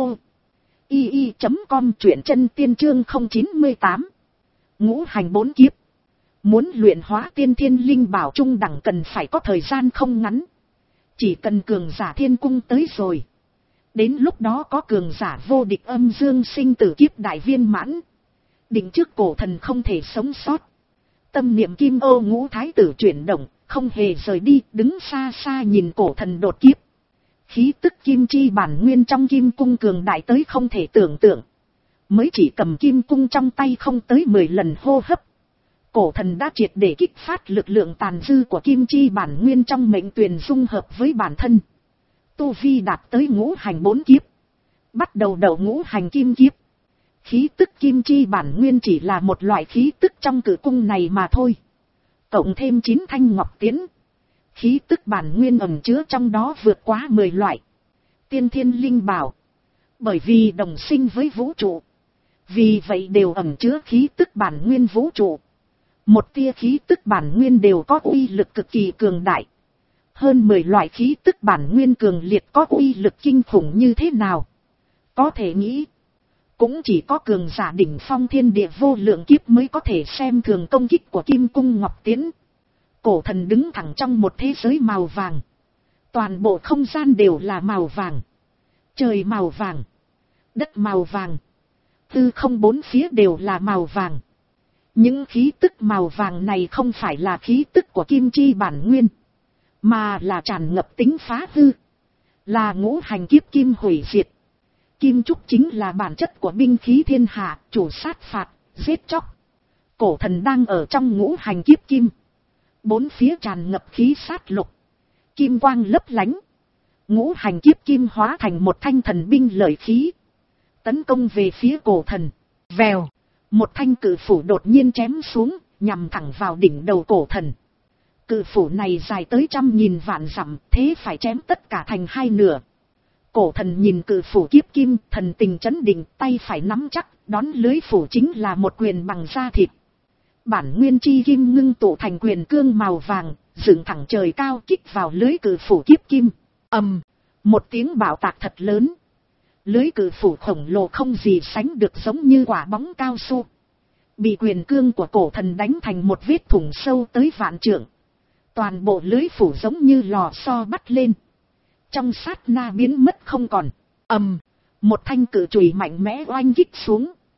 i i chấm com, truyện chân tiên chương không chín tám. Ngũ hành bốn kiếp. Muốn luyện hóa tiên thiên linh bảo trung đẳng cần phải có thời gian không ngắn. Chỉ cần cường giả thiên cung tới rồi, đến lúc đó có cường giả vô địch âm dương sinh tử kiếp đại viên mãn, định trước cổ thần không thể sống sót. Tâm niệm Kim Ô Ngũ Thái Tử chuyển động, không hề rời đi, đứng xa xa nhìn cổ thần đột kiếp. Khí tức kim chi bản nguyên trong kim cung cường đại tới không thể tưởng tượng. Mới chỉ cầm kim cung trong tay không tới mười lần hô hấp, cổ thần đã triệt để kích phát lực lượng tàn dư của kim chi bản nguyên trong mệnh tuyền dung hợp với bản thân. Tu vi đạt tới ngũ hành bốn kiếp, bắt đầu đầu ngũ hành kim kiếp. Khí tức kim chi bản nguyên chỉ là một loại khí tức trong cử cung này mà thôi. Cộng thêm chín thanh ngọc tiến, khí tức bản nguyên ẩn chứa trong đó vượt quá mười loại. Tiên thiên linh bảo, bởi vì đồng sinh với vũ trụ, vì vậy đều ẩn chứa khí tức bản nguyên vũ trụ. Một tia khí tức bản nguyên đều có uy lực cực kỳ cường đại. Hơn mười loại khí tức bản nguyên cường liệt có uy lực kinh khủng như thế nào? Có thể nghĩ, cũng chỉ có cường giả đỉnh phong thiên địa vô lượng kiếp mới có thể xem thường công kích của Kim Cung Ngọc Tiến. Cổ thần đứng thẳng trong một thế giới màu vàng. Toàn bộ không gian đều là màu vàng. Trời màu vàng, đất màu vàng, tư không bốn phía đều là màu vàng. Những khí tức màu vàng này không phải là khí tức của kim chi bản nguyên, mà là tràn ngập tính phá hư, là ngũ hành kiếp kim hủy diệt. Kim trúc chính là bản chất của binh khí thiên hạ, chủ sát phạt, giết chóc. Cổ thần đang ở trong ngũ hành kiếp kim. Bốn phía tràn ngập khí sát lục, kim quang lấp lánh. Ngũ hành kiếp kim hóa thành một thanh thần binh lợi khí, tấn công về phía cổ thần. Vèo, một thanh cự phủ đột nhiên chém xuống, nhằm thẳng vào đỉnh đầu cổ thần. Cự phủ này dài tới trăm nghìn vạn dặm, thế phải chém tất cả thành hai nửa. Cổ thần nhìn cự phủ kiếp kim, thần tình chấn định, tay phải nắm chắc, đón lưới phủ chính là một quyền bằng da thịt. Bản nguyên chi kim ngưng tụ thành quyền cương màu vàng, dựng thẳng trời cao kích vào lưới cự phủ kiếp kim. Ầm, một tiếng bạo tạc thật lớn. Lưới cự phủ khổng lồ không gì sánh được, giống như quả bóng cao su, bị quyền cương của cổ thần đánh thành một vết thủng sâu tới vạn trượng. Toàn bộ lưới phủ giống như lò xo bắt lên, trong sát na biến mất không còn. Ầm, một thanh cự chùy mạnh mẽ oanh kích xuống.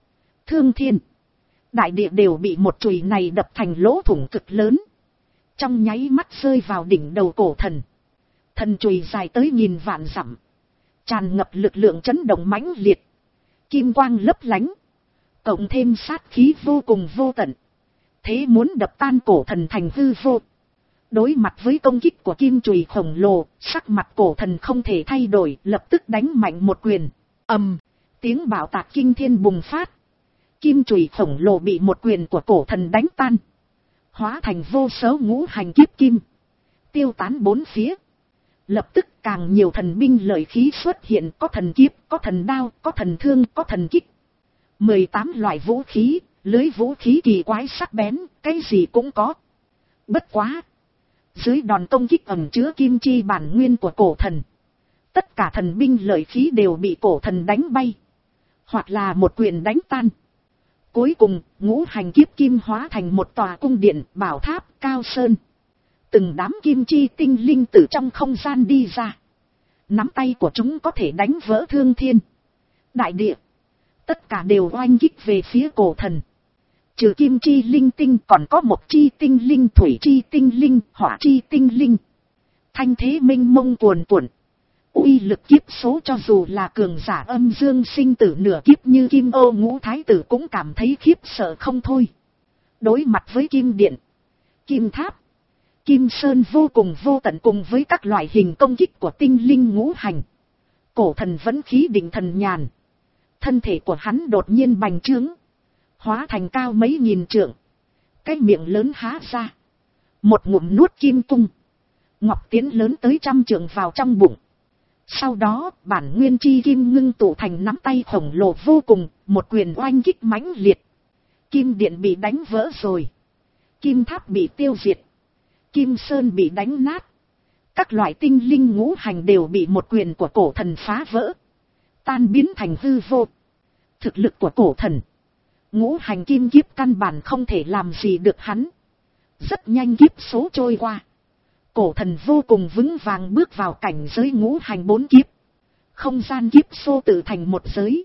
Thương thiên, đại địa đều bị một chùy này đập thành lỗ thủng cực lớn. Trong nháy mắt rơi vào đỉnh đầu cổ thần. Thần chùy dài tới nghìn vạn dặm. Tràn ngập lực lượng chấn động mãnh liệt. Kim quang lấp lánh. Cộng thêm sát khí vô cùng vô tận. Thế muốn đập tan cổ thần thành hư vô. Đối mặt với công kích của kim chùy khổng lồ, sắc mặt cổ thần không thể thay đổi, lập tức đánh mạnh một quyền. Ầm, tiếng bạo tạc kinh thiên bùng phát. Kim chùy khổng lồ bị một quyền của cổ thần đánh tan. Hóa thành vô số ngũ hành kiếp kim. Tiêu tán bốn phía. Lập tức càng nhiều thần binh lợi khí xuất hiện, có thần kiếp, có thần đao, có thần thương, có thần kích. mười tám loại vũ khí, lưới vũ khí kỳ quái sắc bén, cái gì cũng có. Bất quá. Dưới đòn công kích ẩn chứa kim chi bản nguyên của cổ thần. Tất cả thần binh lợi khí đều bị cổ thần đánh bay. Hoặc là một quyền đánh tan. Cuối cùng, ngũ hành kiếp kim hóa thành một tòa cung điện, bảo tháp, cao sơn. Từng đám kim chi tinh linh từ trong không gian đi ra. Nắm tay của chúng có thể đánh vỡ thương thiên, đại địa. Tất cả đều oanh kích về phía cổ thần. Trừ kim chi linh tinh còn có một chi tinh linh, thủy chi tinh linh, hỏa chi tinh linh. Thanh thế minh mông cuồn cuộn. Uy lực kiếp số cho dù là cường giả âm dương sinh tử nửa kiếp như Kim Ô Ngũ Thái Tử cũng cảm thấy khiếp sợ không thôi. Đối mặt với kim điện, kim tháp, kim sơn vô cùng vô tận cùng với các loại hình công kích của tinh linh ngũ hành. Cổ thần vẫn khí định thần nhàn. Thân thể của hắn đột nhiên bành trướng. Hóa thành cao mấy nghìn trượng. Cái miệng lớn há ra. Một ngụm nuốt kim cung. Ngọc tiến lớn tới trăm trượng vào trong bụng. Sau đó bản nguyên chi kim ngưng tụ thành nắm tay khổng lồ vô cùng. Một quyền oanh kích mãnh liệt. Kim điện bị đánh vỡ rồi. Kim tháp bị tiêu diệt. Kim sơn bị đánh nát. Các loại tinh linh ngũ hành đều bị một quyền của cổ thần phá vỡ. Tan biến thành hư vô. Thực lực của cổ thần. Ngũ hành kim kiếp căn bản không thể làm gì được hắn. Rất nhanh kiếp số trôi qua. Cổ thần vô cùng vững vàng bước vào cảnh giới ngũ hành bốn kiếp. Không gian kiếp số tự thành một giới.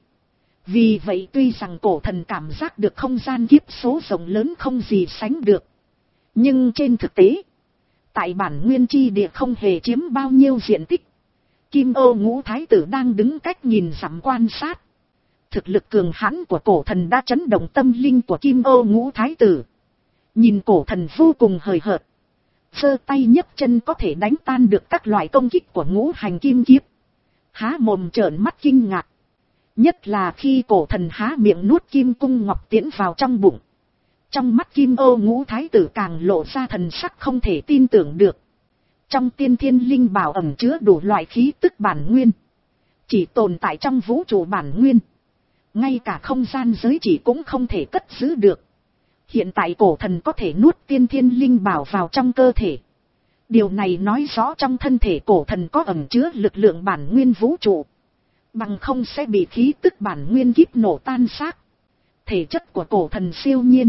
Vì vậy tuy rằng cổ thần cảm giác được không gian kiếp số rộng lớn không gì sánh được. Nhưng trên thực tế, tại bản nguyên chi địa không hề chiếm bao nhiêu diện tích. Kim Ô Ngũ Thái Tử đang đứng cách nhìn dặm quan sát. Thực lực cường hãn của cổ thần đã chấn động tâm linh của Kim Ô Ngũ Thái Tử. Nhìn cổ thần vô cùng hời hợt. Giơ tay nhấc chân có thể đánh tan được các loại công kích của ngũ hành kim kiếp. Há mồm trợn mắt kinh ngạc. Nhất là khi cổ thần há miệng nuốt kim cung ngọc tiễn vào trong bụng. Trong mắt Kim Ô Ngũ Thái Tử càng lộ ra thần sắc không thể tin tưởng được. Trong tiên thiên linh bảo ẩn chứa đủ loại khí tức bản nguyên. Chỉ tồn tại trong vũ trụ bản nguyên. Ngay cả không gian giới chỉ cũng không thể cất giữ được. Hiện tại cổ thần có thể nuốt tiên thiên linh bảo vào trong cơ thể. Điều này nói rõ trong thân thể cổ thần có ẩn chứa lực lượng bản nguyên vũ trụ. Bằng không sẽ bị khí tức bản nguyên kíp nổ tan xác. Thể chất của cổ thần siêu nhiên.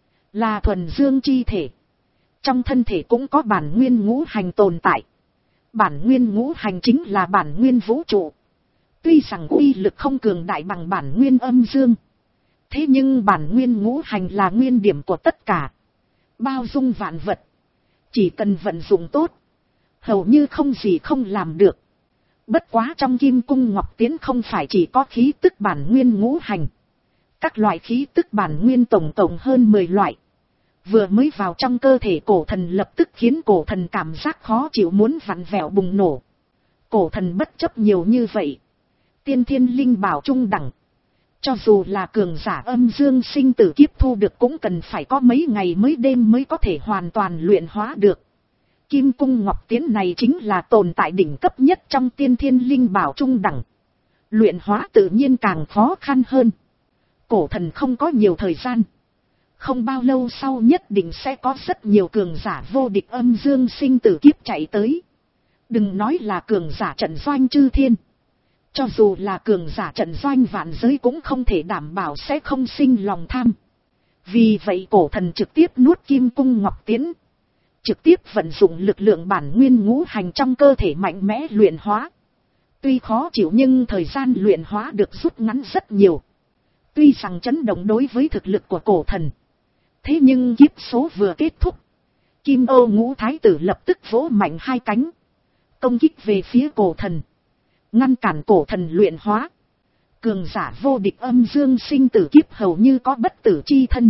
Là thuần dương chi thể. Trong thân thể cũng có bản nguyên ngũ hành tồn tại. Bản nguyên ngũ hành chính là bản nguyên vũ trụ. Tuy rằng uy lực không cường đại bằng bản nguyên âm dương. Thế nhưng bản nguyên ngũ hành là nguyên điểm của tất cả. Bao dung vạn vật. Chỉ cần vận dụng tốt. Hầu như không gì không làm được. Bất quá trong kim cung ngọc tiến không phải chỉ có khí tức bản nguyên ngũ hành. Các loại khí tức bản nguyên tổng tổng hơn mười loại. Vừa mới vào trong cơ thể cổ thần lập tức khiến cổ thần cảm giác khó chịu muốn vặn vẹo bùng nổ. Cổ thần bất chấp nhiều như vậy. Tiên thiên linh bảo trung đẳng. Cho dù là cường giả âm dương sinh tử kiếp thu được cũng cần phải có mấy ngày mấy đêm mới có thể hoàn toàn luyện hóa được. Kim cung ngọc tiến này chính là tồn tại đỉnh cấp nhất trong tiên thiên linh bảo trung đẳng. Luyện hóa tự nhiên càng khó khăn hơn. Cổ thần không có nhiều thời gian. Không bao lâu sau nhất định sẽ có rất nhiều cường giả vô địch âm dương sinh tử kiếp chạy tới. Đừng nói là cường giả trận doanh chư thiên. Cho dù là cường giả trận doanh vạn giới cũng không thể đảm bảo sẽ không sinh lòng tham. Vì vậy cổ thần trực tiếp nuốt kim cung ngọc tiến. Trực tiếp vận dụng lực lượng bản nguyên ngũ hành trong cơ thể mạnh mẽ luyện hóa. Tuy khó chịu nhưng thời gian luyện hóa được rút ngắn rất nhiều. Tuy rằng chấn động đối với thực lực của cổ thần. Thế nhưng kiếp số vừa kết thúc. Kim Ô Ngũ Thái tử lập tức vỗ mạnh hai cánh. Công kích về phía cổ thần. Ngăn cản cổ thần luyện hóa. Cường giả vô địch âm dương sinh tử kiếp hầu như có bất tử chi thân.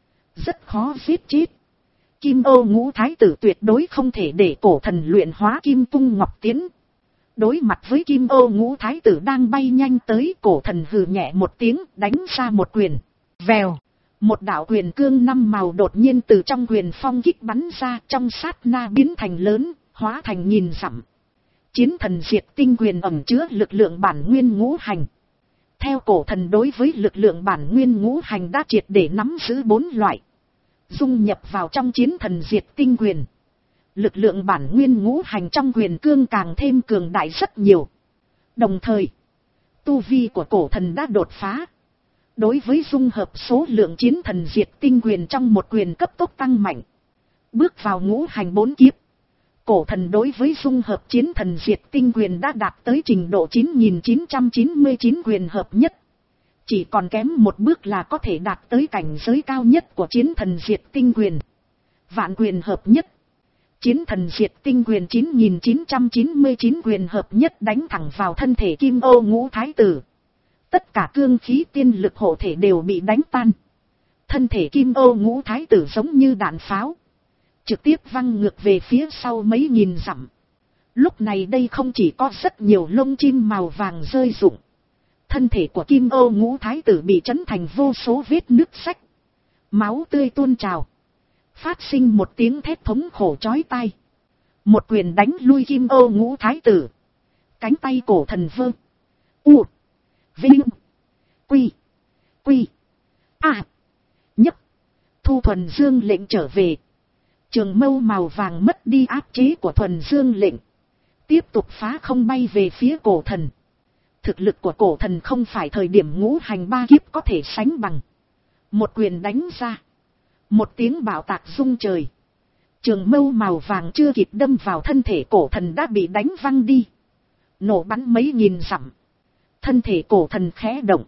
Rất khó giết chết. Kim Ô Ngũ Thái tử tuyệt đối không thể để cổ thần luyện hóa kim cung ngọc tiến. Đối mặt với Kim Ô Ngũ Thái tử đang bay nhanh tới, cổ thần hừ nhẹ một tiếng, đánh ra một quyền. Vèo. Một đạo quyền cương năm màu đột nhiên từ trong quyền phong kích bắn ra, trong sát na biến thành lớn, hóa thành nghìn dặm. Chiến thần diệt tinh quyền ẩn chứa lực lượng bản nguyên ngũ hành. Theo cổ thần đối với lực lượng bản nguyên ngũ hành đã triệt để nắm giữ bốn loại. Dung nhập vào trong chiến thần diệt tinh quyền. Lực lượng bản nguyên ngũ hành trong quyền cương càng thêm cường đại rất nhiều. Đồng thời, tu vi của cổ thần đã đột phá. Đối với dung hợp số lượng chiến thần diệt tinh quyền trong một quyền cấp tốc tăng mạnh. Bước vào ngũ hành bốn kiếp. Cổ thần đối với dung hợp chiến thần diệt tinh quyền đã đạt tới trình độ chín nghìn chín trăm chín mươi chín quyền hợp nhất. Chỉ còn kém một bước là có thể đạt tới cảnh giới cao nhất của chiến thần diệt tinh quyền. Vạn quyền hợp nhất. Chiến thần diệt tinh quyền chín nghìn chín trăm chín mươi chín quyền hợp nhất đánh thẳng vào thân thể Kim Ô Ngũ Thái tử. Tất cả cương khí tiên lực hộ thể đều bị đánh tan. Thân thể Kim Ô Ngũ Thái tử giống như đạn pháo. Trực tiếp văng ngược về phía sau mấy nghìn dặm. Lúc này đây không chỉ có rất nhiều lông chim màu vàng rơi rụng. Thân thể của Kim Ô Ngũ Thái tử bị chấn thành vô số vết nứt rách. Máu tươi tuôn trào. Phát sinh một tiếng thét thống khổ chói tai. Một quyền đánh lui Kim Ô Ngũ Thái tử. Cánh tay cổ thần vơ. U. Vinh. Quy. Quy. A. Nhấp. Thu thuần dương lệnh trở về. Trường mâu màu vàng mất đi áp chế của thuần dương lệnh. Tiếp tục phá không bay về phía cổ thần. Thực lực của cổ thần không phải thời điểm ngũ hành ba kiếp có thể sánh bằng. Một quyền đánh ra. Một tiếng bạo tạc rung trời. Trường mâu màu vàng chưa kịp đâm vào thân thể cổ thần đã bị đánh văng đi. Nổ bắn mấy nghìn dặm. Thân thể cổ thần khẽ động.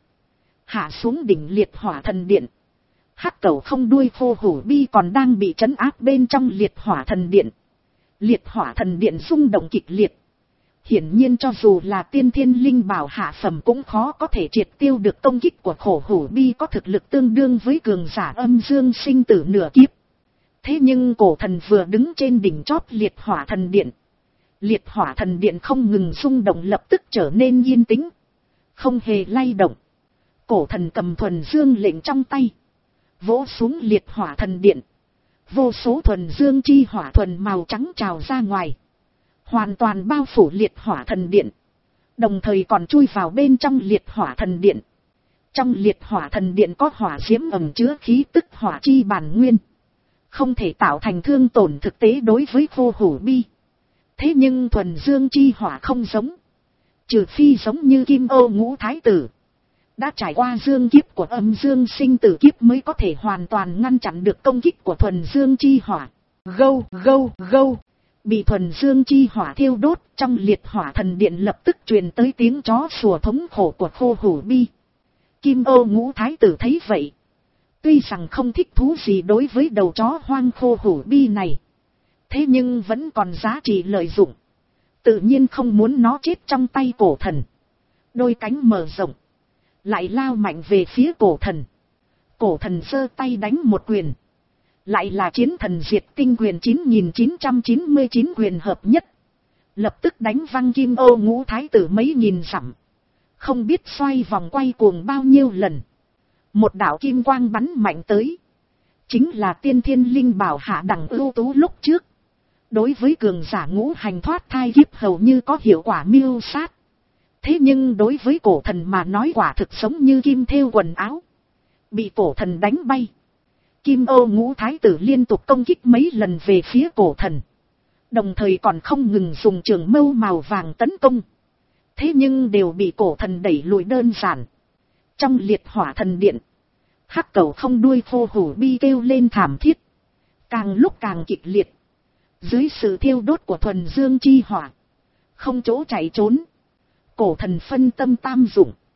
Hạ xuống đỉnh liệt hỏa thần điện. Hắc cẩu không đuôi khô hủ bi còn đang bị trấn áp bên trong liệt hỏa thần điện. Liệt hỏa thần điện rung động kịch liệt. Hiển nhiên cho dù là tiên thiên linh bảo hạ phẩm cũng khó có thể triệt tiêu được công kích của khổ hủ bi có thực lực tương đương với cường giả âm dương sinh tử nửa kiếp. Thế nhưng cổ thần vừa đứng trên đỉnh chóp liệt hỏa thần điện. Liệt hỏa thần điện không ngừng rung động lập tức trở nên yên tĩnh. Không hề lay động. Cổ thần cầm thuần dương lệnh trong tay. Vỗ xuống liệt hỏa thần điện. Vô số thuần dương chi hỏa thuần màu trắng trào ra ngoài. Hoàn toàn bao phủ liệt hỏa thần điện. Đồng thời còn chui vào bên trong liệt hỏa thần điện. Trong liệt hỏa thần điện có hỏa diễm ẩn chứa khí tức hỏa chi bản nguyên. Không thể tạo thành thương tổn thực tế đối với khô hủ bi. Thế nhưng thuần dương chi hỏa không giống. Trừ phi giống như Kim Ô Ngũ Thái tử. Đã trải qua dương kiếp của âm dương sinh tử kiếp mới có thể hoàn toàn ngăn chặn được công kích của thuần dương chi hỏa. Gâu, gâu, gâu. Bị thuần dương chi hỏa thiêu đốt trong liệt hỏa thần điện lập tức truyền tới tiếng chó sủa thống khổ của khô hủ bi. Kim Ô Ngũ Thái tử thấy vậy. Tuy rằng không thích thú gì đối với đầu chó hoang khô hủ bi này. Thế nhưng vẫn còn giá trị lợi dụng. Tự nhiên không muốn nó chết trong tay cổ thần. Đôi cánh mở rộng. Lại lao mạnh về phía cổ thần. Cổ thần giơ tay đánh một quyền. Lại là chiến thần diệt tinh quyền chín nghìn chín trăm chín mươi chín quyền hợp nhất. Lập tức đánh văng Kim Ô Ngũ Thái tử mấy nghìn dặm. Không biết xoay vòng quay cuồng bao nhiêu lần. Một đạo kim quang bắn mạnh tới. Chính là tiên thiên linh bảo hạ đẳng ưu tú lúc trước. Đối với cường giả ngũ hành thoát thai kiếp hầu như có hiệu quả miêu sát. Thế nhưng đối với cổ thần mà nói quả thực giống như kim thêu quần áo. Bị cổ thần đánh bay. Kim Ô Ngũ Thái tử liên tục công kích mấy lần về phía cổ thần. Đồng thời còn không ngừng dùng trường mâu màu vàng tấn công. Thế nhưng đều bị cổ thần đẩy lùi đơn giản. Trong liệt hỏa thần điện. Hắc cẩu không đuôi khô hủ bi kêu lên thảm thiết. Càng lúc càng kịch liệt. Dưới sự thiêu đốt của thuần dương chi hỏa. Không chỗ chạy trốn. Cổ thần phân tâm tam dụng.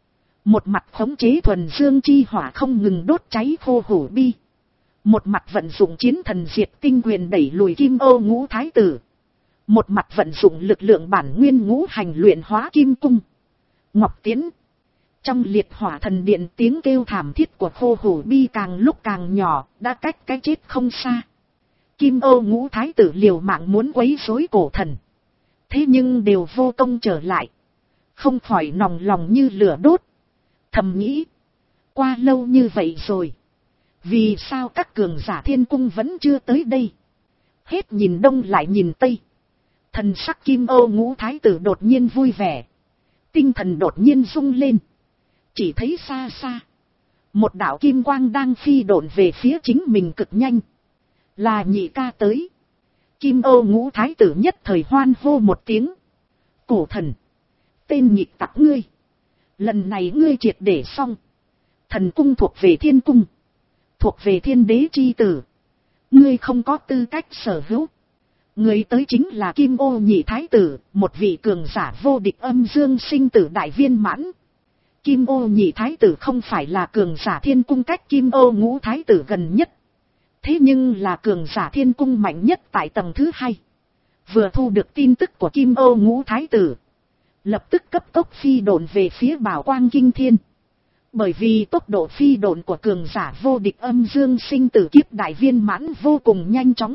Một mặt khống chế thuần dương chi hỏa không ngừng đốt cháy khô hổ bi. Một mặt vận dụng chiến thần diệt tinh quyền đẩy lùi Kim Ô Ngũ Thái Tử. Một mặt vận dụng lực lượng bản nguyên ngũ hành luyện hóa kim cung, ngọc tiến. Trong liệt hỏa thần điện, tiếng kêu thảm thiết của khô hổ bi càng lúc càng nhỏ, đã cách cái chết không xa. Kim Ô Ngũ Thái Tử liều mạng muốn quấy rối cổ thần. Thế nhưng đều vô công trở lại. Không khỏi nòng lòng như lửa đốt. Thầm nghĩ, qua lâu như vậy rồi, vì sao các cường giả thiên cung vẫn chưa tới đây? Hết nhìn đông lại nhìn tây. Thần sắc Kim Ô Ngũ Thái Tử đột nhiên vui vẻ. Tinh thần đột nhiên rung lên. Chỉ thấy xa xa, một đạo kim quang đang phi độn về phía chính mình cực nhanh. Là nhị ca tới. Kim Ô Ngũ Thái Tử nhất thời hoan hô một tiếng. Cổ thần, tên nhị tặc ngươi, lần này ngươi triệt để xong. Thần cung thuộc về thiên cung, thuộc về thiên đế chi tử. Ngươi không có tư cách sở hữu. Người tới chính là Kim Ô Nhị Thái Tử, một vị cường giả vô địch âm dương sinh tử đại viên mãn. Kim Ô Nhị Thái Tử không phải là cường giả thiên cung cách Kim Ô Ngũ Thái Tử gần nhất. Thế nhưng là cường giả thiên cung mạnh nhất tại tầng thứ hai. Vừa thu được tin tức của Kim Ô Ngũ Thái Tử, lập tức cấp tốc phi độn về phía Bảo Quang Kinh Thiên. Bởi vì tốc độ phi độn của cường giả vô địch âm dương sinh tử kiếp đại viên mãn vô cùng nhanh chóng.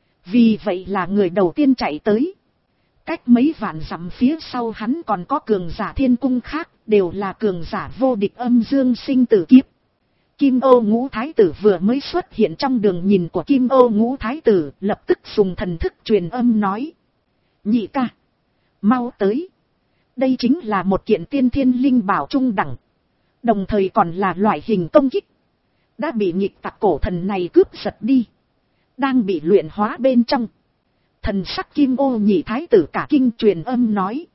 Vì vậy là người đầu tiên chạy tới. Cách mấy vạn dặm phía sau hắn còn có cường giả thiên cung khác, đều là cường giả vô địch âm dương sinh tử kiếp. Kim Ô Ngũ Thái Tử vừa mới xuất hiện trong đường nhìn của Kim Ô Ngũ Thái Tử, lập tức dùng thần thức truyền âm nói. Nhị ca, mau tới. Đây chính là một kiện tiên thiên linh bảo trung đẳng. Đồng thời còn là loại hình công kích. Đã bị nghịch tặc cổ thần này cướp giật đi. Đang bị luyện hóa bên trong. Thần sắc Kim Ô Nhị Thái Tử cả kinh truyền âm nói.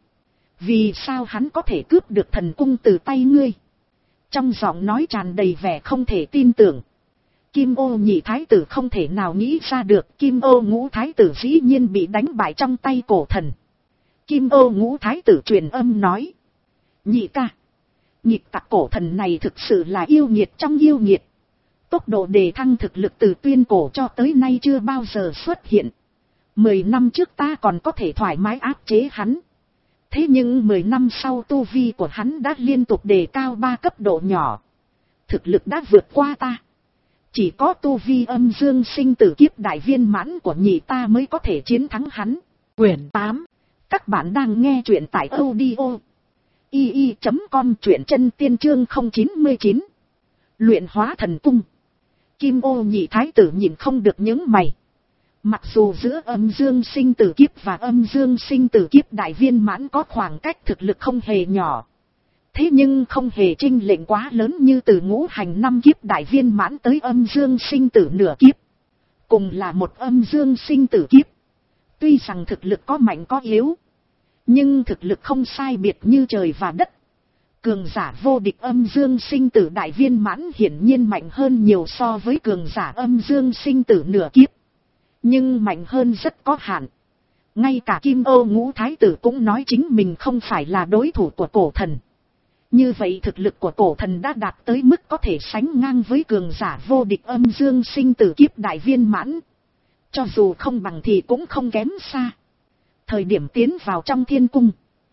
Vì sao hắn có thể cướp được thần cung từ tay ngươi? Trong giọng nói tràn đầy vẻ không thể tin tưởng. Kim Ô Nhị Thái Tử không thể nào nghĩ ra được Kim Ô Ngũ Thái Tử dĩ nhiên bị đánh bại trong tay cổ thần. Kim Ô Ngũ Thái Tử truyền âm nói. Nhị ca, nghịch tặc cổ thần này thực sự là yêu nghiệt trong yêu nghiệt. Tốc độ đề thăng thực lực từ tuyên cổ cho tới nay chưa bao giờ xuất hiện. Mười năm trước ta còn có thể thoải mái áp chế hắn. Thế nhưng mười năm sau tu vi của hắn đã liên tục đề cao ba cấp độ nhỏ. Thực lực đã vượt qua ta. Chỉ có tu vi âm dương sinh tử kiếp đại viên mãn của nhị ta mới có thể chiến thắng hắn. Quyển tám. Các bạn đang nghe truyện tại audio i i chấm com, truyện chân tiên chương không chín chín. Luyện hóa thần cung. Kim Ô Nhị Thái Tử nhìn không được những mày. Mặc dù giữa âm dương sinh tử kiếp và âm dương sinh tử kiếp đại viên mãn có khoảng cách thực lực không hề nhỏ. Thế nhưng không hề chênh lệch quá lớn như từ ngũ hành năm kiếp đại viên mãn tới âm dương sinh tử nửa kiếp. Cùng là một âm dương sinh tử kiếp. Tuy rằng thực lực có mạnh có yếu. Nhưng thực lực không sai biệt như trời và đất. Cường giả vô địch âm dương sinh tử đại viên mãn hiển nhiên mạnh hơn nhiều so với cường giả âm dương sinh tử nửa kiếp. Nhưng mạnh hơn rất có hạn. Ngay cả Kim Ô Ngũ Thái Tử cũng nói chính mình không phải là đối thủ của cổ thần. Như vậy thực lực của cổ thần đã đạt tới mức có thể sánh ngang với cường giả vô địch âm dương sinh tử kiếp đại viên mãn. Cho dù không bằng thì cũng không kém xa. Thời điểm tiến vào trong thiên cung,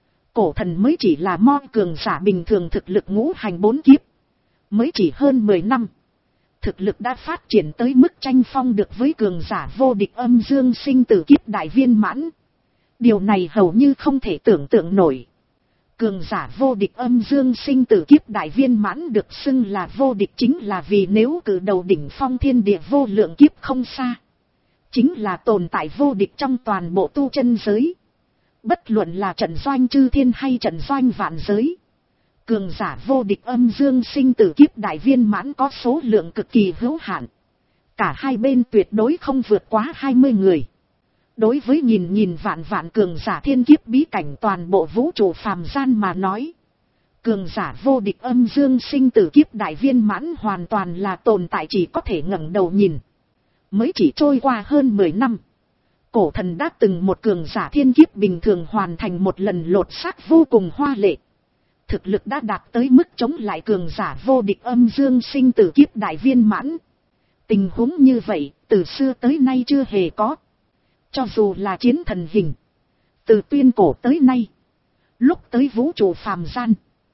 cổ thần mới chỉ là mo cường giả bình thường thực lực ngũ hành bốn kiếp. Mới chỉ hơn mười năm. Thực lực đã phát triển tới mức tranh phong được với cường giả vô địch âm dương sinh tử kiếp đại viên mãn. Điều này hầu như không thể tưởng tượng nổi. Cường giả vô địch âm dương sinh tử kiếp đại viên mãn được xưng là vô địch chính là vì nếu cử đầu đỉnh phong thiên địa vô lượng kiếp không xa. Chính là tồn tại vô địch trong toàn bộ tu chân giới. Bất luận là trận doanh chư thiên hay trận doanh vạn giới. Cường giả vô địch âm dương sinh tử kiếp đại viên mãn có số lượng cực kỳ hữu hạn. Cả hai bên tuyệt đối không vượt quá hai mươi người. Đối với nghìn nghìn vạn vạn cường giả thiên kiếp bí cảnh toàn bộ vũ trụ phàm gian mà nói. Cường giả vô địch âm dương sinh tử kiếp đại viên mãn hoàn toàn là tồn tại chỉ có thể ngẩng đầu nhìn. Mới chỉ trôi qua hơn mười năm. Cổ thần đã từng một cường giả thiên kiếp bình thường hoàn thành một lần lột xác vô cùng hoa lệ. thực lực đã đạt tới mức chống lại cường giả vô địch âm dương sinh tử kiếp đại viên mãn. Tình huống như vậy, từ xưa tới nay chưa hề có. Cho dù là chiến thần hình, từ tuyên cổ tới nay, lúc tới vũ trụ phàm gian,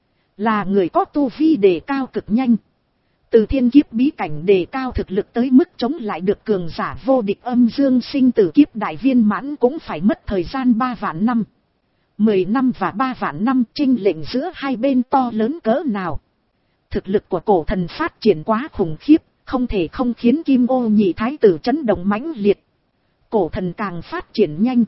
là người có tu vi đề cao cực nhanh. Từ thiên kiếp bí cảnh đề cao thực lực tới mức chống lại được cường giả vô địch âm dương sinh tử kiếp đại viên mãn cũng phải mất thời gian ba vạn năm. Mười năm và ba vạn năm chênh lệch giữa hai bên to lớn cỡ nào. Thực lực của cổ thần phát triển quá khủng khiếp, không thể không khiến Kim Ô Nhị Thái tử chấn động mãnh liệt. Cổ thần càng phát triển nhanh,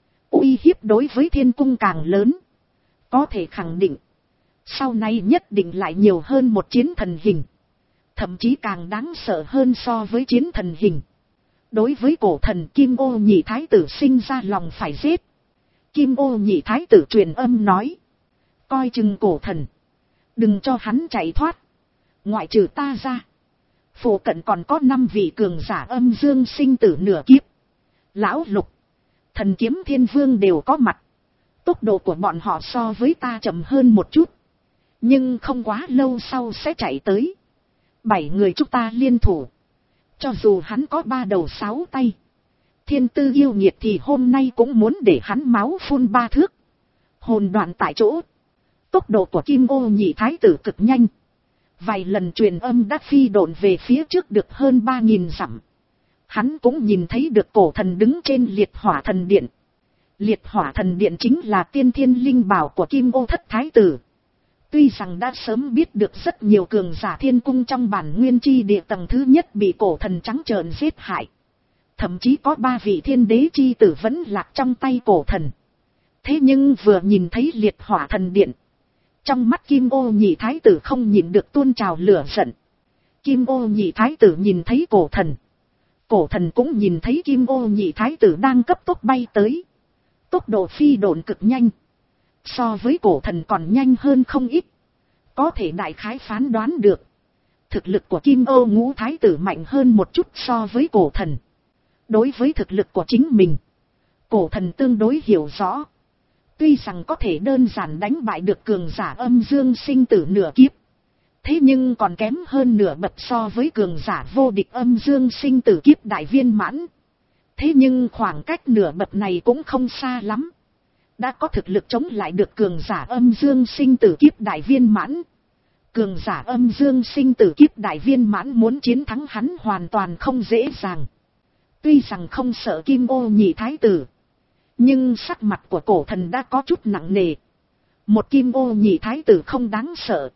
uy hiếp đối với thiên cung càng lớn. Có thể khẳng định, sau này nhất định lại nhiều hơn một chiến thần hình. Thậm chí càng đáng sợ hơn so với chiến thần hình. Đối với cổ thần, Kim Ô Nhị Thái tử sinh ra lòng phải giết. Kim Ô Nhị Thái tử truyền âm nói, coi chừng cổ thần, đừng cho hắn chạy thoát. Ngoại trừ ta ra, phụ cận còn có năm vị cường giả âm dương sinh tử nửa kiếp. Lão Lục, Thần Kiếm Thiên Vương đều có mặt. Tốc độ của bọn họ so với ta chậm hơn một chút, nhưng không quá lâu sau sẽ chạy tới. Bảy người chúng ta liên thủ, cho dù hắn có ba đầu sáu tay, thiên tư yêu nghiệt thì hôm nay cũng muốn để hắn máu phun ba thước, hồn đoạn tại chỗ. Tốc độ của Kim Ô Nhị Thái tử cực nhanh, vài lần truyền âm đã phi độn về phía trước được hơn ba nghìn dặm. Hắn cũng nhìn thấy được cổ thần đứng trên liệt hỏa thần điện. Liệt hỏa thần điện chính là tiên thiên linh bảo của Kim Ô Thất Thái tử. Tuy rằng đã sớm biết được rất nhiều cường giả thiên cung trong bản nguyên chi địa tầng thứ nhất bị cổ thần trắng trợn giết hại. Thậm chí có ba vị thiên đế chi tử vẫn lạc trong tay cổ thần. Thế nhưng vừa nhìn thấy liệt hỏa thần điện, trong mắt Kim Ô Nhị Thái tử không nhìn được tuôn trào lửa giận. Kim Ô Nhị Thái tử nhìn thấy cổ thần, cổ thần cũng nhìn thấy Kim Ô Nhị Thái tử đang cấp tốc bay tới. Tốc độ phi độn cực nhanh, so với cổ thần còn nhanh hơn không ít. Có thể đại khái phán đoán được, thực lực của Kim Ô Ngũ Thái tử mạnh hơn một chút so với cổ thần. Đối với thực lực của chính mình, cổ thần tương đối hiểu rõ. Tuy rằng có thể đơn giản đánh bại được cường giả âm dương sinh tử nửa kiếp, thế nhưng còn kém hơn nửa bậc so với cường giả vô địch âm dương sinh tử kiếp đại viên mãn. Thế nhưng khoảng cách nửa bậc này cũng không xa lắm. Đã có thực lực chống lại được cường giả âm dương sinh tử kiếp đại viên mãn. Cường giả âm dương sinh tử kiếp đại viên mãn muốn chiến thắng hắn hoàn toàn không dễ dàng. Tuy rằng không sợ Kim Ô Nhị Thái tử, nhưng sắc mặt của cổ thần đã có chút nặng nề. Một Kim Ô Nhị Thái tử không đáng sợ,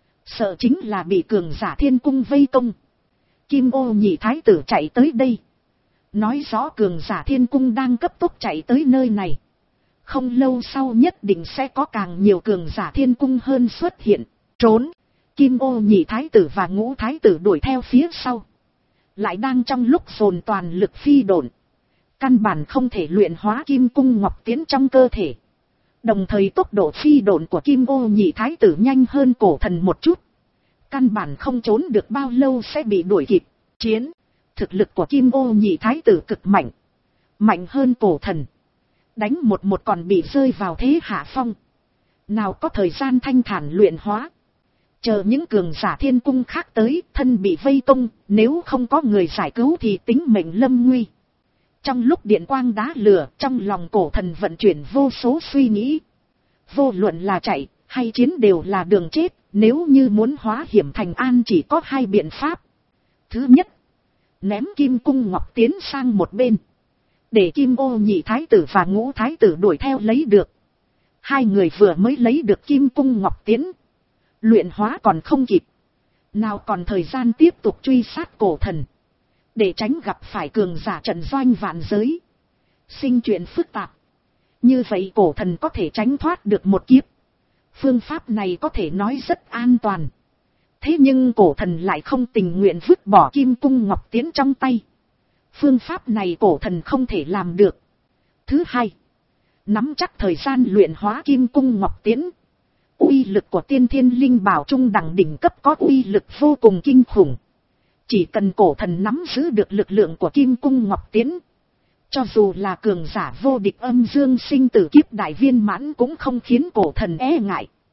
sợ chính là bị cường giả thiên cung vây công. Kim Ô Nhị Thái tử chạy tới đây, nói rõ cường giả thiên cung đang cấp tốc chạy tới nơi này. Không lâu sau nhất định sẽ có càng nhiều cường giả thiên cung hơn xuất hiện. Trốn! Kim Ô Nhị Thái tử và Ngũ Thái tử đuổi theo phía sau, lại đang trong lúc dồn toàn lực phi độn, căn bản không thể luyện hóa Kim Cung Ngọc Tiến trong cơ thể. Đồng thời tốc độ phi độn của Kim Ô Nhị Thái tử nhanh hơn cổ thần một chút, căn bản không trốn được bao lâu sẽ bị đuổi kịp. Chiến! Thực lực của Kim Ô Nhị Thái tử cực mạnh, mạnh hơn cổ thần. Đánh một một còn bị rơi vào thế hạ phong, nào có thời gian thanh thản luyện hóa. Chờ những cường giả thiên cung khác tới, thân bị vây công, nếu không có người giải cứu thì tính mệnh lâm nguy. Trong lúc điện quang đá lửa, trong lòng cổ thần vận chuyển vô số suy nghĩ. Vô luận là chạy hay chiến đều là đường chết, nếu như muốn hóa hiểm thành an chỉ có hai biện pháp. Thứ nhất, ném Kim Cung Ngọc Tiến sang một bên, để Kim Ô Nhị Thái tử và Ngũ Thái tử đuổi theo lấy được. Hai người vừa mới lấy được Kim Cung Ngọc Tiến, luyện hóa còn không kịp, nào còn thời gian tiếp tục truy sát cổ thần, để tránh gặp phải cường giả trận doanh vạn giới, sinh chuyện phức tạp. Như vậy cổ thần có thể tránh thoát được một kiếp. Phương pháp này có thể nói rất an toàn. Thế nhưng cổ thần lại không tình nguyện vứt bỏ Kim Cung Ngọc Tiến trong tay. Phương pháp này cổ thần không thể làm được. Thứ hai, nắm chắc thời gian luyện hóa Kim Cung Ngọc Tiến. Uy lực của tiên thiên linh bảo trung đẳng đỉnh cấp có uy lực vô cùng kinh khủng. Chỉ cần cổ thần nắm giữ được lực lượng của Kim Cung Ngọc Tiến, cho dù là cường giả vô địch âm dương sinh tử kiếp đại viên mãn cũng không khiến cổ thần e ngại.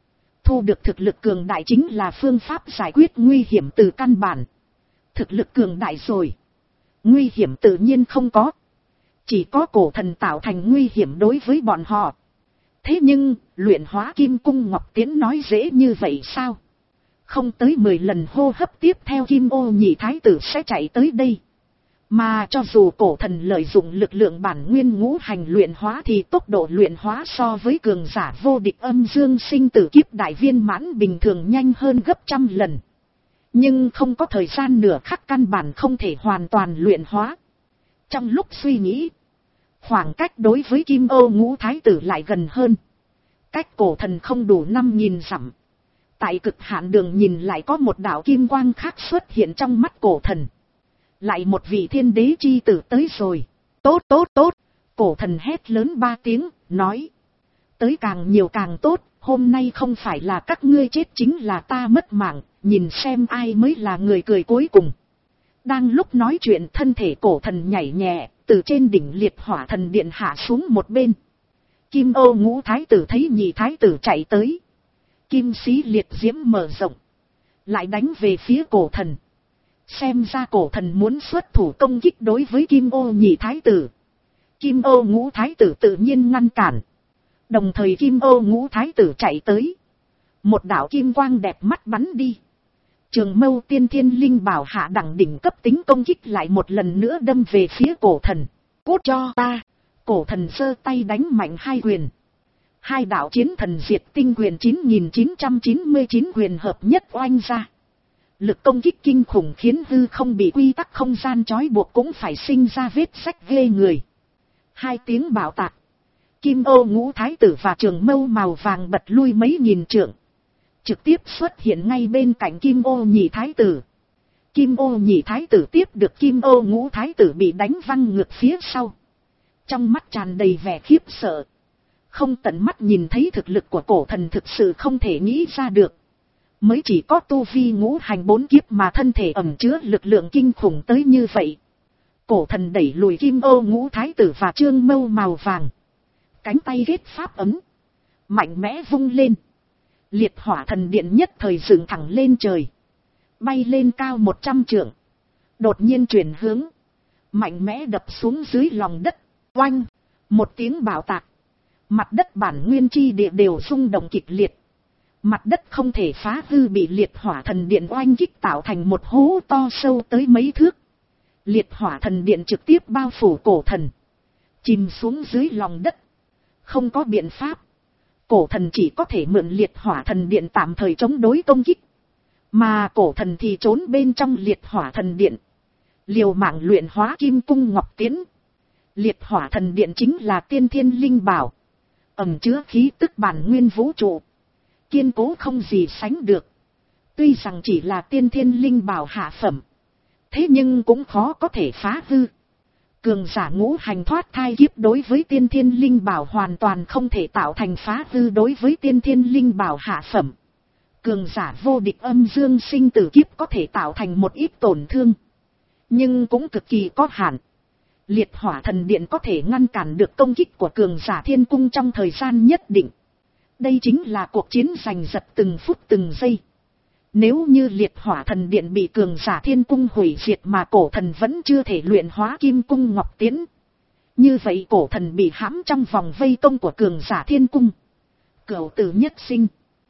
Thu được thực lực cường đại chính là phương pháp giải quyết nguy hiểm từ căn bản. Thực lực cường đại rồi, nguy hiểm tự nhiên không có. Chỉ có cổ thần tạo thành nguy hiểm đối với bọn họ. Thế nhưng, luyện hóa kim cung ngọc tiến nói dễ như vậy sao? Không tới mười lần hô hấp tiếp theo kim ô nhị thái tử sẽ chạy tới đây. Mà cho dù cổ thần lợi dụng lực lượng bản nguyên ngũ hành luyện hóa thì tốc độ luyện hóa so với cường giả vô địch âm dương sinh tử kiếp đại viên mãn bình thường nhanh hơn gấp trăm lần. Nhưng không có thời gian nửa khắc căn bản không thể hoàn toàn luyện hóa. Trong lúc suy nghĩ, khoảng cách đối với kim ô ngũ thái tử lại gần hơn. Cách cổ thần không đủ năm nghìn dặm. Tại cực hạn đường nhìn lại có một đạo kim quang khác xuất hiện trong mắt cổ thần. Lại một vị thiên đế chi tử tới rồi. Tốt tốt tốt. Cổ thần hét lớn ba tiếng, nói. Tới càng nhiều càng tốt, hôm nay không phải là các ngươi chết chính là ta mất mạng, nhìn xem ai mới là người cười cuối cùng. Đang lúc nói chuyện thân thể cổ thần nhảy nhẹ, từ trên đỉnh liệt hỏa thần điện hạ xuống một bên. Kim ô ngũ thái tử thấy nhị thái tử chạy tới. Kim sĩ liệt diễm mở rộng. Lại đánh về phía cổ thần. Xem ra cổ thần muốn xuất thủ công kích đối với kim ô nhị thái tử. Kim ô ngũ thái tử tự nhiên ngăn cản. Đồng thời kim ô ngũ thái tử chạy tới. Một đạo kim quang đẹp mắt bắn đi. Trường mâu tiên thiên linh bảo hạ đẳng đỉnh cấp tính công kích lại một lần nữa đâm về phía cổ thần. Cút cho ta. Cổ thần giơ tay đánh mạnh hai quyền. Hai đạo chiến thần diệt tinh quyền chín nghìn chín trăm chín mươi chín quyền hợp nhất oanh ra. Lực công kích kinh khủng khiến hư không bị quy tắc không gian trói buộc cũng phải sinh ra vết sách ghê người. Hai tiếng bạo tạc. Kim ô ngũ thái tử và trường mâu màu vàng bật lui mấy nghìn trượng. Trực tiếp xuất hiện ngay bên cạnh kim ô nhị thái tử. Kim ô nhị thái tử tiếp được kim ô ngũ thái tử bị đánh văng ngược phía sau. Trong mắt tràn đầy vẻ khiếp sợ. Không tận mắt nhìn thấy thực lực của cổ thần thực sự không thể nghĩ ra được. Mới chỉ có tu vi ngũ hành bốn kiếp mà thân thể ẩn chứa lực lượng kinh khủng tới như vậy. Cổ thần đẩy lùi kim ô ngũ thái tử và trương mâu màu vàng. Cánh tay ghét pháp ấm. Mạnh mẽ vung lên. Liệt hỏa thần điện nhất thời dựng thẳng lên trời. Bay lên cao một trăm trượng. Đột nhiên chuyển hướng. Mạnh mẽ đập xuống dưới lòng đất. Oanh. Một tiếng bạo tạc. Mặt đất bản nguyên chi địa đều rung động kịch liệt. Mặt đất không thể phá hư bị liệt hỏa thần điện oanh kích tạo thành một hố to sâu tới mấy thước. Liệt hỏa thần điện trực tiếp bao phủ cổ thần. Chìm xuống dưới lòng đất. Không có biện pháp. Cổ thần chỉ có thể mượn liệt hỏa thần điện tạm thời chống đối công kích. Mà cổ thần thì trốn bên trong liệt hỏa thần điện. Liều mạng luyện hóa kim cung ngọc tiến. Liệt hỏa thần điện chính là tiên thiên linh bảo. Ẩm chứa khí tức bản nguyên vũ trụ. Kiên cố không gì sánh được. Tuy rằng chỉ là tiên thiên linh bảo hạ phẩm. Thế nhưng cũng khó có thể phá hư. Cường giả ngũ hành thoát thai kiếp đối với tiên thiên linh bảo hoàn toàn không thể tạo thành phá hư đối với tiên thiên linh bảo hạ phẩm. Cường giả vô địch âm dương sinh tử kiếp có thể tạo thành một ít tổn thương. Nhưng cũng cực kỳ có hạn. Liệt hỏa thần điện có thể ngăn cản được công kích của cường giả thiên cung trong thời gian nhất định. Đây chính là cuộc chiến giành giật từng phút từng giây. Nếu như liệt hỏa thần điện bị cường giả thiên cung hủy diệt mà cổ thần vẫn chưa thể luyện hóa kim cung ngọc tiến. Như vậy cổ thần bị hãm trong vòng vây công của cường giả thiên cung. Cửu tử nhất sinh.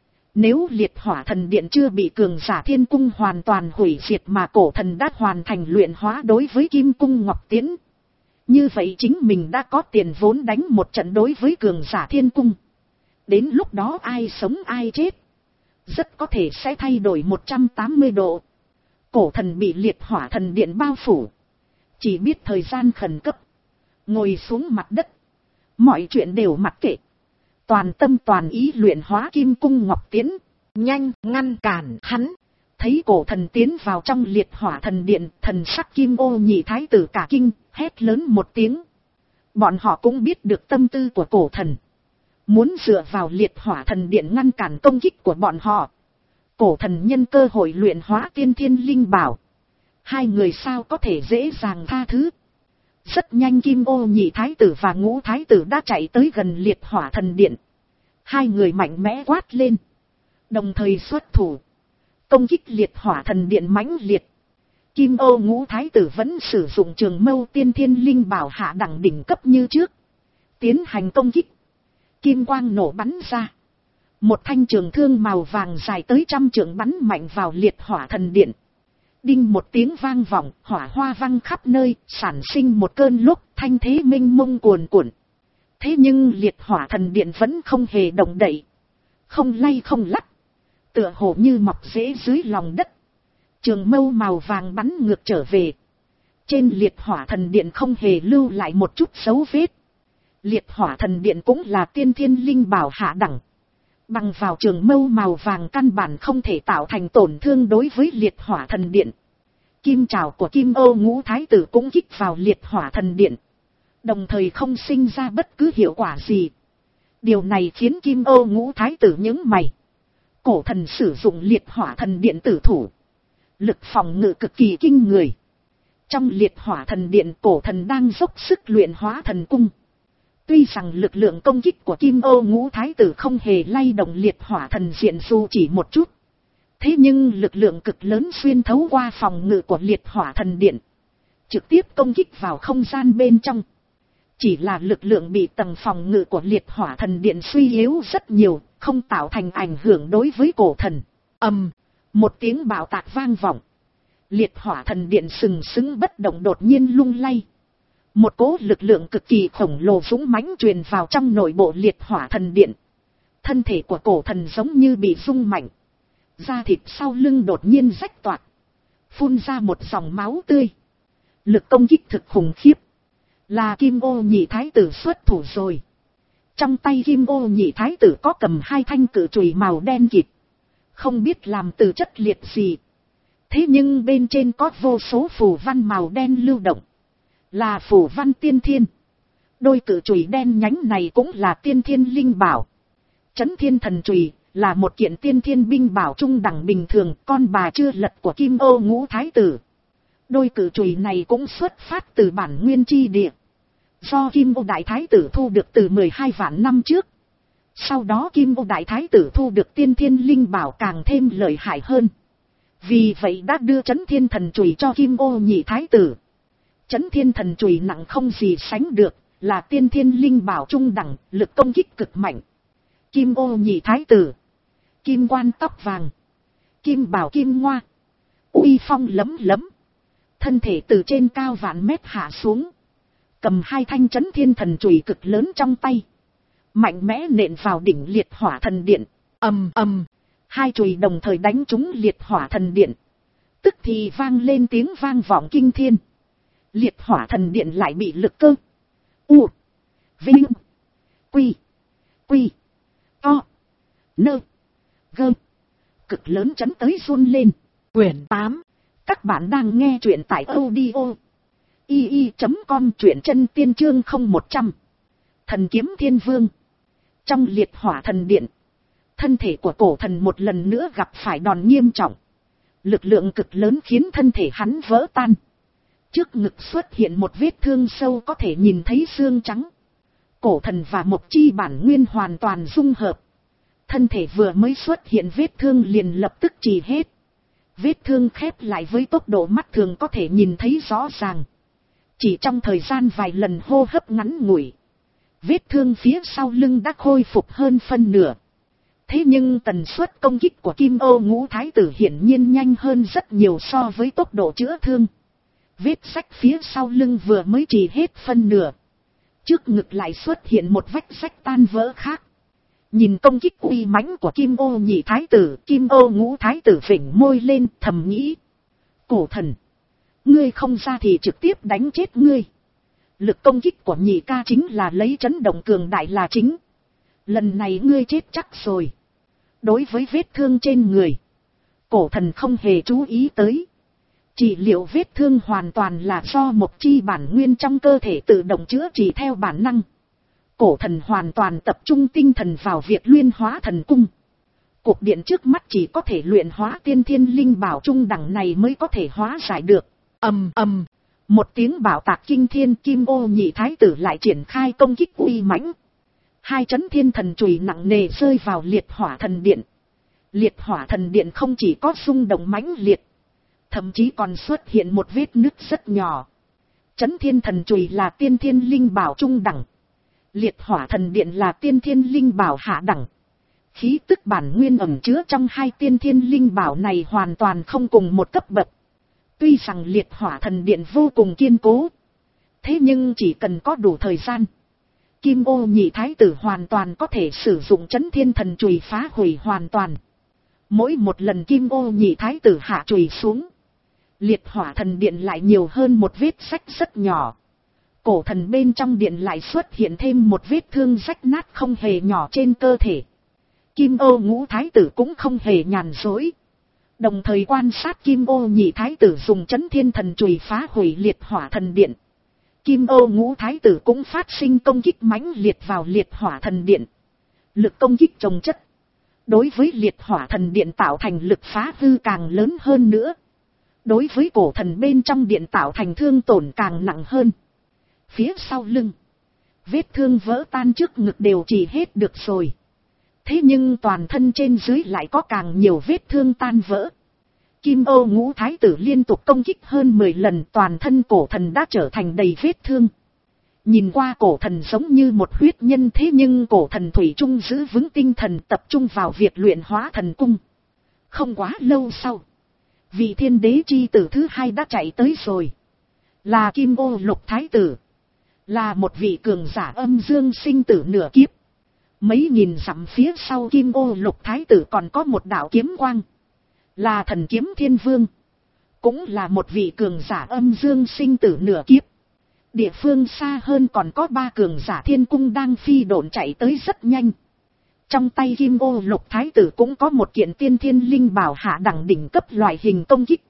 Nếu liệt hỏa thần điện chưa bị cường giả thiên cung hoàn toàn hủy diệt mà cổ thần đã hoàn thành luyện hóa đối với kim cung ngọc tiến. Như vậy chính mình đã có tiền vốn đánh một trận đối với cường giả thiên cung. Đến lúc đó ai sống ai chết. Rất có thể sẽ thay đổi một trăm tám mươi độ. Cổ thần bị liệt hỏa thần điện bao phủ. Chỉ biết thời gian khẩn cấp. Ngồi xuống mặt đất. Mọi chuyện đều mặc kệ. Toàn tâm toàn ý luyện hóa kim cung ngọc tiến. Nhanh ngăn cản hắn. Thấy cổ thần tiến vào trong liệt hỏa thần điện. Thần sắc kim ô nhị thái tử cả kinh. Hét lớn một tiếng. Bọn họ cũng biết được tâm tư của cổ thần. Muốn dựa vào liệt hỏa thần điện ngăn cản công kích của bọn họ. Cổ thần nhân cơ hội luyện hóa tiên thiên linh bảo. Hai người sao có thể dễ dàng tha thứ. Rất nhanh kim ô nhị thái tử và ngũ thái tử đã chạy tới gần liệt hỏa thần điện. Hai người mạnh mẽ quát lên. Đồng thời xuất thủ. Công kích liệt hỏa thần điện mãnh liệt. Kim Ô ngũ thái tử vẫn sử dụng trường mâu tiên thiên linh bảo hạ đẳng đỉnh cấp như trước. Tiến hành công kích. Kim quang nổ bắn ra. Một thanh trường thương màu vàng dài tới trăm trượng bắn mạnh vào liệt hỏa thần điện. Đinh một tiếng vang vọng, hỏa hoa văng khắp nơi, sản sinh một cơn lốc, thanh thế minh mông cuồn cuộn. Thế nhưng liệt hỏa thần điện vẫn không hề động đậy. Không lay không lắc. Tựa hồ như mọc rễ dưới lòng đất. Trường mâu màu vàng bắn ngược trở về. Trên liệt hỏa thần điện không hề lưu lại một chút dấu vết. Liệt hỏa thần điện cũng là tiên thiên linh bảo hạ đẳng. Bằng vào trường mâu màu vàng căn bản không thể tạo thành tổn thương đối với liệt hỏa thần điện. Kim trảo của Kim Ô ngũ thái tử cũng kích vào liệt hỏa thần điện. Đồng thời không sinh ra bất cứ hiệu quả gì. Điều này khiến Kim Ô ngũ thái tử nhướng mày. Cổ thần sử dụng liệt hỏa thần điện tử thủ. Lực phòng ngự cực kỳ kinh người. Trong liệt hỏa thần điện cổ thần đang dốc sức luyện hóa thần cung. Tuy rằng lực lượng công kích của Kim Ô ngũ thái tử không hề lay động liệt hỏa thần diện dù chỉ một chút. Thế nhưng lực lượng cực lớn xuyên thấu qua phòng ngự của liệt hỏa thần điện. Trực tiếp công kích vào không gian bên trong. Chỉ là lực lượng bị tầng phòng ngự của liệt hỏa thần điện suy yếu rất nhiều, không tạo thành ảnh hưởng đối với cổ thần. Ầm, một tiếng bạo tạc vang vọng. Liệt hỏa thần điện sừng sững bất động đột nhiên lung lay. Một cỗ lực lượng cực kỳ khổng lồ dũng mãnh truyền vào trong nội bộ liệt hỏa thần điện. Thân thể của cổ thần giống như bị rung mạnh. Da thịt sau lưng đột nhiên rách toạc. Phun ra một dòng máu tươi. Lực công kích thực khủng khiếp. Là Kim Ô nhị thái tử xuất thủ rồi. Trong tay Kim Ô nhị thái tử có cầm hai thanh cự chùy màu đen kịt. Không biết làm từ chất liệt gì. Thế nhưng bên trên có vô số phù văn màu đen lưu động. Là phù văn tiên thiên. Đôi cự chùy đen nhánh này cũng là tiên thiên linh bảo. Chấn thiên thần chùy là một kiện tiên thiên binh bảo trung đẳng bình thường, con bà chưa lật của Kim Ô ngũ thái tử. Đôi cự chùy này cũng xuất phát từ bản nguyên chi địa. Do Kim Ô đại thái tử thu được từ mười hai vạn năm trước. Sau đó Kim Ô đại thái tử thu được tiên thiên linh bảo càng thêm lợi hại hơn. Vì vậy đã đưa chấn thiên thần chùy cho Kim Ô nhị thái tử. Chấn thiên thần chùy nặng không gì sánh được, là tiên thiên linh bảo trung đẳng, lực công kích cực mạnh. Kim Ô nhị thái tử. Kim quan tóc vàng. Kim bảo kim ngoa. Uy phong lấm lấm. Thân thể từ trên cao vạn mét hạ xuống. Cầm hai thanh chấn thiên thần chùy cực lớn trong tay. Mạnh mẽ nện vào đỉnh liệt hỏa thần điện. Ầm ầm. Hai chùy đồng thời đánh trúng liệt hỏa thần điện. Tức thì vang lên tiếng vang vọng kinh thiên. Liệt hỏa thần điện lại bị lực cơ. U. Vinh. Quy. Quy. To. Nơ. Gơ. Cực lớn chấn tới run lên. Quyển tám. Các bạn đang nghe truyện tại audio. i i chấm com truyện chân tiên chương không một trăm. Thần kiếm thiên vương. Trong liệt hỏa thần điện. Thân thể của cổ thần một lần nữa gặp phải đòn nghiêm trọng. Lực lượng cực lớn khiến thân thể hắn vỡ tan. Trước ngực xuất hiện một vết thương sâu có thể nhìn thấy xương trắng. Cổ thần và một chi bản nguyên hoàn toàn dung hợp. Thân thể vừa mới xuất hiện vết thương liền lập tức trì hết. Vết thương khép lại với tốc độ mắt thường có thể nhìn thấy rõ ràng. Chỉ trong thời gian vài lần hô hấp ngắn ngủi. Vết thương phía sau lưng đã khôi phục hơn phân nửa. Thế nhưng tần suất công kích của Kim Ô ngũ thái tử hiển nhiên nhanh hơn rất nhiều so với tốc độ chữa thương. Vết rách phía sau lưng vừa mới trì hết phân nửa. Trước ngực lại xuất hiện một vách rách tan vỡ khác. Nhìn công kích uy mãnh của Kim Ô nhị thái tử, Kim Ô ngũ thái tử phỉnh môi lên thầm nghĩ. Cổ thần, ngươi không ra thì trực tiếp đánh chết ngươi. Lực công kích của nhị ca chính là lấy chấn động cường đại là chính. Lần này ngươi chết chắc rồi. Đối với vết thương trên người, cổ thần không hề chú ý tới. Trị liệu vết thương hoàn toàn là do một chi bản nguyên trong cơ thể tự động chữa trị theo bản năng. Cổ thần hoàn toàn tập trung tinh thần vào việc luyện hóa thần cung. Cục điện trước mắt chỉ có thể luyện hóa tiên thiên linh bảo trung đẳng này mới có thể hóa giải được. Ầm ầm, một tiếng bảo tạc kinh thiên, Kim Ô nhị thái tử lại triển khai công kích uy mãnh. Hai chấn thiên thần chùy nặng nề rơi vào liệt hỏa thần điện. Liệt hỏa thần điện không chỉ có rung động mãnh liệt, thậm chí còn xuất hiện một vết nứt rất nhỏ. Chấn thiên thần chùy là tiên thiên linh bảo trung đẳng, liệt hỏa thần điện là tiên thiên linh bảo hạ đẳng. Khí tức bản nguyên ẩn chứa trong hai tiên thiên linh bảo này hoàn toàn không cùng một cấp bậc. Tuy rằng liệt hỏa thần điện vô cùng kiên cố, thế nhưng chỉ cần có đủ thời gian, Kim Ô nhị thái tử hoàn toàn có thể sử dụng chấn thiên thần chùy phá hủy hoàn toàn. Mỗi một lần Kim Ô nhị thái tử hạ chùy xuống, liệt hỏa thần điện lại nhiều hơn một vết rách rất nhỏ. Cổ thần bên trong điện lại xuất hiện thêm một vết thương rách nát không hề nhỏ trên cơ thể. Kim Ô ngũ thái tử cũng không hề nhàn rỗi, đồng thời quan sát Kim Ô nhị thái tử dùng chấn thiên thần chùy phá hủy liệt hỏa thần điện. Kim Ô ngũ thái tử cũng phát sinh công kích mãnh liệt vào liệt hỏa thần điện. Lực công kích chồng chất, đối với liệt hỏa thần điện tạo thành lực phá hư càng lớn hơn nữa. Đối với cổ thần bên trong điện tạo thành thương tổn càng nặng hơn. Phía sau lưng, vết thương vỡ tan trước ngực đều chỉ hết được rồi. Thế nhưng toàn thân trên dưới lại có càng nhiều vết thương tan vỡ. Kim Ô ngũ thái tử liên tục công kích hơn mười lần, toàn thân cổ thần đã trở thành đầy vết thương. Nhìn qua cổ thần giống như một huyết nhân, thế nhưng cổ thần thủy chung giữ vững tinh thần, tập trung vào việc luyện hóa thần cung. Không quá lâu sau, vị thiên đế chi tử thứ hai đã chạy tới rồi. Là Kim Ô lục thái tử, là một vị cường giả âm dương sinh tử nửa kiếp. Mấy nghìn dặm phía sau Kim Ô lục thái tử còn có một đạo kiếm quang, là thần kiếm thiên vương, cũng là một vị cường giả âm dương sinh tử nửa kiếp. Địa phương xa hơn còn có ba cường giả thiên cung đang phi độn chạy tới rất nhanh. Trong tay Kim Ô lục thái tử cũng có một kiện tiên thiên linh bảo hạ đẳng đỉnh cấp loại hình công kích,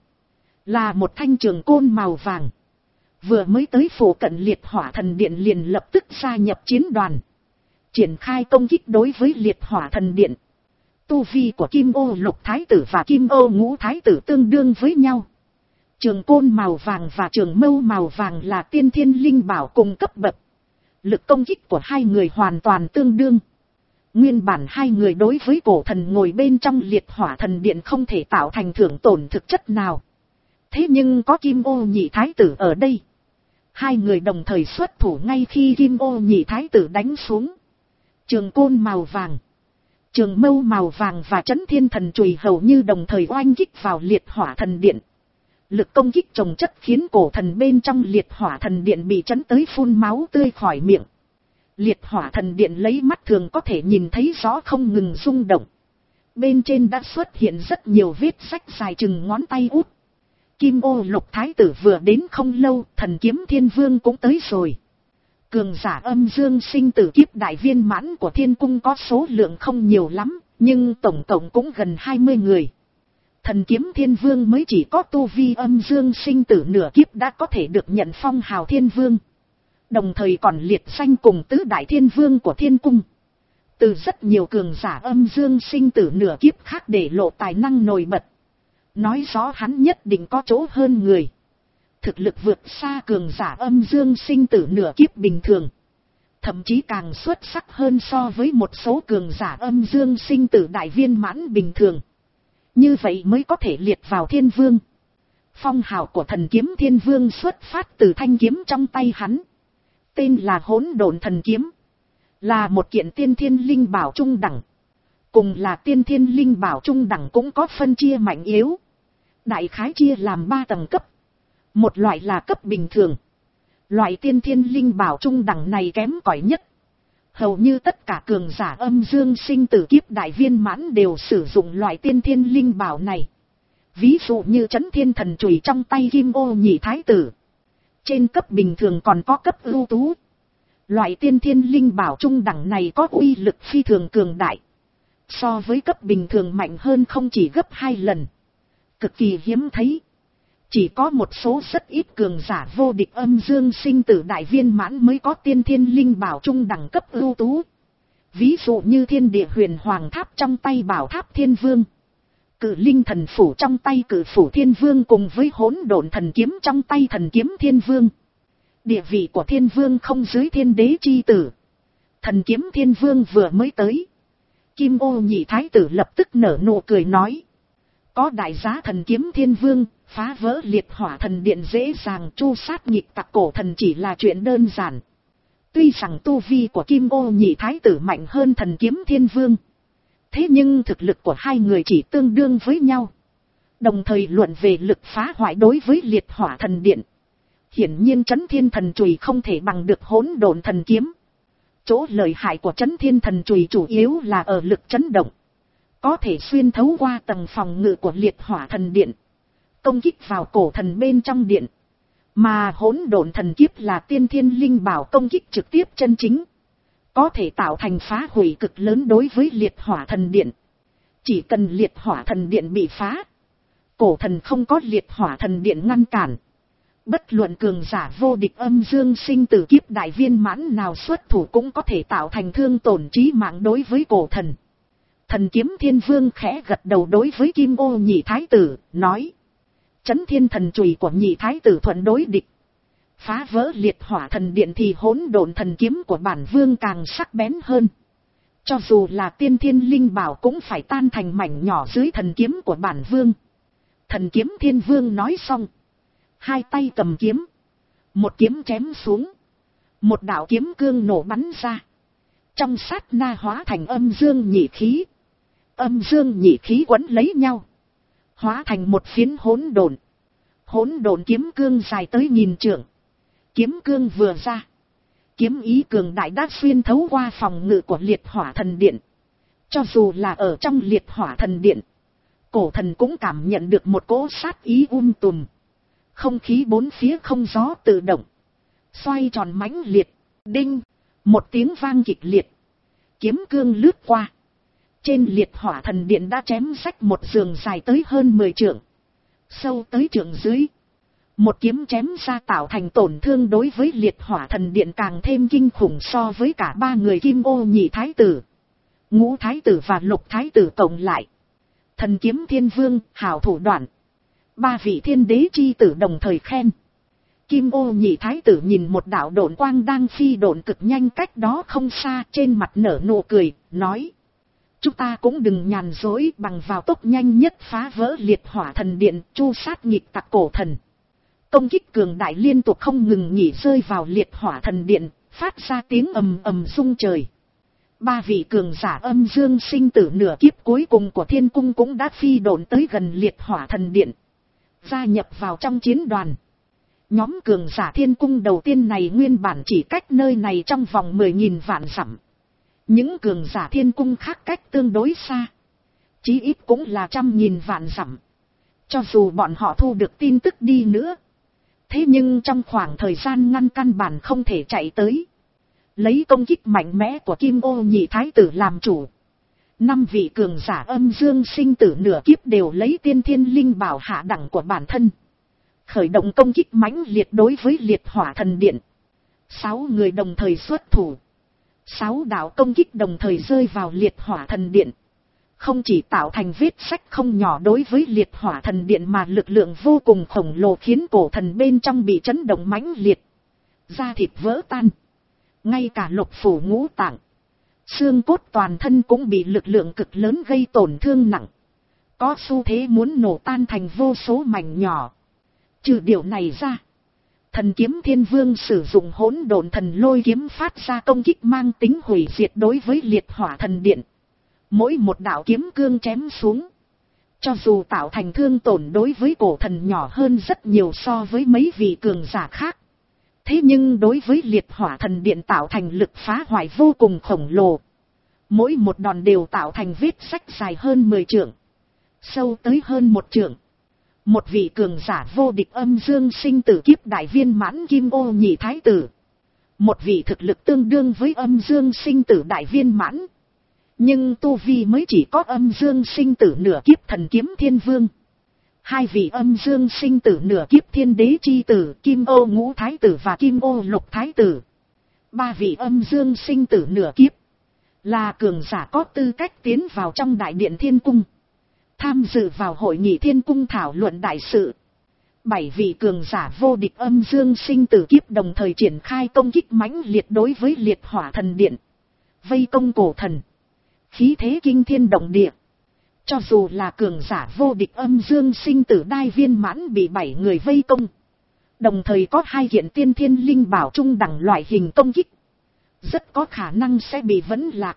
là một thanh trường côn màu vàng. Vừa mới tới phủ cận liệt hỏa thần điện liền lập tức gia nhập chiến đoàn, triển khai công kích đối với liệt hỏa thần điện. Tu vi của Kim Ô lục thái tử và Kim Ô ngũ thái tử tương đương với nhau. Trường côn màu vàng và trường mâu màu vàng là tiên thiên linh bảo cùng cấp bậc. Lực công kích của hai người hoàn toàn tương đương. Nguyên bản hai người đối với cổ thần ngồi bên trong liệt hỏa thần điện không thể tạo thành thương tổn thực chất nào. Thế nhưng có Kim Ô nhị thái tử ở đây, hai người đồng thời xuất thủ ngay khi Kim Ô nhị thái tử đánh xuống. Trường côn màu vàng, trường mâu màu vàng và chấn thiên thần chùy hầu như đồng thời oanh kích vào liệt hỏa thần điện. Lực công kích chồng chất khiến cổ thần bên trong liệt hỏa thần điện bị chấn tới phun máu tươi khỏi miệng. Liệt hỏa thần điện lấy mắt thường có thể nhìn thấy rõ không ngừng rung động. Bên trên đã xuất hiện rất nhiều vết rách dài chừng ngón tay út. Kim Ô lục thái tử vừa đến không lâu, thần kiếm thiên vương cũng tới rồi. Cường giả âm dương sinh tử kiếp đại viên mãn của thiên cung có số lượng không nhiều lắm, nhưng tổng cộng cũng gần hai mươi người. Thần kiếm thiên vương mới chỉ có tu vi âm dương sinh tử nửa kiếp đã có thể được nhận phong hào thiên vương. Đồng thời còn liệt danh cùng tứ đại thiên vương của thiên cung. Từ rất nhiều cường giả âm dương sinh tử nửa kiếp khác để lộ tài năng nổi bật. Nói rõ hắn nhất định có chỗ hơn người. Thực lực vượt xa cường giả âm dương sinh tử nửa kiếp bình thường. Thậm chí càng xuất sắc hơn so với một số cường giả âm dương sinh tử đại viên mãn bình thường. Như vậy mới có thể liệt vào thiên vương. Phong hào của thần kiếm thiên vương xuất phát từ thanh kiếm trong tay hắn. Tên là Hỗn Độn thần kiếm. Là một kiện tiên thiên linh bảo trung đẳng. Cùng là tiên thiên linh bảo trung đẳng cũng có phân chia mạnh yếu. Đại khái chia làm ba tầng cấp. Một loại là cấp bình thường. Loại tiên thiên linh bảo trung đẳng này kém cỏi nhất. Hầu như tất cả cường giả âm dương sinh tử kiếp đại viên mãn đều sử dụng loại tiên thiên linh bảo này. Ví dụ như chấn thiên thần chùy trong tay Kim Ô nhị thái tử. Trên cấp bình thường còn có cấp ưu tú. Loại tiên thiên linh bảo trung đẳng này có uy lực phi thường cường đại. So với cấp bình thường mạnh hơn không chỉ gấp hai lần. Cực kỳ hiếm thấy. Chỉ có một số rất ít cường giả vô địch âm dương sinh tử đại viên mãn mới có tiên thiên linh bảo trung đẳng cấp ưu tú. Ví dụ như thiên địa huyền hoàng tháp trong tay bảo tháp thiên vương. Cử linh thần phủ trong tay cử phủ thiên vương cùng với hỗn độn thần kiếm trong tay thần kiếm thiên vương. Địa vị của thiên vương không dưới thiên đế chi tử. Thần kiếm thiên vương vừa mới tới. Kim Ô nhị thái tử lập tức nở nụ cười nói. Có đại giá thần kiếm thiên vương, phá vỡ liệt hỏa thần điện dễ dàng, chu sát nhịp tặc cổ thần chỉ là chuyện đơn giản. Tuy rằng tu vi của Kim Ô nhị thái tử mạnh hơn thần kiếm thiên vương. Thế nhưng thực lực của hai người chỉ tương đương với nhau. Đồng thời luận về lực phá hoại đối với liệt hỏa thần điện. Hiển nhiên Chấn Thiên Thần Chùy không thể bằng được Hỗn Độn Thần Kiếm. Chỗ lợi hại của Chấn Thiên Thần Chùy chủ yếu là ở lực chấn động. Có thể xuyên thấu qua tầng phòng ngự của liệt hỏa thần điện. Công kích vào cổ thần bên trong điện. Mà Hỗn Độn Thần Kiếp là tiên thiên linh bảo công kích trực tiếp chân chính. Có thể tạo thành phá hủy cực lớn đối với liệt hỏa thần điện. Chỉ cần liệt hỏa thần điện bị phá. Cổ thần không có liệt hỏa thần điện ngăn cản. Bất luận cường giả vô địch âm dương sinh tử kiếp đại viên mãn nào xuất thủ cũng có thể tạo thành thương tổn chí mạng đối với cổ thần. Thần kiếm thiên vương khẽ gật đầu đối với Kim Ô nhị thái tử, nói. Chấn thiên thần chùy của nhị thái tử thuận đối địch. Phá vỡ liệt hỏa thần điện thì hỗn độn thần kiếm của bản vương càng sắc bén hơn. Cho dù là tiên thiên linh bảo cũng phải tan thành mảnh nhỏ dưới thần kiếm của bản vương. Thần kiếm thiên vương nói xong. Hai tay cầm kiếm. Một kiếm chém xuống. Một đạo kiếm cương nổ bắn ra. Trong sát na hóa thành âm dương nhị khí. Âm dương nhị khí quấn lấy nhau. Hóa thành một phiến hỗn độn. Hỗn độn kiếm cương dài tới nghìn trượng. Kiếm cương vừa ra. Kiếm ý cường đại đã xuyên thấu qua phòng ngự của liệt hỏa thần điện. Cho dù là ở trong liệt hỏa thần điện. Cổ thần cũng cảm nhận được một cỗ sát ý um tùm. Không khí bốn phía không gió tự động. Xoay tròn mãnh liệt. Đinh. Một tiếng vang kịch liệt. Kiếm cương lướt qua. Trên liệt hỏa thần điện đã chém rách một giường dài tới hơn mười trượng. Sâu tới trượng dưới. Một kiếm chém ra tạo thành tổn thương đối với liệt hỏa thần điện càng thêm kinh khủng so với cả ba người Kim Ô nhị thái tử. Ngũ thái tử và lục thái tử cộng lại. Thần kiếm thiên vương, hảo thủ đoạn. Ba vị thiên đế chi tử đồng thời khen. Kim Ô nhị thái tử nhìn một đạo độn quang đang phi độn cực nhanh cách đó không xa, trên mặt nở nụ cười, nói. Chúng ta cũng đừng nhàn dối, bằng vào tốc nhanh nhất phá vỡ liệt hỏa thần điện, chu sát nghịch tặc cổ thần. Công kích cường đại liên tục không ngừng nghỉ rơi vào liệt hỏa thần điện, phát ra tiếng ầm ầm rung trời. Ba vị cường giả âm dương sinh tử nửa kiếp cuối cùng của thiên cung cũng đã phi độn tới gần liệt hỏa thần điện. Gia nhập vào trong chiến đoàn. Nhóm cường giả thiên cung đầu tiên này nguyên bản chỉ cách nơi này trong vòng mười nghìn vạn dặm. Những cường giả thiên cung khác cách tương đối xa. Chí ít cũng là trăm nghìn vạn dặm. Cho dù bọn họ thu được tin tức đi nữa. Thế nhưng trong khoảng thời gian ngăn căn bản không thể chạy tới. Lấy công kích mạnh mẽ của Kim Ô nhị thái tử làm chủ. Năm vị cường giả âm dương sinh tử nửa kiếp đều lấy tiên thiên linh bảo hạ đẳng của bản thân. Khởi động công kích mãnh liệt đối với liệt hỏa thần điện. Sáu người đồng thời xuất thủ. Sáu đạo công kích đồng thời rơi vào liệt hỏa thần điện. Không chỉ tạo thành vết sách không nhỏ đối với liệt hỏa thần điện mà lực lượng vô cùng khổng lồ khiến cổ thần bên trong bị chấn động mãnh liệt. Da thịt vỡ tan. Ngay cả lục phủ ngũ tạng. Xương cốt toàn thân cũng bị lực lượng cực lớn gây tổn thương nặng. Có xu thế muốn nổ tan thành vô số mảnh nhỏ. Trừ điều này ra. Thần kiếm thiên vương sử dụng hỗn độn thần lôi kiếm phát ra công kích mang tính hủy diệt đối với liệt hỏa thần điện. Mỗi một đạo kiếm cương chém xuống. Cho dù tạo thành thương tổn đối với cổ thần nhỏ hơn rất nhiều so với mấy vị cường giả khác. Thế nhưng đối với liệt hỏa thần điện tạo thành lực phá hoại vô cùng khổng lồ. Mỗi một đòn đều tạo thành vết sách dài hơn mười trượng. Sâu tới hơn một trượng. Một vị cường giả vô địch âm dương sinh tử kiếp đại viên mãn Kim Ô nhị thái tử. Một vị thực lực tương đương với âm dương sinh tử đại viên mãn. Nhưng tu vi mới chỉ có âm dương sinh tử nửa kiếp thần kiếm thiên vương. Hai vị âm dương sinh tử nửa kiếp thiên đế chi tử Kim Ô ngũ thái tử và Kim Ô lục thái tử. Ba vị âm dương sinh tử nửa kiếp. Là cường giả có tư cách tiến vào trong đại điện thiên cung. Tham dự vào hội nghị thiên cung thảo luận đại sự. Bảy vị cường giả vô địch âm dương sinh tử kiếp đồng thời triển khai công kích mãnh liệt đối với liệt hỏa thần điện. Vây công cổ thần. khí thế kinh thiên động địa. Cho dù là cường giả vô địch âm dương sinh tử đai viên mãn bị bảy người vây công. Đồng thời có hai kiện tiên thiên linh bảo trung đẳng loại hình công kích. Rất có khả năng sẽ bị vấn lạc.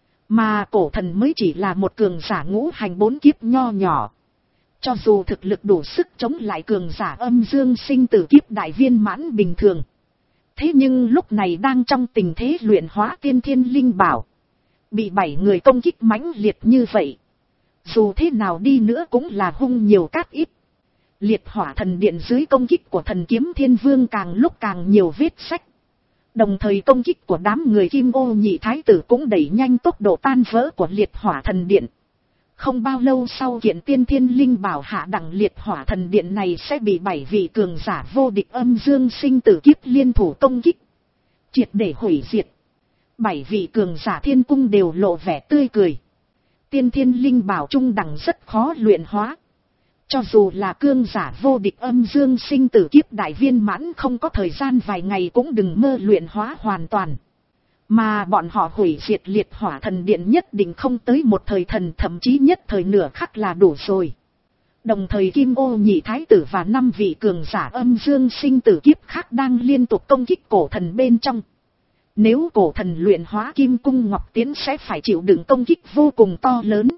Mà cổ thần mới chỉ là một cường giả ngũ hành bốn kiếp nho nhỏ. Cho dù thực lực đủ sức chống lại cường giả âm dương sinh tử kiếp đại viên mãn bình thường. Thế nhưng lúc này đang trong tình thế luyện hóa tiên thiên linh bảo. Bị bảy người công kích mãnh liệt như vậy. Dù thế nào đi nữa cũng là hung nhiều cát ít. Liệt hỏa thần điện dưới công kích của thần kiếm thiên vương càng lúc càng nhiều vết sách. Đồng thời công kích của đám người kim ô nhị thái tử cũng đẩy nhanh tốc độ tan vỡ của liệt hỏa thần điện. Không bao lâu sau kiện tiên thiên linh bảo hạ đẳng liệt hỏa thần điện này sẽ bị bảy vị cường giả vô địch âm dương sinh tử kiếp liên thủ công kích. Triệt để hủy diệt. Bảy vị cường giả thiên cung đều lộ vẻ tươi cười. Tiên thiên linh bảo trung đẳng rất khó luyện hóa. Cho dù là cương giả vô địch âm dương sinh tử kiếp đại viên mãn không có thời gian vài ngày cũng đừng mơ luyện hóa hoàn toàn. Mà bọn họ hủy diệt liệt hỏa thần điện nhất định không tới một thời thần, thậm chí nhất thời nửa khắc là đủ rồi. Đồng thời kim ô nhị thái tử và năm vị cường giả âm dương sinh tử kiếp khác đang liên tục công kích cổ thần bên trong. Nếu cổ thần luyện hóa kim cung ngọc tiến sẽ phải chịu đựng công kích vô cùng to lớn.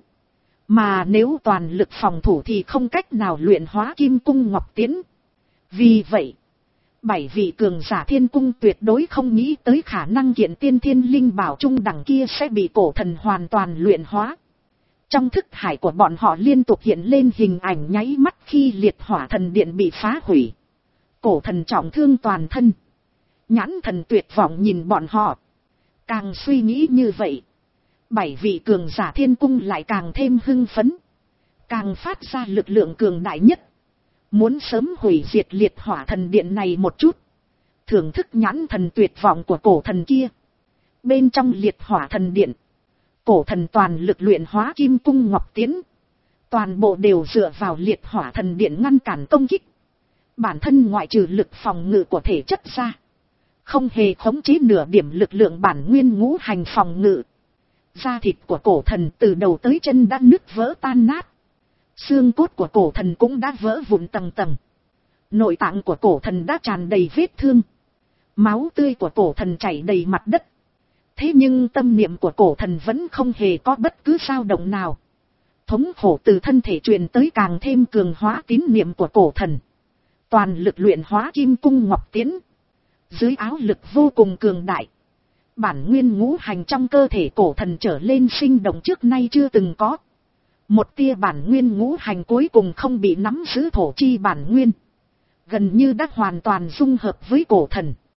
Mà nếu toàn lực phòng thủ thì không cách nào luyện hóa kim cung ngọc tiến. Vì vậy, bảy vị cường giả thiên cung tuyệt đối không nghĩ tới khả năng kiện tiên thiên linh bảo trung đẳng kia sẽ bị cổ thần hoàn toàn luyện hóa. Trong thức hải của bọn họ liên tục hiện lên hình ảnh nháy mắt khi liệt hỏa thần điện bị phá hủy. Cổ thần trọng thương toàn thân. Nhãn thần tuyệt vọng nhìn bọn họ. Càng suy nghĩ như vậy, bảy vị cường giả thiên cung lại càng thêm hưng phấn. Càng phát ra lực lượng cường đại nhất. Muốn sớm hủy diệt liệt hỏa thần điện này một chút. Thưởng thức nhãn thần tuyệt vọng của cổ thần kia. Bên trong liệt hỏa thần điện, cổ thần toàn lực luyện hóa kim cung ngọc tiến. Toàn bộ đều dựa vào liệt hỏa thần điện ngăn cản công kích. Bản thân ngoại trừ lực phòng ngự của thể chất ra, không hề khống chế nửa điểm lực lượng bản nguyên ngũ hành phòng ngự. Da thịt của cổ thần từ đầu tới chân đã nứt vỡ tan nát. Xương cốt của cổ thần cũng đã vỡ vụn tầng tầng. Nội tạng của cổ thần đã tràn đầy vết thương. Máu tươi của cổ thần chảy đầy mặt đất. Thế nhưng tâm niệm của cổ thần vẫn không hề có bất cứ dao động nào. Thống khổ từ thân thể truyền tới càng thêm cường hóa tín niệm của cổ thần. Toàn lực luyện hóa kim cung ngọc tiến. Dưới áo lực vô cùng cường đại. Bản nguyên ngũ hành trong cơ thể cổ thần trở lên sinh động trước nay chưa từng có. Một tia bản nguyên ngũ hành cuối cùng không bị nắm giữ thổ chi bản nguyên. Gần như đã hoàn toàn dung hợp với cổ thần.